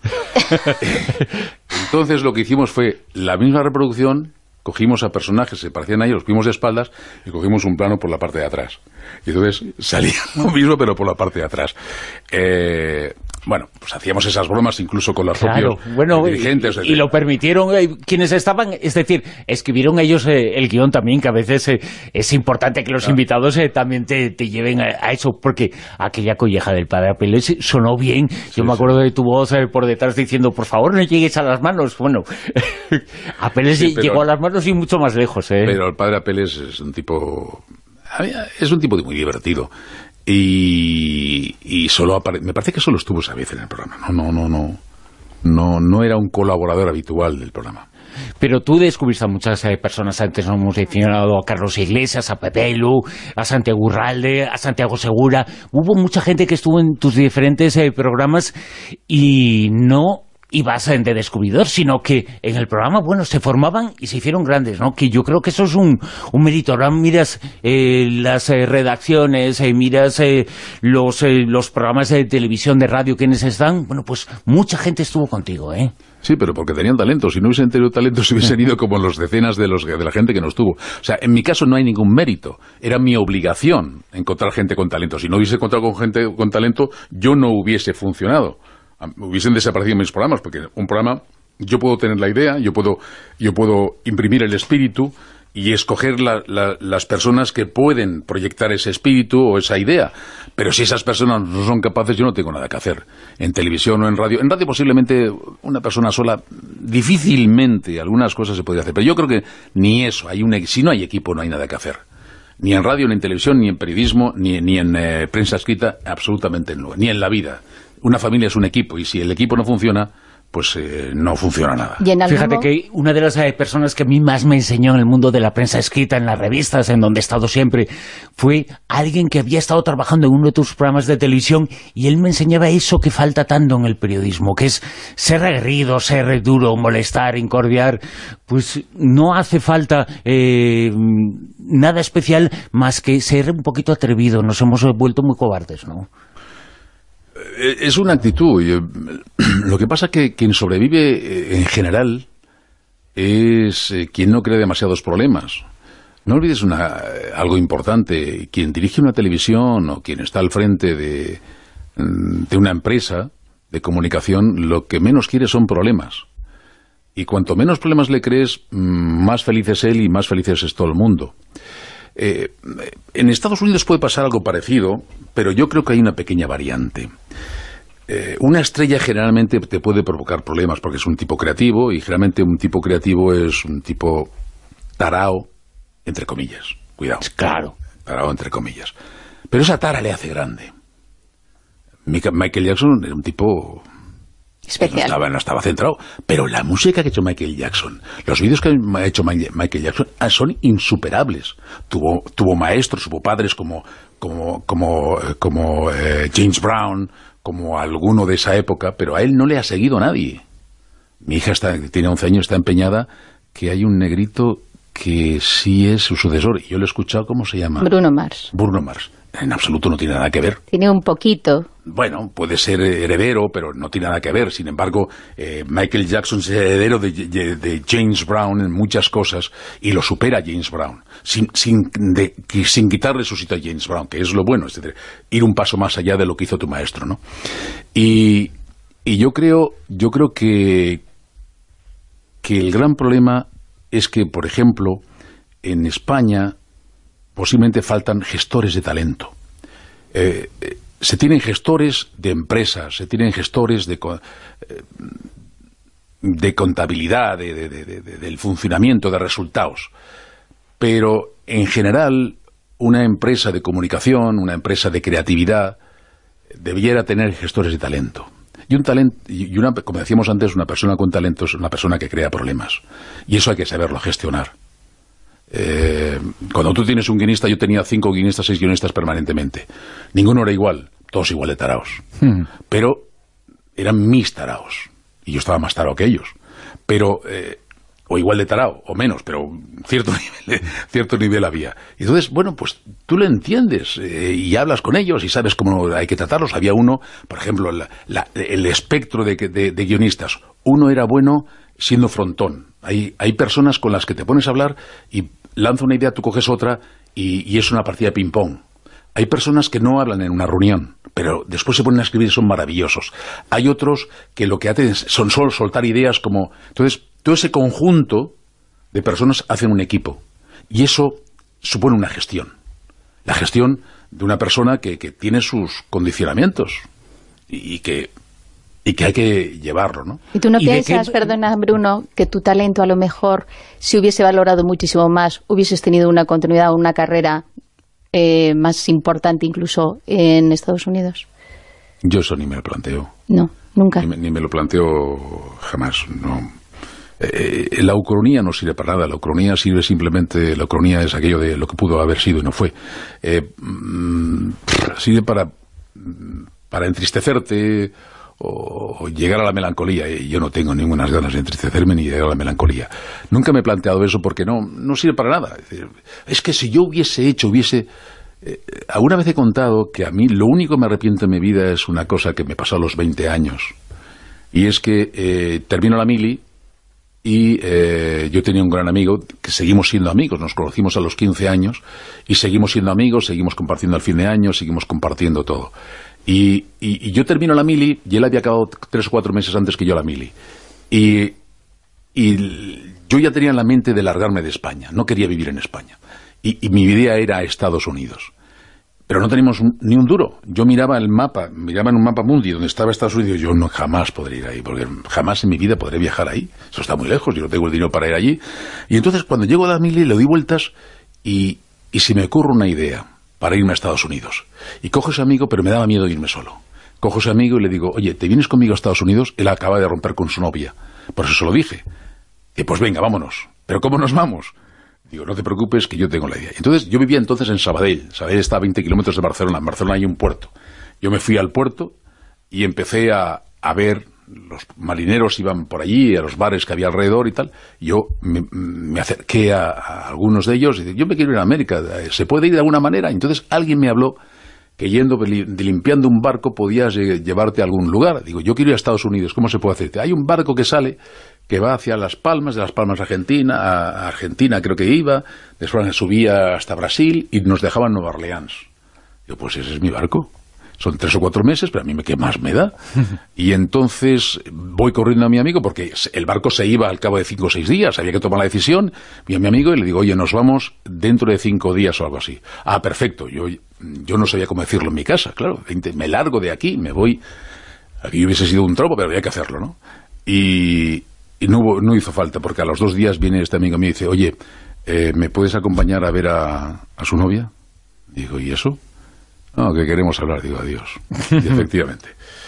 Entonces lo que hicimos fue la misma reproducción. Cogimos a personajes que se parecían a ellos, los pusimos de espaldas y cogimos un plano por la parte de atrás. Y entonces salía lo mismo, pero por la parte de atrás. Eh, bueno, pues hacíamos esas bromas incluso con los claro, propios bueno, dirigentes. Y, y lo permitieron eh, quienes estaban, es decir, escribieron ellos eh, el guión también, que a veces eh, es importante que los claro. invitados eh, también te, te lleven a, a eso, porque aquella colleja del Padre Apeles sonó bien. Yo sí, me acuerdo sí. de tu voz eh, por detrás diciendo, por favor, no llegues a las manos. Bueno, Apeles sí, pero, llegó a las manos y mucho más lejos. Eh. Pero el Padre Apeles es un tipo... es un tipo muy divertido. Y, y solo apare... me parece que solo estuvo esa vez en el programa. No, no, no, no, no, no era un colaborador habitual del programa. Pero tú descubriste a muchas eh, personas. Antes nos hemos mencionado a Carlos Iglesias, a Pepe Lu, a Santiago Urralde, a Santiago Segura. Hubo mucha gente que estuvo en tus diferentes eh, programas y no ibas de descubridor, sino que en el programa, bueno, se formaban y se hicieron grandes, ¿no? Que yo creo que eso es un, un mérito. Ahora miras eh, las eh, redacciones, eh, miras eh, los, eh, los programas de televisión, de radio, quienes están, bueno, pues mucha gente estuvo contigo, ¿eh? Sí, pero porque tenían talento. Si no hubiesen tenido talento, se hubiesen ido como los decenas de, los, de la gente que nos tuvo. O sea, en mi caso no hay ningún mérito. Era mi obligación encontrar gente con talento. Si no hubiese encontrado con gente con talento, yo no hubiese funcionado. Hubiesen desaparecido mis programas, porque un programa, yo puedo tener la idea, yo puedo, yo puedo imprimir el espíritu y escoger la, la, las personas que pueden proyectar ese espíritu o esa idea. Pero si esas personas no son capaces, yo no tengo nada que hacer. En televisión o en radio. En radio posiblemente una persona sola, difícilmente algunas cosas se podría hacer. Pero yo creo que ni eso. Hay un, si no hay equipo, no hay nada que hacer. Ni en radio, ni en televisión, ni en periodismo, ni, ni en eh, prensa escrita, absolutamente no. Ni en la vida. Una familia es un equipo y si el equipo no funciona, pues eh, no funciona nada. Fíjate que una de las eh, personas que a mí más me enseñó en el mundo de la prensa escrita, en las revistas, en donde he estado siempre, fue alguien que había estado trabajando en uno de tus programas de televisión, y él me enseñaba eso que falta tanto en el periodismo, que es ser aguerrido, ser duro, molestar, incordiar. Pues no hace falta eh, nada especial más que ser un poquito atrevido. Nos hemos vuelto muy cobardes, ¿no? Es una actitud. Lo que pasa es que quien sobrevive en general es quien no crea demasiados problemas. No olvides una, algo importante. Quien dirige una televisión o quien está al frente de, de una empresa de comunicación, lo que menos quiere son problemas. Y cuanto menos problemas le crees, más feliz es él y más feliz es todo el mundo. Eh, en Estados Unidos puede pasar algo parecido, pero yo creo que hay una pequeña variante. Eh, una estrella generalmente te puede provocar problemas porque es un tipo creativo, y generalmente un tipo creativo es un tipo tarao, entre comillas. Cuidado. Claro. Tarao, entre comillas. Pero esa tara le hace grande. Michael Jackson era un tipo especial. No estaba, no estaba centrado, pero la música que ha hecho Michael Jackson, los vídeos que ha hecho Michael Jackson son insuperables. Tuvo, tuvo maestros, tuvo padres como, como, como, como eh, James Brown, como alguno de esa época, pero a él no le ha seguido nadie. Mi hija está, tiene once años, está empeñada que hay un negrito que sí es su sucesor, y yo lo he escuchado. ¿Cómo se llama? Bruno Mars. Bruno Mars. En absoluto no tiene nada que ver. Tiene un poquito. Bueno, puede ser heredero, pero no tiene nada que ver. Sin embargo, eh, Michael Jackson es heredero de, de, de James Brown en muchas cosas, y lo supera James Brown, sin, sin, de, sin quitarle su sitio a James Brown, que es lo bueno, es decir, ir un paso más allá de lo que hizo tu maestro, ¿no? Y, y yo creo, yo creo que, que el gran problema es que, por ejemplo, en España posiblemente faltan gestores de talento. Eh, eh, se tienen gestores de empresas, se tienen gestores de, eh, de contabilidad, de, de, de, de, del funcionamiento, de resultados. Pero, en general, una empresa de comunicación, una empresa de creatividad, debiera tener gestores de talento. Y un talento, y una, como decíamos antes, una persona con talento es una persona que crea problemas. Y eso hay que saberlo gestionar. Eh, cuando tú tienes un guionista, yo tenía cinco guionistas, seis guionistas permanentemente. Ninguno era igual, todos igual de taraos. Hmm. Pero eran mis taraos. Y yo estaba más tarao que ellos. Pero, eh, o igual de tarao, o menos, pero cierto nivel, cierto nivel había. Y entonces, bueno, pues tú lo entiendes, eh, y hablas con ellos y sabes cómo hay que tratarlos. Había uno, por ejemplo, la, la, el espectro de, de, de guionistas. Uno era bueno siendo frontón. Hay, hay personas con las que te pones a hablar y lanza una idea, tú coges otra y, y es una partida de ping-pong. Hay personas que no hablan en una reunión, pero después se ponen a escribir y son maravillosos. Hay otros que lo que hacen son solo soltar ideas como... Entonces, todo ese conjunto de personas hacen un equipo. Y eso supone una gestión. La gestión de una persona que, que tiene sus condicionamientos y, y que... y que hay que llevarlo, ¿no? ¿Y tú no ¿Y piensas, qué... perdona, Bruno, que tu talento a lo mejor, si hubiese valorado muchísimo más, hubieses tenido una continuidad, una carrera eh, más importante incluso en Estados Unidos? Yo eso ni me lo planteo. No, nunca. Ni me, ni me lo planteo jamás, no. Eh, la ucronía no sirve para nada. La ucronía sirve simplemente... La ucronía es aquello de lo que pudo haber sido y no fue. Eh, mm, sirve para, para entristecerte... o llegar a la melancolía, y yo no tengo ninguna ganas de entristecerme ni llegar a la melancolía. Nunca me he planteado eso porque no, no sirve para nada. Es decir, es que si yo hubiese hecho, hubiese... Eh, alguna vez he contado que a mí lo único que me arrepiento en mi vida es una cosa que me pasó a los veinte años, y es que eh, termino la mili y eh, yo tenía un gran amigo, que seguimos siendo amigos, nos conocimos a los quince años y seguimos siendo amigos, seguimos compartiendo al fin de año, seguimos compartiendo todo. Y, y, y yo termino la mili, y él había acabado tres o cuatro meses antes que yo la mili. Y, y yo ya tenía en la mente de largarme de España, no quería vivir en España. Y, y mi idea era a Estados Unidos. Pero no teníamos un, ni un duro. Yo miraba el mapa, miraba en un mapa mundi donde estaba Estados Unidos, y yo no jamás podré ir ahí, porque jamás en mi vida podré viajar ahí. Eso está muy lejos, yo no tengo el dinero para ir allí. Y entonces cuando llego a la mili le doy vueltas y, y se me ocurre una idea para irme a Estados Unidos. Y cojo ese amigo, pero me daba miedo irme solo. cojo a ese amigo y le digo, oye, ¿te vienes conmigo a Estados Unidos? Él acaba de romper con su novia. Por eso se lo dije. Y pues venga, vámonos. ¿Pero cómo nos vamos? Digo, no te preocupes, que yo tengo la idea. Entonces, yo vivía entonces en Sabadell. Sabadell está a veinte kilómetros de Barcelona. En Barcelona hay un puerto. Yo me fui al puerto y empecé a, a ver, los marineros iban por allí, a los bares que había alrededor y tal. Yo me, me acerqué a, a algunos de ellos y dije, yo me quiero ir a América, ¿se puede ir de alguna manera? Entonces, alguien me habló que yendo de limpiando un barco podías llevarte a algún lugar. Digo, yo quiero ir a Estados Unidos, ¿cómo se puede hacer? Hay un barco que sale, que va hacia Las Palmas, de Las Palmas a Argentina, a Argentina creo que iba, después subía hasta Brasil y nos dejaba en Nueva Orleans. Digo, pues ese es mi barco. Son tres o cuatro meses, pero a mí ¿qué más me da? Y entonces voy corriendo a mi amigo, porque el barco se iba al cabo de cinco o seis días, había que tomar la decisión, vi a mi amigo y le digo, oye, nos vamos dentro de cinco días o algo así. Ah, perfecto, yo, yo no sabía cómo decirlo en mi casa, claro, me largo de aquí, me voy, aquí hubiese sido un tropo, pero había que hacerlo, ¿no? Y, y no, hubo, no hizo falta, porque a los dos días viene este amigo mío y dice, oye, eh, ¿me puedes acompañar a ver a, a su novia? Digo, ¿y eso? No, que queremos hablar, digo, adiós. Y efectivamente.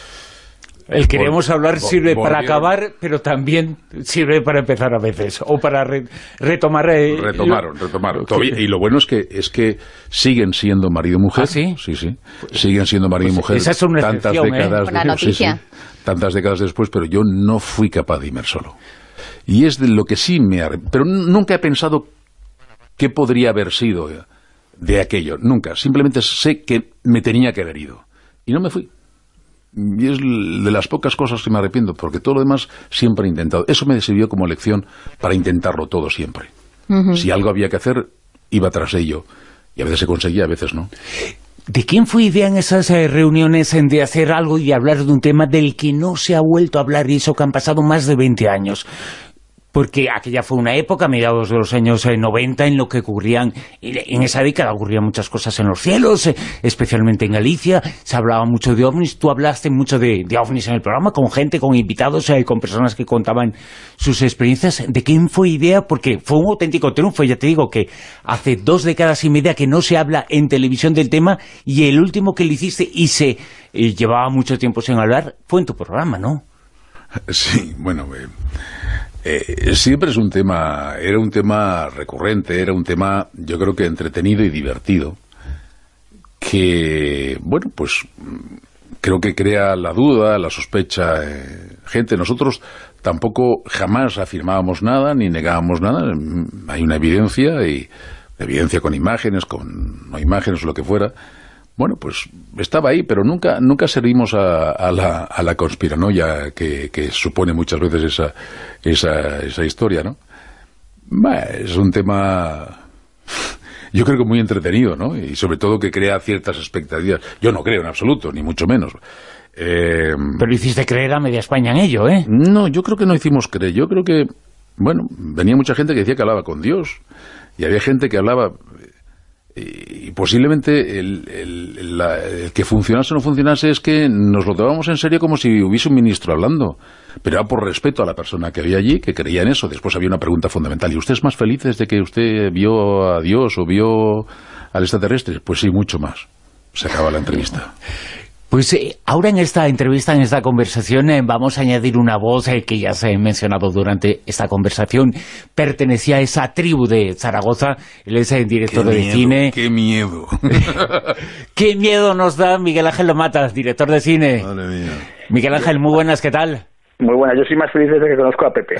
El queremos hablar sirve volvieron. para acabar, pero también sirve para empezar a veces, o para re, retomar... Eh, retomaron, lo... retomaron. Todavía, y lo bueno es que es que siguen siendo marido y mujer. ¿Ah, sí? Sí, sí. Siguen siendo marido pues y mujer. Esa es una tantas excepción, décadas ¿eh? Una de, noticia. sí, sí, tantas décadas después, pero yo no fui capaz de irme solo. Y es de lo que sí me... Pero nunca he pensado qué podría haber sido de aquello, nunca. Simplemente sé que me tenía que haber ido. Y no me fui. Y es de las pocas cosas que me arrepiento, porque todo lo demás siempre he intentado. Eso me sirvió como lección para intentarlo todo siempre. Uh-huh. Si algo había que hacer, iba tras ello. Y a veces se conseguía, a veces no. ¿De quién fue idea en esas eh, reuniones de hacer algo y hablar de un tema del que no se ha vuelto a hablar, y eso que han pasado más de veinte años? Porque aquella fue una época, a mediados de los años noventa, en lo que ocurrían, en esa década ocurrían muchas cosas en los cielos, especialmente en Galicia, se hablaba mucho de ovnis, tú hablaste mucho de, de ovnis en el programa, con gente, con invitados, con personas que contaban sus experiencias. ¿De quién fue idea? Porque fue un auténtico triunfo, ya te digo que hace dos décadas y media que no se habla en televisión del tema, y el último que le hiciste y se eh, llevaba mucho tiempo sin hablar fue en tu programa, ¿no? Sí, bueno... Eh... Eh, siempre es un tema, era un tema recurrente, era un tema, yo creo que entretenido y divertido, que, bueno, pues creo que crea la duda, la sospecha, eh, gente. Nosotros tampoco jamás afirmábamos nada, ni negábamos nada, hay una evidencia, y evidencia con imágenes, con no imágenes, lo que fuera. Bueno, pues estaba ahí, pero nunca nunca servimos a, a, la, a la conspiranoia que, que supone muchas veces esa, esa, esa historia, ¿no? Bah, es un tema, yo creo que muy entretenido, ¿no? Y sobre todo que crea ciertas expectativas. Yo no creo en absoluto, ni mucho menos. Eh, pero hiciste creer a media España en ello, ¿eh? No, yo creo que no hicimos creer. Yo creo que, bueno, venía mucha gente que decía que hablaba con Dios, y había gente que hablaba... Y posiblemente el, el, la, el que funcionase o no funcionase es que nos lo tomábamos en serio como si hubiese un ministro hablando, pero era por respeto a la persona que había allí, que creía en eso. Después había una pregunta fundamental: ¿y usted es más feliz desde que usted vio a Dios o vio al extraterrestre? Pues sí, mucho más. Se acaba la entrevista. Pues eh, ahora en esta entrevista, en esta conversación, eh, vamos a añadir una voz eh, que ya se ha mencionado durante esta conversación. Pertenecía a esa tribu de Zaragoza. Él es el director de cine. ¡Qué miedo! ¡Qué miedo nos da Miguel Ángel Lomatas, director de cine! Madre mía. Miguel Ángel, muy buenas, ¿qué tal? Muy buena, yo soy más feliz desde que conozco a Pepe.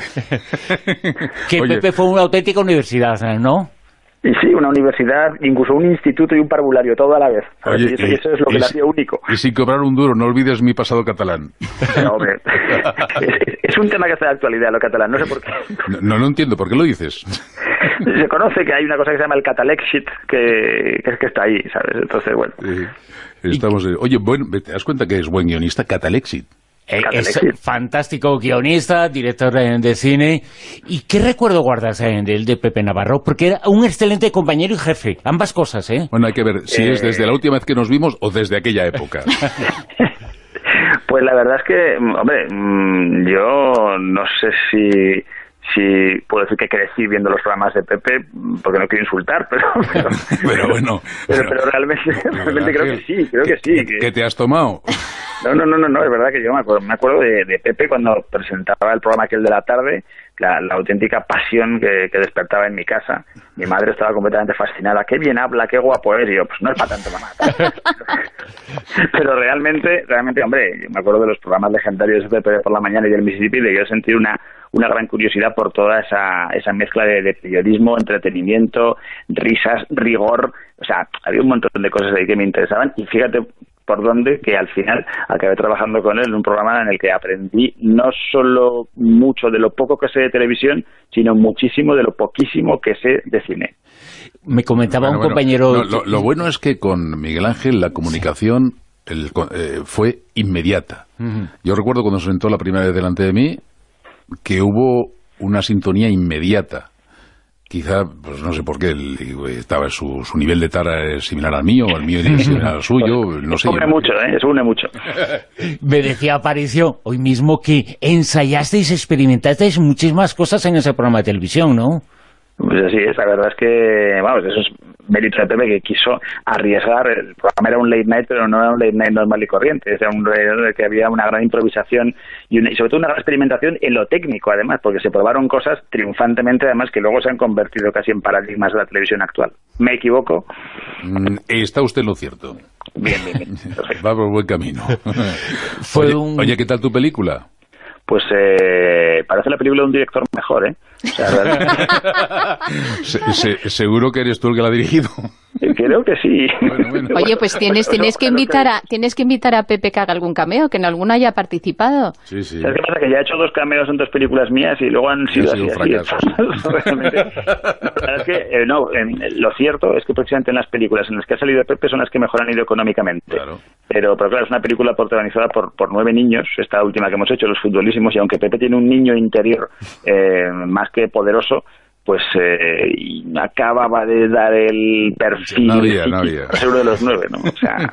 Que Oye. Pepe fue una auténtica universidad, ¿no? Y sí, una universidad, incluso un instituto y un parvulario, todo a la vez. Oye, y eso, y eso es lo que le hacía único. Y sin cobrar un duro, no olvides mi pasado catalán. No, hombre, es, es un tema que está de actualidad, lo catalán, no sé por qué. No, no lo entiendo, ¿por qué lo dices? Se conoce que hay una cosa que se llama el catalexit, que, que, que está ahí, ¿sabes? Entonces, bueno. Sí, estamos... Oye, bueno, ¿te das cuenta que es buen guionista? Catalexit. Eh, es fantástico guionista, director de, de cine. ¿Y qué recuerdo guardas eh, del de Pepe Navarro? Porque era un excelente compañero y jefe, ambas cosas, ¿eh? Bueno, hay que ver si eh... es desde la última vez que nos vimos o desde aquella época. Pues la verdad es que, hombre, yo no sé si, sí puedo decir que crecí viendo los programas de Pepe, porque no quiero insultar, pero pero, pero bueno, pero, pero, pero realmente, realmente creo que sí, creo que sí. ¿Qué, ¿Qué te has tomado? No, no, no, no, no, es verdad que yo me acuerdo, me acuerdo de, de Pepe cuando presentaba el programa aquel de la tarde, la, la auténtica pasión que, que despertaba en mi casa. Mi madre estaba completamente fascinada. Qué bien habla, qué guapo es. Y yo, pues no es para tanto, mamá. Pero realmente, realmente, hombre, yo me acuerdo de los programas legendarios de Pepe por la mañana y del Mississippi, de yo sentí una una gran curiosidad por toda esa esa mezcla de, de periodismo, entretenimiento, risas, rigor. O sea, había un montón de cosas ahí que me interesaban. Y fíjate por dónde, que al final acabé trabajando con él en un programa en el que aprendí no solo mucho de lo poco que sé de televisión, sino muchísimo de lo poquísimo que sé de cine. Me comentaba bueno, un bueno, compañero... No, lo, lo bueno es que con Miguel Ángel la comunicación el, eh, fue inmediata. Uh-huh. Yo recuerdo cuando se sentó la primera vez delante de mí que hubo una sintonía inmediata. Quizá, pues no sé por qué, el, estaba su, su nivel de tara es similar al mío, o el mío es similar al suyo, no sé. Eso une mucho, ¿eh? Eso une mucho. Me decía Aparicio hoy mismo que ensayasteis, experimentasteis muchísimas cosas en ese programa de televisión, ¿no? Pues así es, la verdad es que, vamos, eso es mérito de Pepe, que quiso arriesgar. El programa era un late night, pero no era un late night normal y corriente, era un late night en el que había una gran improvisación y, una, y sobre todo una gran experimentación en lo técnico, además, porque se probaron cosas triunfantemente, además, que luego se han convertido casi en paradigmas de la televisión actual. ¿Me equivoco? Mm, está usted en lo cierto. Bien, bien, bien. Va por buen camino. Fue oye, un... oye, ¿qué tal tu película? Pues eh, parece la película de un director mejor, ¿eh? O sea, se, se, ¿Seguro que eres tú el que la ha dirigido? Creo que sí. Bueno, bueno. Oye, pues tienes tienes que invitar a tienes que invitar a Pepe que haga algún cameo, que en alguna haya participado. Sí, sí. ¿Sabes qué pasa? Que ya ha hecho dos cameos en dos películas mías y luego han sido, sido así, así realmente. La verdad es que, eh, no, eh, lo cierto es que precisamente en las películas en las que ha salido Pepe son las que mejor han ido económicamente. Claro. Pero, pero claro, es una película protagonizada por, por nueve niños, esta última que hemos hecho, Los Futbolísimos, y aunque Pepe tiene un niño interior eh, más que poderoso, pues eh, y acababa de dar el perfil no había, no había. seguro de los nueve, ¿no? O sea...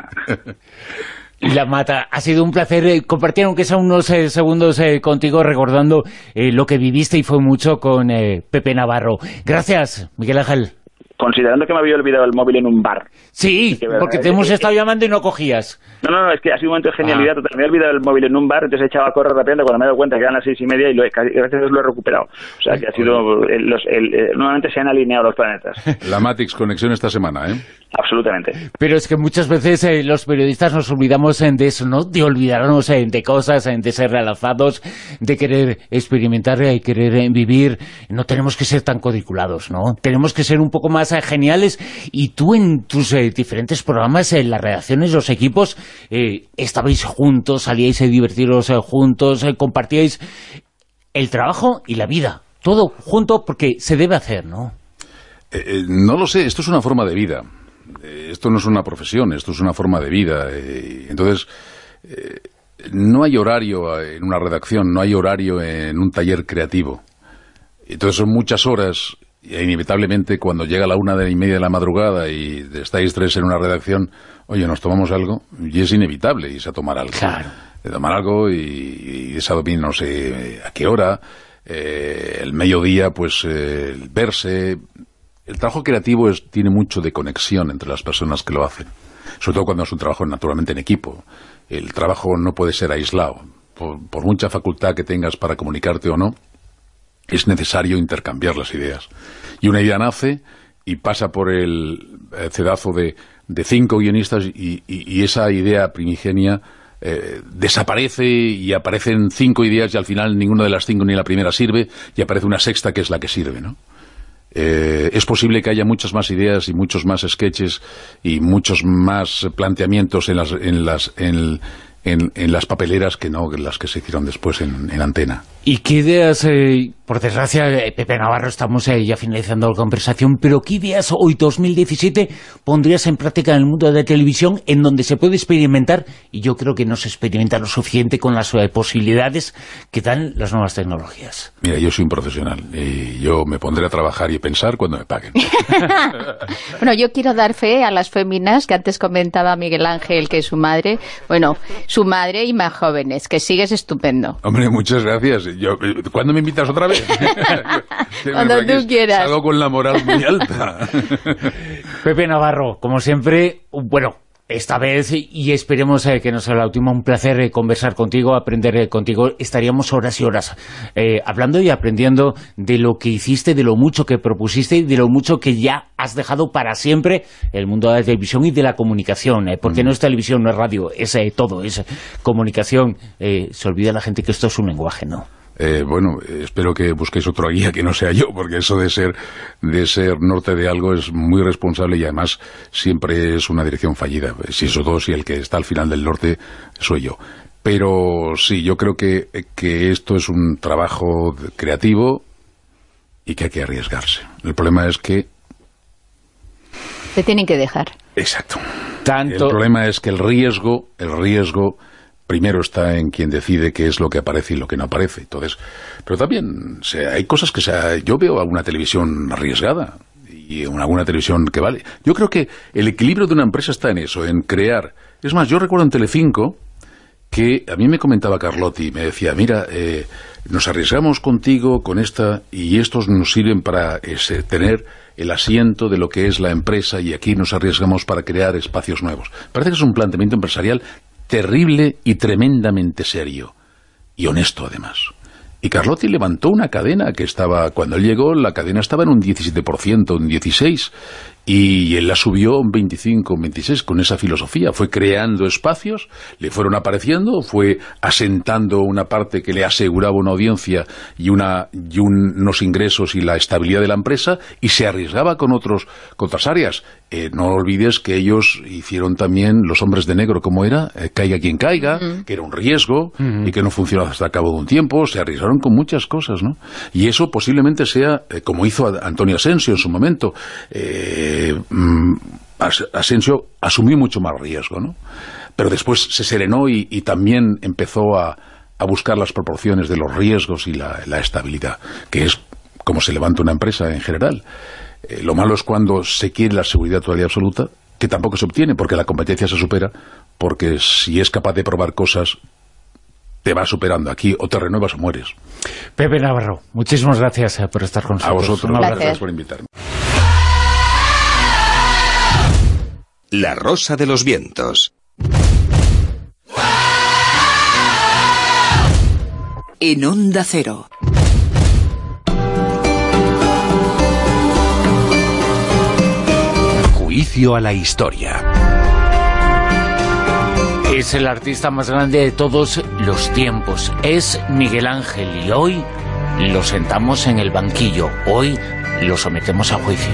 La mata. Ha sido un placer eh, compartir, aunque sea unos eh, segundos eh, contigo, recordando eh, lo que viviste, y fue mucho, con eh, Pepe Navarro. Gracias, Miguel Ángel. Considerando que me había olvidado el móvil en un bar. Sí, que, porque te hemos estado llamando y no cogías. No, no, no, es que ha sido un momento de genialidad. Ah. Me he olvidado el móvil en un bar, entonces he echado a correr rápidamente cuando me he dado cuenta que eran las seis y media y lo he, gracias a Dios lo he recuperado. O sea, que ha sido... El, los, el, el, nuevamente se han alineado los planetas. La Matix conexión esta semana, ¿eh? Absolutamente. Pero es que muchas veces eh, los periodistas nos olvidamos eh, de eso, ¿no? De olvidarnos eh, de cosas, eh, de ser relanzados, de querer experimentar y eh, querer eh, vivir. No tenemos que ser tan cuadriculados, ¿no? Tenemos que ser un poco más eh, geniales. Y tú en tus eh, diferentes programas, en eh, las redacciones, los equipos, eh, estabais juntos, salíais a divertiros eh, juntos, eh, compartíais el trabajo y la vida. Todo junto, porque se debe hacer, ¿no? Eh, eh, no lo sé, esto es una forma de vida. Esto no es una profesión, esto es una forma de vida. Entonces, eh, no hay horario en una redacción, no hay horario en un taller creativo. Entonces son muchas horas, y inevitablemente cuando llega la una y media de la madrugada y estáis tres en una redacción, oye, ¿nos tomamos algo? Y es inevitable irse a tomar algo. Claro. De tomar algo y, y esa domina, no sé a qué hora, eh, el mediodía, pues eh, verse... El trabajo creativo es, tiene mucho de conexión entre las personas que lo hacen, sobre todo cuando es un trabajo naturalmente en equipo. El trabajo no puede ser aislado. Por, por mucha facultad que tengas para comunicarte o no, es necesario intercambiar las ideas. Y una idea nace y pasa por el cedazo de, de cinco guionistas y, y, y esa idea primigenia eh, desaparece y aparecen cinco ideas y al final ninguna de las cinco ni la primera sirve y aparece una sexta que es la que sirve, ¿no? Eh, es posible que haya muchas más ideas y muchos más sketches y muchos más planteamientos en las en las en, en, en las papeleras que no en las que se hicieron después en, en antena. ¿Y qué ideas, eh, por desgracia, eh, Pepe Navarro, estamos eh, ya finalizando la conversación, pero qué ideas hoy, dos mil diecisiete, pondrías en práctica en el mundo de la televisión, en donde se puede experimentar, y yo creo que no se experimenta lo suficiente con las eh, posibilidades que dan las nuevas tecnologías? Mira, yo soy un profesional, y yo me pondré a trabajar y a pensar cuando me paguen. Bueno, yo quiero dar fe a las féminas, que antes comentaba Miguel Ángel, que es su madre, bueno, su madre y más jóvenes, que sigues estupendo. Hombre, muchas gracias. yo, ¿cuándo me invitas otra vez? Cuando tú quieras. Salgo con la moral muy alta. Pepe Navarro, como siempre, bueno, esta vez, y esperemos eh, que no sea la última, un placer eh, conversar contigo, aprender eh, contigo. Estaríamos horas y horas eh, hablando y aprendiendo de lo que hiciste, de lo mucho que propusiste y de lo mucho que ya has dejado para siempre el mundo de la televisión y de la comunicación, eh, porque mm. no es televisión, no es radio, es eh, todo, es comunicación. Eh, se olvida la gente que esto es un lenguaje, ¿no? Eh, bueno, espero que busquéis otro guía que no sea yo, porque eso de ser de ser norte de algo es muy responsable y además siempre es una dirección fallida. Si eso todo, si el que está al final del norte soy yo. Pero sí, yo creo que, que esto es un trabajo creativo y que hay que arriesgarse. El problema es que... te tienen que dejar. Exacto. Tanto... El problema es que el riesgo, el riesgo... primero está en quien decide qué es lo que aparece y lo que no aparece. Entonces, pero también o sea, hay cosas que o sea, yo veo alguna televisión arriesgada y alguna televisión que vale. Yo creo que el equilibrio de una empresa está en eso, en crear. Es más, yo recuerdo en Telecinco que a mí me comentaba Carlotti, me decía, mira, eh, nos arriesgamos contigo con esta y estos nos sirven para ese, tener el asiento de lo que es la empresa y aquí nos arriesgamos para crear espacios nuevos. Parece que es un planteamiento empresarial terrible y tremendamente serio. Y honesto, además. Y Carlotti levantó una cadena que estaba... Cuando él llegó, la cadena estaba en un diecisiete por ciento, un dieciséis por ciento, y él la subió a un veinticinco, un veintiséis por ciento, con esa filosofía. Fue creando espacios, le fueron apareciendo, fue asentando una parte que le aseguraba una audiencia y, una, y un, unos ingresos y la estabilidad de la empresa, y se arriesgaba con, otros, con otras áreas. Eh, no olvides que ellos hicieron también Los Hombres de Negro, como era, eh, Caiga quien caiga, uh-huh. que era un riesgo, uh-huh. y que no funcionó hasta el cabo de un tiempo. Se arriesgaron con muchas cosas, ¿no? Y eso posiblemente sea, eh, como hizo Antonio Asensio en su momento, eh, Asensio asumió mucho más riesgo, ¿no? Pero después se serenó y, y también empezó a, a buscar las proporciones de los riesgos y la, la estabilidad, que es como se levanta una empresa en general. Eh, lo malo es cuando se quiere la seguridad total y absoluta, que tampoco se obtiene, porque la competencia se supera, porque si es capaz de probar cosas, te va superando aquí, o te renuevas o mueres. Pepe Navarro, muchísimas gracias por estar con nosotros. A vosotros, gracias por invitarme. La Rosa de los Vientos. En Onda Cero. Juicio a la historia. Es el artista más grande de todos los tiempos. Es Miguel Ángel y hoy lo sentamos en el banquillo. Hoy lo sometemos a juicio.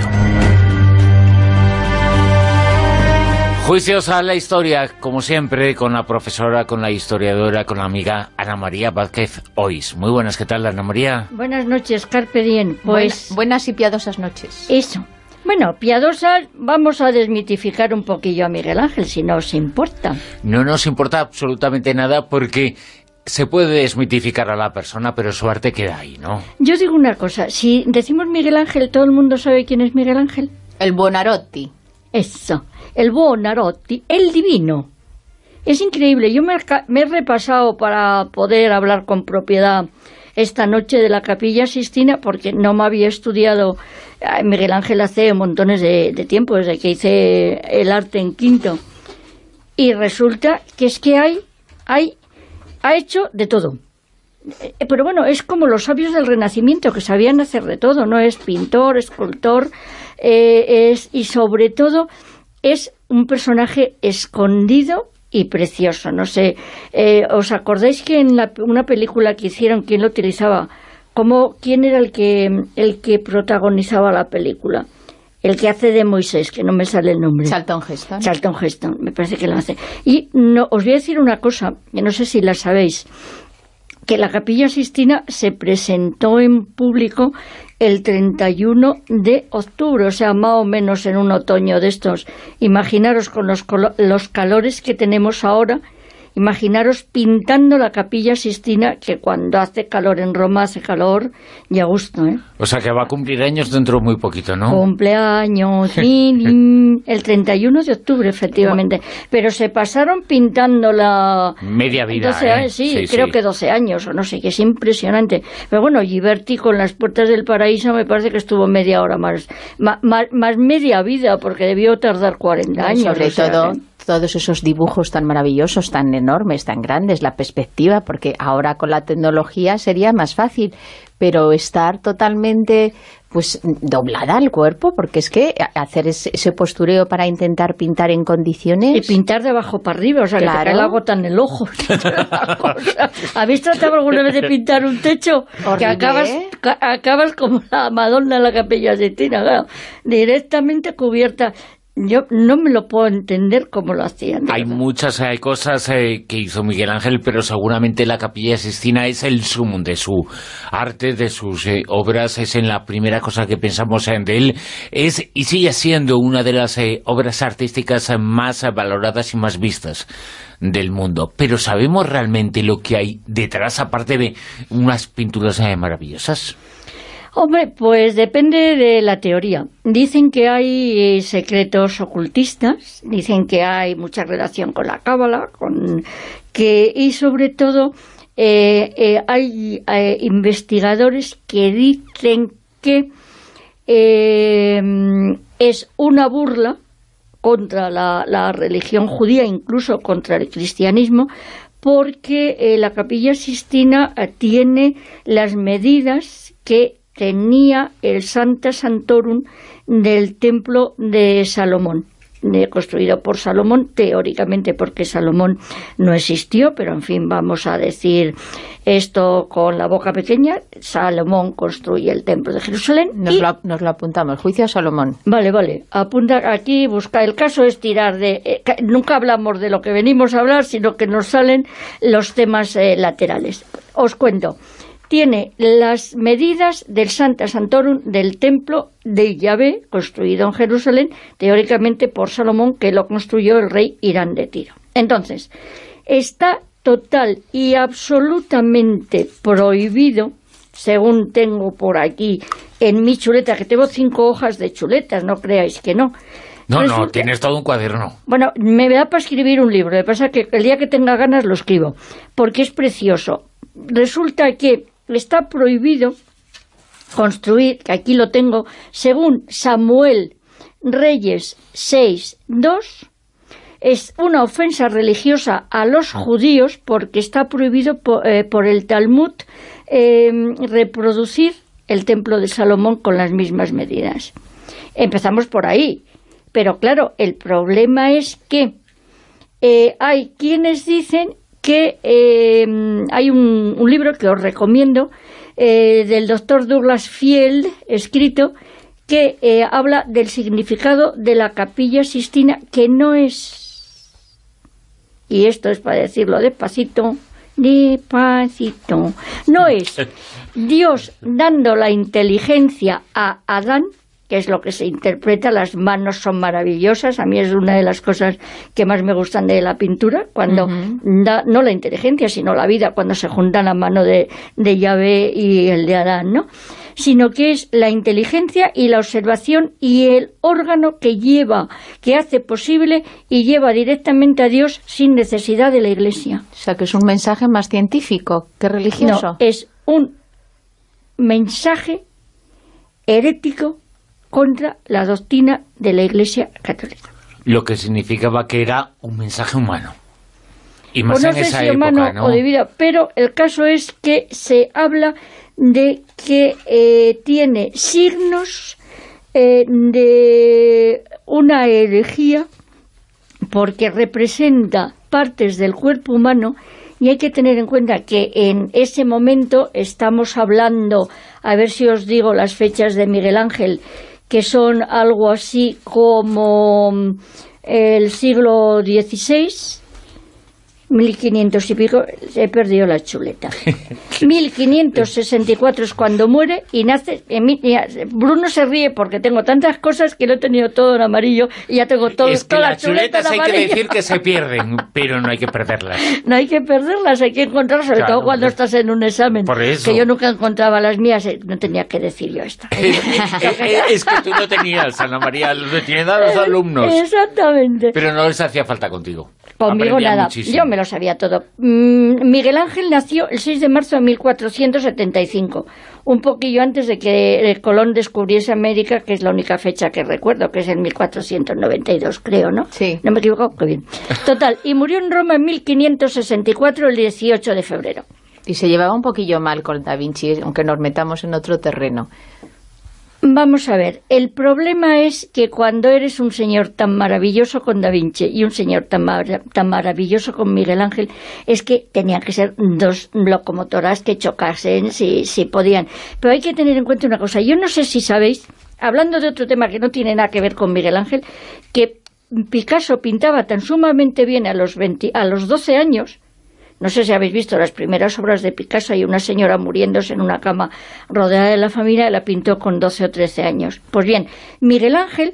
Juicios a la historia, como siempre, con la profesora, con la historiadora, con la amiga Ana María Vázquez Ois. Muy buenas, ¿qué tal, Ana María? Buenas noches, Carpe Diem. Pues buenas, buenas y piadosas noches. Eso. Bueno, piadosas, vamos a desmitificar un poquillo a Miguel Ángel, si no os importa. No nos importa absolutamente nada porque se puede desmitificar a la persona, pero su arte queda ahí, ¿no? Yo digo una cosa, si decimos Miguel Ángel, ¿todo el mundo sabe quién es Miguel Ángel? El Buonarroti. Eso, el Buonarroti, el divino. Es increíble, yo me, me he repasado para poder hablar con propiedad esta noche de la Capilla Sixtina, porque no me había estudiado Miguel Ángel hace montones de, de tiempo, desde que hice el arte en quinto. Y resulta que es que hay, hay, ha hecho de todo. Pero bueno, es como los sabios del Renacimiento, que sabían hacer de todo, ¿no? Es pintor, escultor, eh, es, y sobre todo es un personaje escondido y precioso. No sé, eh, ¿os acordáis que en la, una película que hicieron, quién lo utilizaba? ¿Cómo, quién era el que, el que protagonizaba la película? El que hace de Moisés, que no me sale el nombre. Charlton Heston. Charlton Heston, me parece que lo hace. Y no, os voy a decir una cosa, que no sé si la sabéis, que la Capilla Sixtina se presentó en público el treinta y uno de octubre, o sea, más o menos en un otoño de estos. Imaginaros con los, los calores que tenemos ahora, Imaginaros pintando la Capilla Sixtina, que cuando hace calor en Roma hace calor y a gusto, ¿eh? O sea que va a cumplir años dentro de muy poquito, ¿no? Cumpleaños, el treinta y uno de octubre, efectivamente. Pero se pasaron pintando la... Media vida, doce, ¿eh? Sí, sí creo sí. que doce años, o no sé, que es impresionante. Pero bueno, Ghiberti con Las Puertas del Paraíso me parece que estuvo media hora más, más, más media vida, porque debió tardar cuarenta años. Sobre o sea, todo... ¿eh? todos esos dibujos tan maravillosos, tan enormes, tan grandes, la perspectiva, porque ahora con la tecnología sería más fácil, pero estar totalmente pues doblada al cuerpo, porque es que hacer ese, ese postureo para intentar pintar en condiciones... Y pintar de abajo para arriba, o sea, claro. Que te cae la gota en el ojo. ¿Habéis tratado alguna vez de pintar un techo? Horrible. Que acabas, ca acabas como la Madonna en la Capilla Sixtina, claro, directamente cubierta. Yo no me lo puedo entender cómo lo hacían. Hay verdad. muchas hay cosas eh, que hizo Miguel Ángel, pero seguramente la Capilla Sixtina es el sumum de su arte, de sus eh, obras, es en la primera cosa que pensamos en de él, es y sigue siendo una de las eh, obras artísticas más valoradas y más vistas del mundo. Pero ¿sabemos realmente lo que hay detrás, aparte de unas pinturas eh, maravillosas? Hombre, pues depende de la teoría. Dicen que hay secretos ocultistas, dicen que hay mucha relación con la cábala, con que y sobre todo eh, eh, hay eh, investigadores que dicen que eh, es una burla contra la, la religión judía, incluso contra el cristianismo, porque eh, la Capilla Sixtina tiene las medidas que tenía el Sancta Sanctorum del templo de Salomón, de, construido por Salomón, teóricamente porque Salomón no existió, pero en fin, vamos a decir esto con la boca pequeña. Salomón construye el templo de Jerusalén. Nos, y... lo, nos lo apuntamos, juicio a Salomón. Vale, vale, apunta aquí, busca. El caso es tirar de... Eh, nunca hablamos de lo que venimos a hablar, sino que nos salen los temas eh, laterales. Os cuento. Tiene las medidas del Sancta Sanctorum del templo de Yahvé, construido en Jerusalén, teóricamente por Salomón, que lo construyó el rey Irán de Tiro. Entonces, está total y absolutamente prohibido, según tengo por aquí en mi chuleta, que tengo cinco hojas de chuletas, no creáis que no. No, Resulta, no, tienes todo un cuaderno. Bueno, me da para escribir un libro, lo que pasa es que el día que tenga ganas lo escribo, porque es precioso. Resulta que está prohibido construir, que aquí lo tengo, según Samuel Reyes seis dos, es una ofensa religiosa a los judíos porque está prohibido por, eh, por el Talmud eh, reproducir el templo de Salomón con las mismas medidas. Empezamos por ahí, pero claro, el problema es que eh, hay quienes dicen que eh, hay un, un libro que os recomiendo, eh, del doctor Douglas Field, escrito, que eh, habla del significado de la Capilla Sixtina, que no es, y esto es para decirlo despacito, despacito, no es Dios dando la inteligencia a Adán, que es lo que se interpreta. Las manos son maravillosas, a mí es una de las cosas que más me gustan de la pintura, cuando uh-huh. da, no la inteligencia, sino la vida, cuando se juntan la mano de, de Yahvé y el de Adán, ¿no? Sino que es la inteligencia y la observación y el órgano que lleva, que hace posible y lleva directamente a Dios sin necesidad de la Iglesia. O sea, que es un mensaje más científico que religioso. No, es un mensaje herético contra la doctrina de la Iglesia Católica. Lo que significaba que era un mensaje humano. Y más o no en sé esa si época, humano ¿no? o de vida, pero el caso es que se habla de que eh, tiene signos eh, de una herejía porque representa partes del cuerpo humano. Y hay que tener en cuenta que en ese momento estamos hablando, a ver si os digo las fechas de Miguel Ángel, que son algo así como el siglo dieciséis, mil quinientos y pico, he perdido la chuleta. mil quinientos sesenta y cuatro es cuando muere y nace... Bruno se ríe porque tengo tantas cosas que lo he tenido todo en amarillo y ya tengo todo, es que toda las la chuleta chuletas en hay amarillo. que decir que se pierden, pero no hay que perderlas. No hay que perderlas, hay que encontrarlas, sobre Claro, todo cuando hombre. estás en un examen. Por eso. Que yo nunca encontraba las mías, eh, no tenía que decir yo esto. Es que tú no tenías, Ana María, los tienen a los alumnos. Exactamente. Pero no les hacía falta contigo. Conmigo Aprendían nada, muchísimo. yo me lo sabía todo. Mm, Miguel Ángel nació el seis de marzo de mil cuatrocientos setenta y cinco, un poquillo antes de que Colón descubriese América, que es la única fecha que recuerdo, que es en mil cuatrocientos noventa y dos, creo, ¿no? Sí. ¿No me equivoco? Qué bien. Total, y murió en Roma en mil quinientos sesenta y cuatro, el dieciocho de febrero. Y se llevaba un poquillo mal con Da Vinci, aunque nos metamos en otro terreno. Vamos a ver, el problema es que cuando eres un señor tan maravilloso con Da Vinci y un señor tan, mar tan maravilloso con Miguel Ángel, es que tenían que ser dos locomotoras que chocasen si, si podían. Pero hay que tener en cuenta una cosa, yo no sé si sabéis, hablando de otro tema que no tiene nada que ver con Miguel Ángel, que Picasso pintaba tan sumamente bien a los, veinte, a los doce años. No sé si habéis visto las primeras obras de Picasso, hay una señora muriéndose en una cama rodeada de la familia, la pintó con doce o trece años. Pues bien, Miguel Ángel,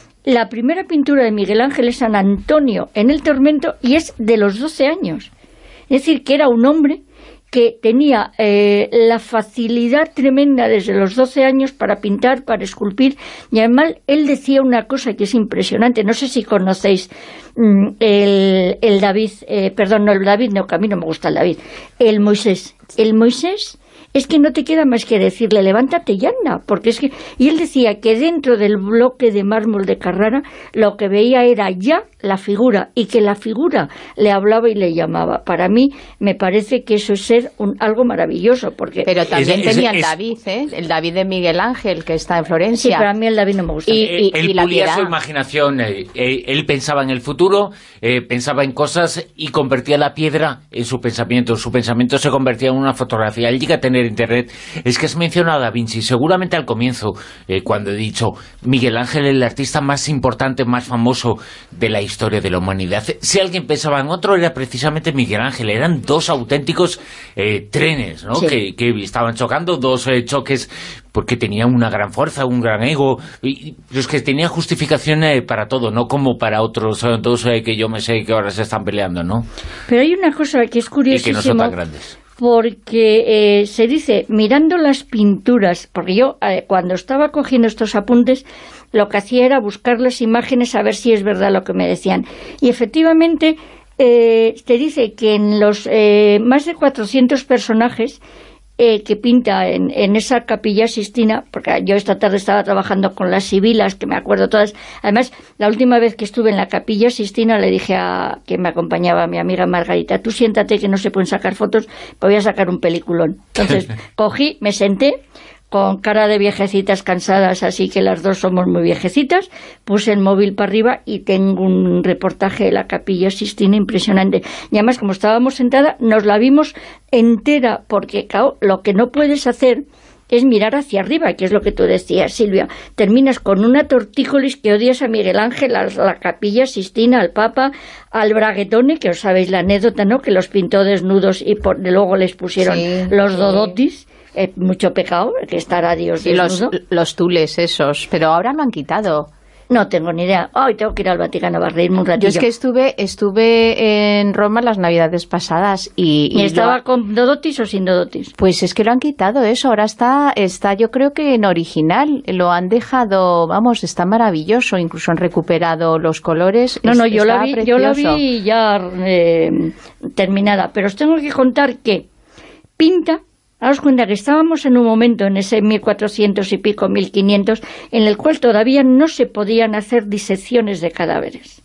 la primera pintura de Miguel Ángel es San Antonio en el Tormento y es de los doce años. Es decir, que era un hombre que tenía eh, la facilidad tremenda desde los doce años para pintar, para esculpir, y además él decía una cosa que es impresionante, no sé si conocéis mm, el, el David, eh, perdón, no el David, no, que a mí no me gusta el David, el Moisés, el Moisés es que no te queda más que decirle levántate y anda, porque es que, y él decía que dentro del bloque de mármol de Carrara lo que veía era ya la figura, y que la figura le hablaba y le llamaba. Para mí me parece que eso es ser un, algo maravilloso, porque... Pero también es, tenía es, el David, ¿eh? El David de Miguel Ángel, que está en Florencia. Sí, pero a mí el David no me gusta. Y, y, él y la pulía piedad. su imaginación, eh, eh, él pensaba en el futuro, eh, pensaba en cosas y convertía la piedra en su pensamiento. Su pensamiento se convertía en una fotografía. Él llega a tener internet. Es que has mencionado a Da Vinci, seguramente al comienzo, eh, cuando he dicho Miguel Ángel, el artista más importante, más famoso de la historia de la humanidad. Si alguien pensaba en otro, era precisamente Miguel Ángel. Eran dos auténticos eh, trenes, ¿no? Sí. Que, que estaban chocando, dos eh, choques, porque tenían una gran fuerza, un gran ego, y los que tenían justificación eh, para todo, no como para otros eh, dos eh, que yo me sé que ahora se están peleando, ¿no? Pero hay una cosa que es Y curiosísima. que no son tan grandes. Porque eh, se dice, mirando las pinturas, porque yo eh, cuando estaba cogiendo estos apuntes, lo que hacía era buscar las imágenes a ver si es verdad lo que me decían. Y efectivamente, eh, te dice que en los eh, más de cuatrocientos personajes eh, que pinta en, en esa Capilla Sixtina, porque yo esta tarde estaba trabajando con las sibilas, que me acuerdo todas. Además, la última vez que estuve en la Capilla Sixtina le dije a que me acompañaba, a mi amiga Margarita, tú siéntate que no se pueden sacar fotos, pues voy a sacar un peliculón. Entonces, cogí, me senté, con cara de viejecitas cansadas, así que las dos somos muy viejecitas, puse el móvil para arriba y tengo un reportaje de la Capilla Sixtina impresionante. Y además, como estábamos sentadas, nos la vimos entera, porque, claro, lo que no puedes hacer es mirar hacia arriba, que es lo que tú decías, Silvia. Terminas con una tortícolis que odias a Miguel Ángel, a la Capilla Sixtina, al Papa, al Braguetone, que os sabéis la anécdota, ¿no?, que los pintó desnudos y por, luego les pusieron sí, los dodotis. Eh, mucho pecado, que estará Dios sí, desnudo. Los, los tules esos, pero ahora lo han quitado. No tengo ni idea. Hoy tengo que ir al Vaticano a reírme un ratillo. Yo es que estuve estuve en Roma las navidades pasadas y... ¿Y, y estaba lo... con dodotis o sin dodotis? Pues es que lo han quitado eso, ahora está, está yo creo que en original, lo han dejado, vamos, está maravilloso, incluso han recuperado los colores. No, es, no, yo la, vi, yo la precioso. vi ya eh, terminada, pero os tengo que contar que pinta... Daos cuenta que estábamos en un momento, en ese mil cuatrocientos y pico, mil quinientos, en el cual todavía no se podían hacer disecciones de cadáveres.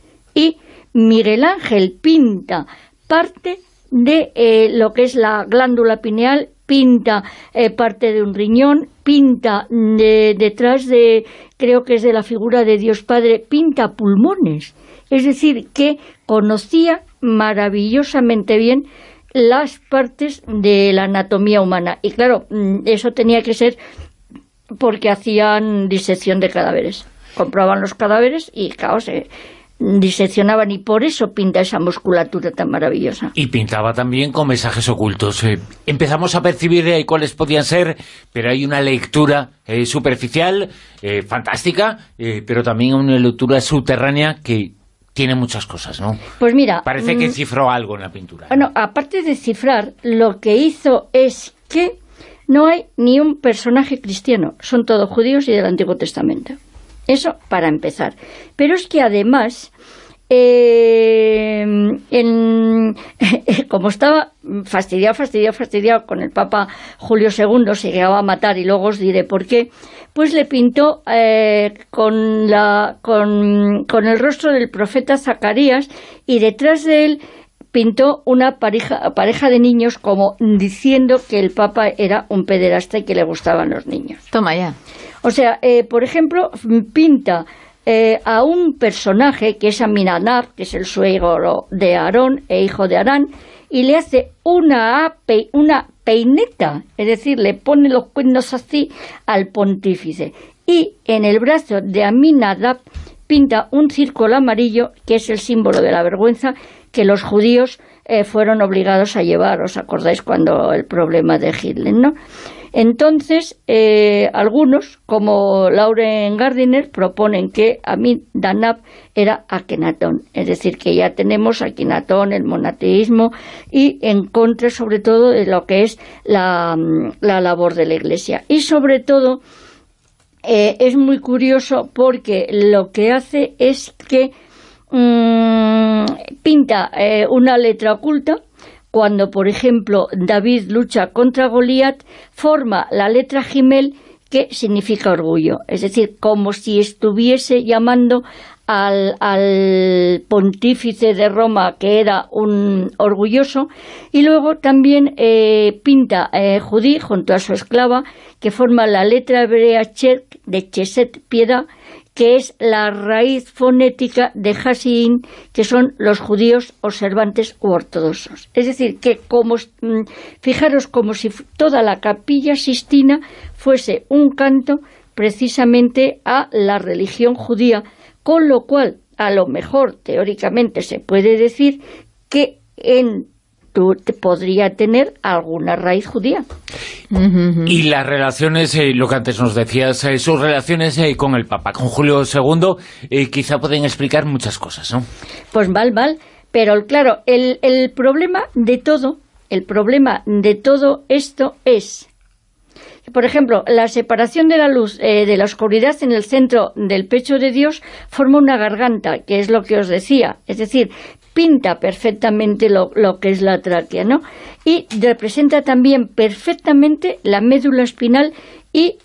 Y Miguel Ángel pinta parte de eh, lo que es la glándula pineal, pinta eh, parte de un riñón, pinta de, detrás de, creo que es de la figura de Dios Padre, pinta pulmones. Es decir, que conocía maravillosamente bien las partes de la anatomía humana. Y claro, eso tenía que ser porque hacían disección de cadáveres. Comprobaban los cadáveres y, claro, se, diseccionaban, y por eso pinta esa musculatura tan maravillosa. Y pintaba también con mensajes ocultos. Eh, empezamos a percibir eh, cuáles podían ser, pero hay una lectura eh, superficial, eh, fantástica, eh, pero también una lectura subterránea que tiene muchas cosas, ¿no? Pues mira... Parece que mmm, cifró algo en la pintura. Bueno, aparte de cifrar, lo que hizo es que no hay ni un personaje cristiano, son todos judíos y del Antiguo Testamento. Eso para empezar. Pero es que además, eh, en, como estaba fastidiado, fastidiado, fastidiado con el Papa Julio segundo, se llegaba a matar, y luego os diré por qué, pues le pintó eh, con, la, con, con el rostro del profeta Zacarías, y detrás de él pintó una pareja, pareja de niños, como diciendo que el Papa era un pederasta y que le gustaban los niños. Toma ya. O sea, eh, por ejemplo, pinta eh, a un personaje que es Aminadab, que es el suegro de Aarón e hijo de Arán, y le hace una, pe una peineta, es decir, le pone los cuernos así al pontífice. Y en el brazo de Aminadab pinta un círculo amarillo, que es el símbolo de la vergüenza que los judíos eh, fueron obligados a llevar. ¿Os acordáis cuando el problema de Hitler, no? Entonces, eh, algunos, como Lauren Gardiner, proponen que Aminadab era Akenatón, es decir, que ya tenemos Akenatón, el monoteísmo, y en contra sobre todo de lo que es la, la labor de la Iglesia. Y sobre todo, eh, es muy curioso porque lo que hace es que mmm, pinta eh, una letra oculta. Cuando, por ejemplo, David lucha contra Goliat, forma la letra Gimel, que significa orgullo. Es decir, como si estuviese llamando al, al pontífice de Roma, que era un orgulloso. Y luego también eh, pinta eh, Judí junto a su esclava, que forma la letra hebrea Chet, de Cheset, piedad, que es la raíz fonética de Hasidim, que son los judíos observantes u ortodoxos. Es decir, que como fijaros, como si toda la Capilla Sixtina fuese un canto precisamente a la religión judía, con lo cual, a lo mejor, teóricamente, se puede decir que en podría tener alguna raíz judía. Y las relaciones, eh, lo que antes nos decías, eh, sus relaciones eh, con el Papa, con Julio segundo, eh, quizá pueden explicar muchas cosas, ¿no? Pues mal, mal, pero claro, el, el problema de todo, el problema de todo esto es, por ejemplo, la separación de la luz eh, de la oscuridad en el centro del pecho de Dios forma una garganta, que es lo que os decía, es decir, pinta perfectamente lo, lo que es la tráquea, ¿no? Y representa también perfectamente la médula espinal y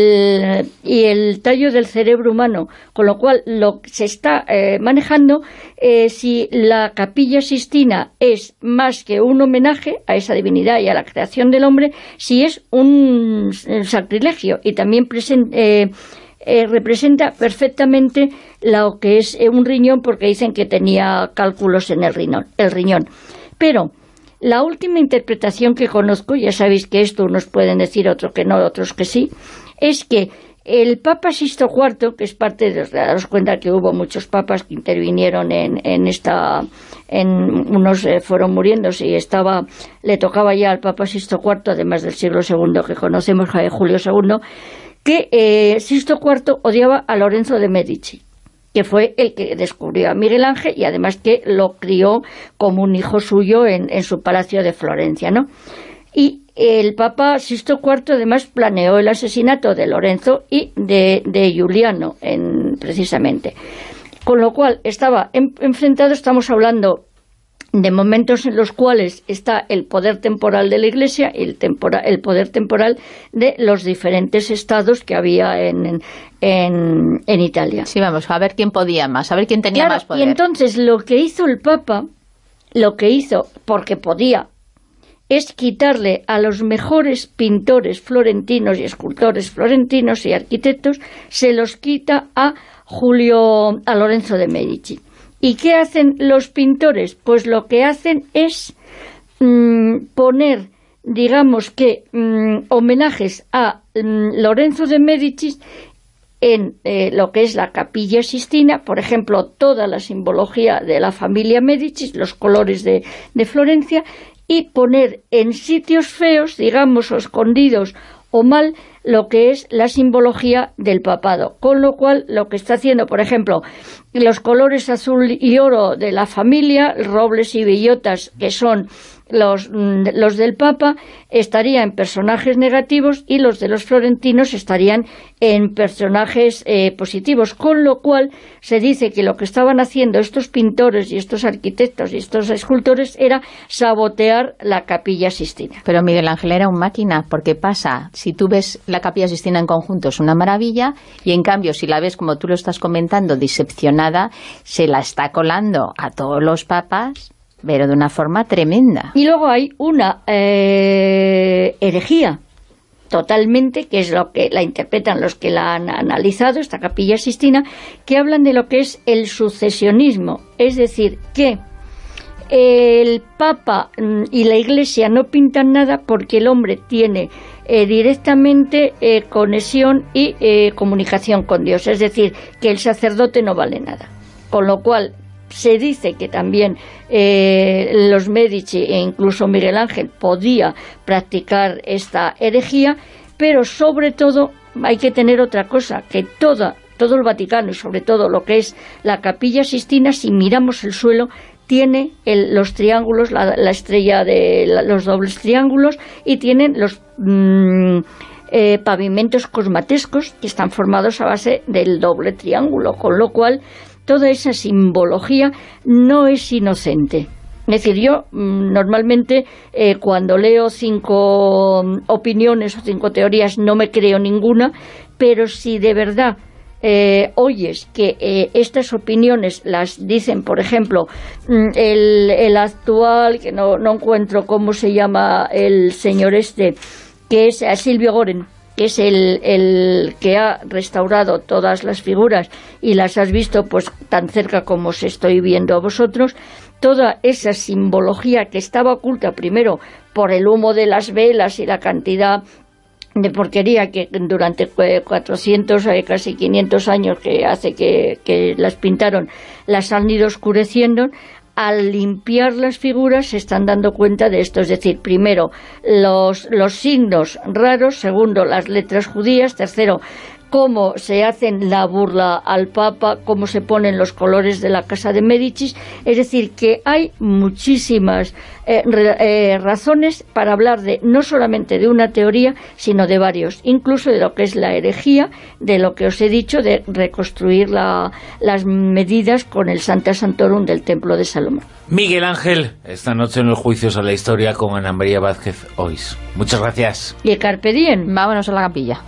el, y el tallo del cerebro humano, con lo cual lo que se está eh, manejando, eh, si la Capilla Sixtina es más que un homenaje a esa divinidad y a la creación del hombre, si es un, un sacrilegio, y también presenta... Eh, Eh, representa perfectamente lo que es eh, un riñón, porque dicen que tenía cálculos en el riñón, el riñón. Pero la última interpretación que conozco, ya sabéis que esto unos pueden decir, otros que no, otros que sí, es que el Papa Sixto cuarto, que es parte de, daros cuenta que hubo muchos papas que intervinieron en, en esta, en unos eh, fueron muriéndose, y estaba, le tocaba ya al Papa Sixto cuarto, además del siglo segundo que conocemos, Julio segundo, que eh, Sixto cuarto odiaba a Lorenzo de Medici, que fue el que descubrió a Miguel Ángel, y además que lo crió como un hijo suyo en, en su palacio de Florencia, ¿no? Y el Papa Sixto cuarto además planeó el asesinato de Lorenzo y de, de Giuliano, en, precisamente. Con lo cual estaba en, enfrentado, estamos hablando de momentos en los cuales está el poder temporal de la Iglesia y el, tempora, el poder temporal de los diferentes estados que había en, en, en Italia. Sí, vamos, a ver quién podía más, a ver quién tenía claro, más poder. Y entonces lo que hizo el Papa, lo que hizo, porque podía, es quitarle a los mejores pintores florentinos y escultores florentinos y arquitectos, se los quita a Julio, a Lorenzo de Medici. ¿Y qué hacen los pintores? Pues lo que hacen es mmm, poner, digamos que, mmm, homenajes a mmm, Lorenzo de Medici, en eh, lo que es la Capilla Sistina, por ejemplo, toda la simbología de la familia Médicis, los colores de, de Florencia, y poner en sitios feos, digamos, o escondidos o mal, lo que es la simbología del papado. Con lo cual, lo que está haciendo, por ejemplo, los colores azul y oro de la familia, robles y bellotas, que son los, los del Papa, estarían en personajes negativos, y los de los florentinos estarían en personajes eh, positivos, con lo cual se dice que lo que estaban haciendo estos pintores y estos arquitectos y estos escultores era sabotear la Capilla Sistina. Pero Miguel Ángel era un máquina, porque pasa, si tú ves la Capilla Sistina en conjunto es una maravilla, y en cambio si la ves como tú lo estás comentando, diseccionada, se la está colando a todos los papas, pero de una forma tremenda. Y luego hay una eh, herejía totalmente, que es lo que la interpretan los que la han analizado, esta Capilla Sistina, que hablan de lo que es el sucesionismo, es decir, que el Papa y la Iglesia no pintan nada porque el hombre tiene eh, directamente eh, conexión y eh, comunicación con Dios, es decir, que el sacerdote no vale nada, con lo cual se dice que también eh, los Medici e incluso Miguel Ángel podía practicar esta herejía, pero sobre todo hay que tener otra cosa, que toda, todo el Vaticano y sobre todo lo que es la Capilla Sistina, si miramos el suelo, tiene el, los triángulos, la, la estrella de la, los dobles triángulos, y tienen los mmm, eh, pavimentos cosmatescos que están formados a base del doble triángulo, con lo cual toda esa simbología no es inocente. Es decir, yo mmm, normalmente eh, cuando leo cinco um, opiniones o cinco teorías no me creo ninguna, pero si de verdad eh, oyes que eh, estas opiniones las dicen, por ejemplo, el, el actual, que no, no encuentro cómo se llama el señor este, que es Silvio Goren, que es el, el que ha restaurado todas las figuras y las has visto pues tan cerca como os estoy viendo a vosotros, toda esa simbología que estaba oculta primero por el humo de las velas y la cantidad de porquería que durante cuatrocientos, casi quinientos años que hace que, que las pintaron, las han ido oscureciendo. Al limpiar las figuras se están dando cuenta de esto, es decir, primero los, los signos raros, segundo las letras judías, tercero cómo se hacen la burla al Papa, cómo se ponen los colores de la Casa de Médicis, es decir, que hay muchísimas eh, eh, razones para hablar de no solamente de una teoría, sino de varios, incluso de lo que es la herejía, de lo que os he dicho, de reconstruir la, las medidas con el Sancta Sanctorum del Templo de Salomón. Miguel Ángel, esta noche en los Juicios a la Historia con Ana María Vázquez Ois. Muchas gracias. Y carpe diem. Vámonos a la capilla.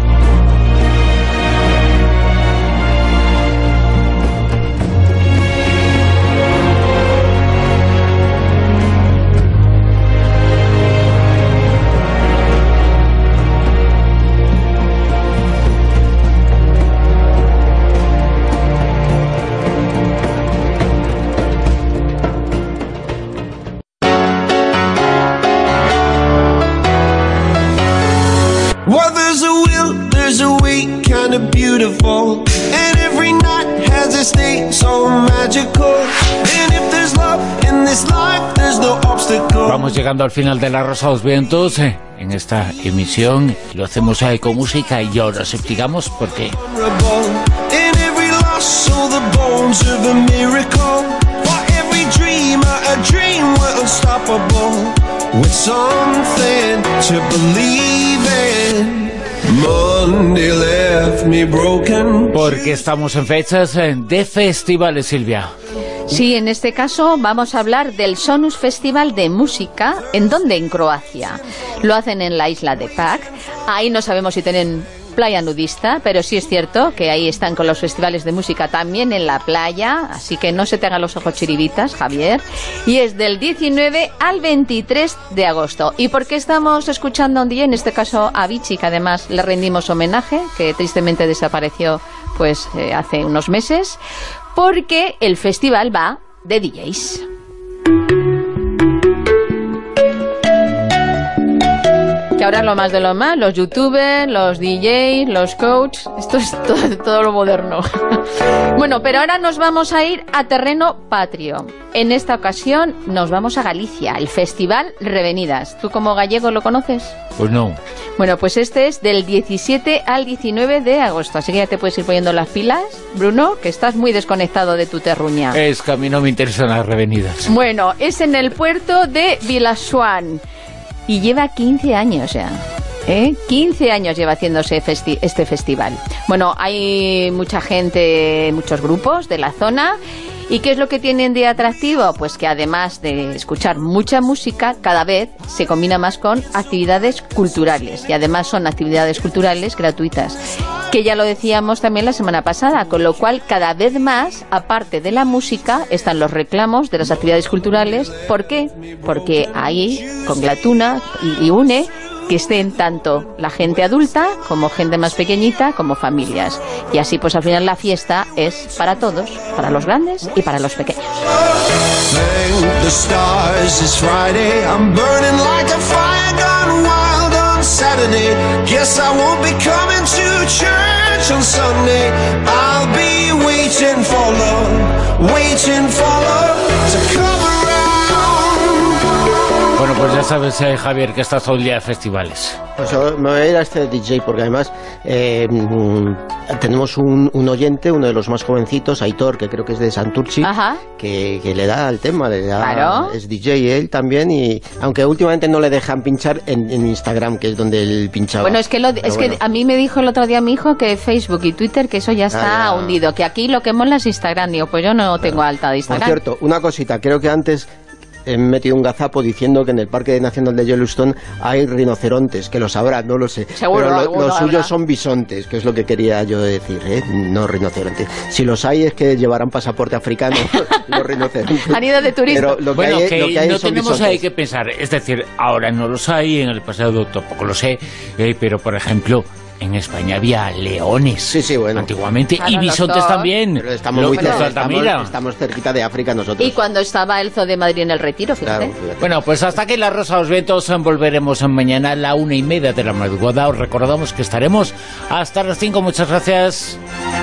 Beautiful, and every night has a state so magical, and if there's love in this life, there's no obstacle. Vamos llegando al final de La Rosa de los Vientos eh, en esta emisión. Lo hacemos eh, con música y ahora os explicamos por qué. In every loss, so the bones of a miracle. For every dreamer, a dream we're unstoppable. With something to believe in. Monday left me broken. Porque estamos en fechas de festivales, Silvia. Sí, en este caso vamos a hablar del Sonus Festival de Música. ¿En dónde? En Croacia. Lo hacen en la isla de Pag. Ahí no sabemos si tienen playa nudista, pero sí es cierto que ahí están con los festivales de música también en la playa, así que no se te hagan los ojos chiribitas, Javier. Y es del diecinueve al veintitrés de agosto. ¿Y por qué estamos escuchando a un D J? En este caso a Vichy, que además le rendimos homenaje, que tristemente desapareció pues eh, hace unos meses, porque el festival va de D Js. Que ahora es lo más de lo más, los youtubers, los D Js, los coaches, esto es todo, todo lo moderno. Bueno, pero ahora nos vamos a ir a terreno patrio. En esta ocasión nos vamos a Galicia, el Festival Revenidas. ¿Tú como gallego lo conoces? Pues no. Bueno, pues este es del diecisiete al diecinueve de agosto, así que ya te puedes ir poniendo las pilas, Bruno, que estás muy desconectado de tu terruña. Es que a mí no me interesan las revenidas. Bueno, es en el puerto de Vilaxuán y lleva quince años ya. ¿Eh? quince años lleva haciéndose festi- este festival. Bueno, hay mucha gente, muchos grupos de la zona. ¿Y qué es lo que tienen de atractivo? Pues que además de escuchar mucha música, cada vez se combina más con actividades culturales. Y además son actividades culturales gratuitas, que ya lo decíamos también la semana pasada, con lo cual cada vez más, aparte de la música, están los reclamos de las actividades culturales. ¿Por qué? Porque ahí conglatuna y, y une que estén tanto la gente adulta como gente más pequeñita como familias, y así pues al final la fiesta es para todos, para los grandes y para los pequeños. Bueno, pues ya sabes, eh, Javier, que estás todo el día de festivales. Pues yo me voy a ir a este D J porque además eh, tenemos un, un oyente, uno de los más jovencitos, Aitor, que creo que es de Santurchi, que, que le da al tema, le da, claro. Es D J él también, y aunque últimamente no le dejan pinchar en, en Instagram, que es donde él pinchaba. Bueno, es que lo, es bueno. que a mí me dijo el otro día mi hijo que Facebook y Twitter, que eso ya está ah, ya. hundido, que aquí lo que mola es Instagram. Digo, pues yo no tengo alta de Instagram. Por cierto, una cosita, creo que antes he metido un gazapo diciendo que en el Parque Nacional de Yellowstone hay rinocerontes, que lo sabrá, no lo sé. Seguro, pero lo, los suyos habrá. Son bisontes, que es lo que quería yo decir, ¿eh? No rinocerontes. Si los hay es que llevarán pasaporte africano los rinocerontes. Han ido de turismo. Pero lo que bueno, hay, que, lo que hay no son tenemos bisontes. ahí que pensar. Es decir, ahora no los hay, en el pasado tampoco lo sé, eh, pero por ejemplo, en España había leones. Sí, sí, bueno. Antiguamente. Claro, y bisontes doctor. también. Pero estamos Lo, muy los cerca, Altamira. estamos, estamos cerquita de África nosotros. Y cuando estaba el Zoo de Madrid en el Retiro, fíjate. Claro, fíjate. Bueno, pues hasta aquí La Rosa de los Vientos. Volveremos mañana a la una y media de la madrugada. Os recordamos que estaremos hasta las cinco. Muchas gracias.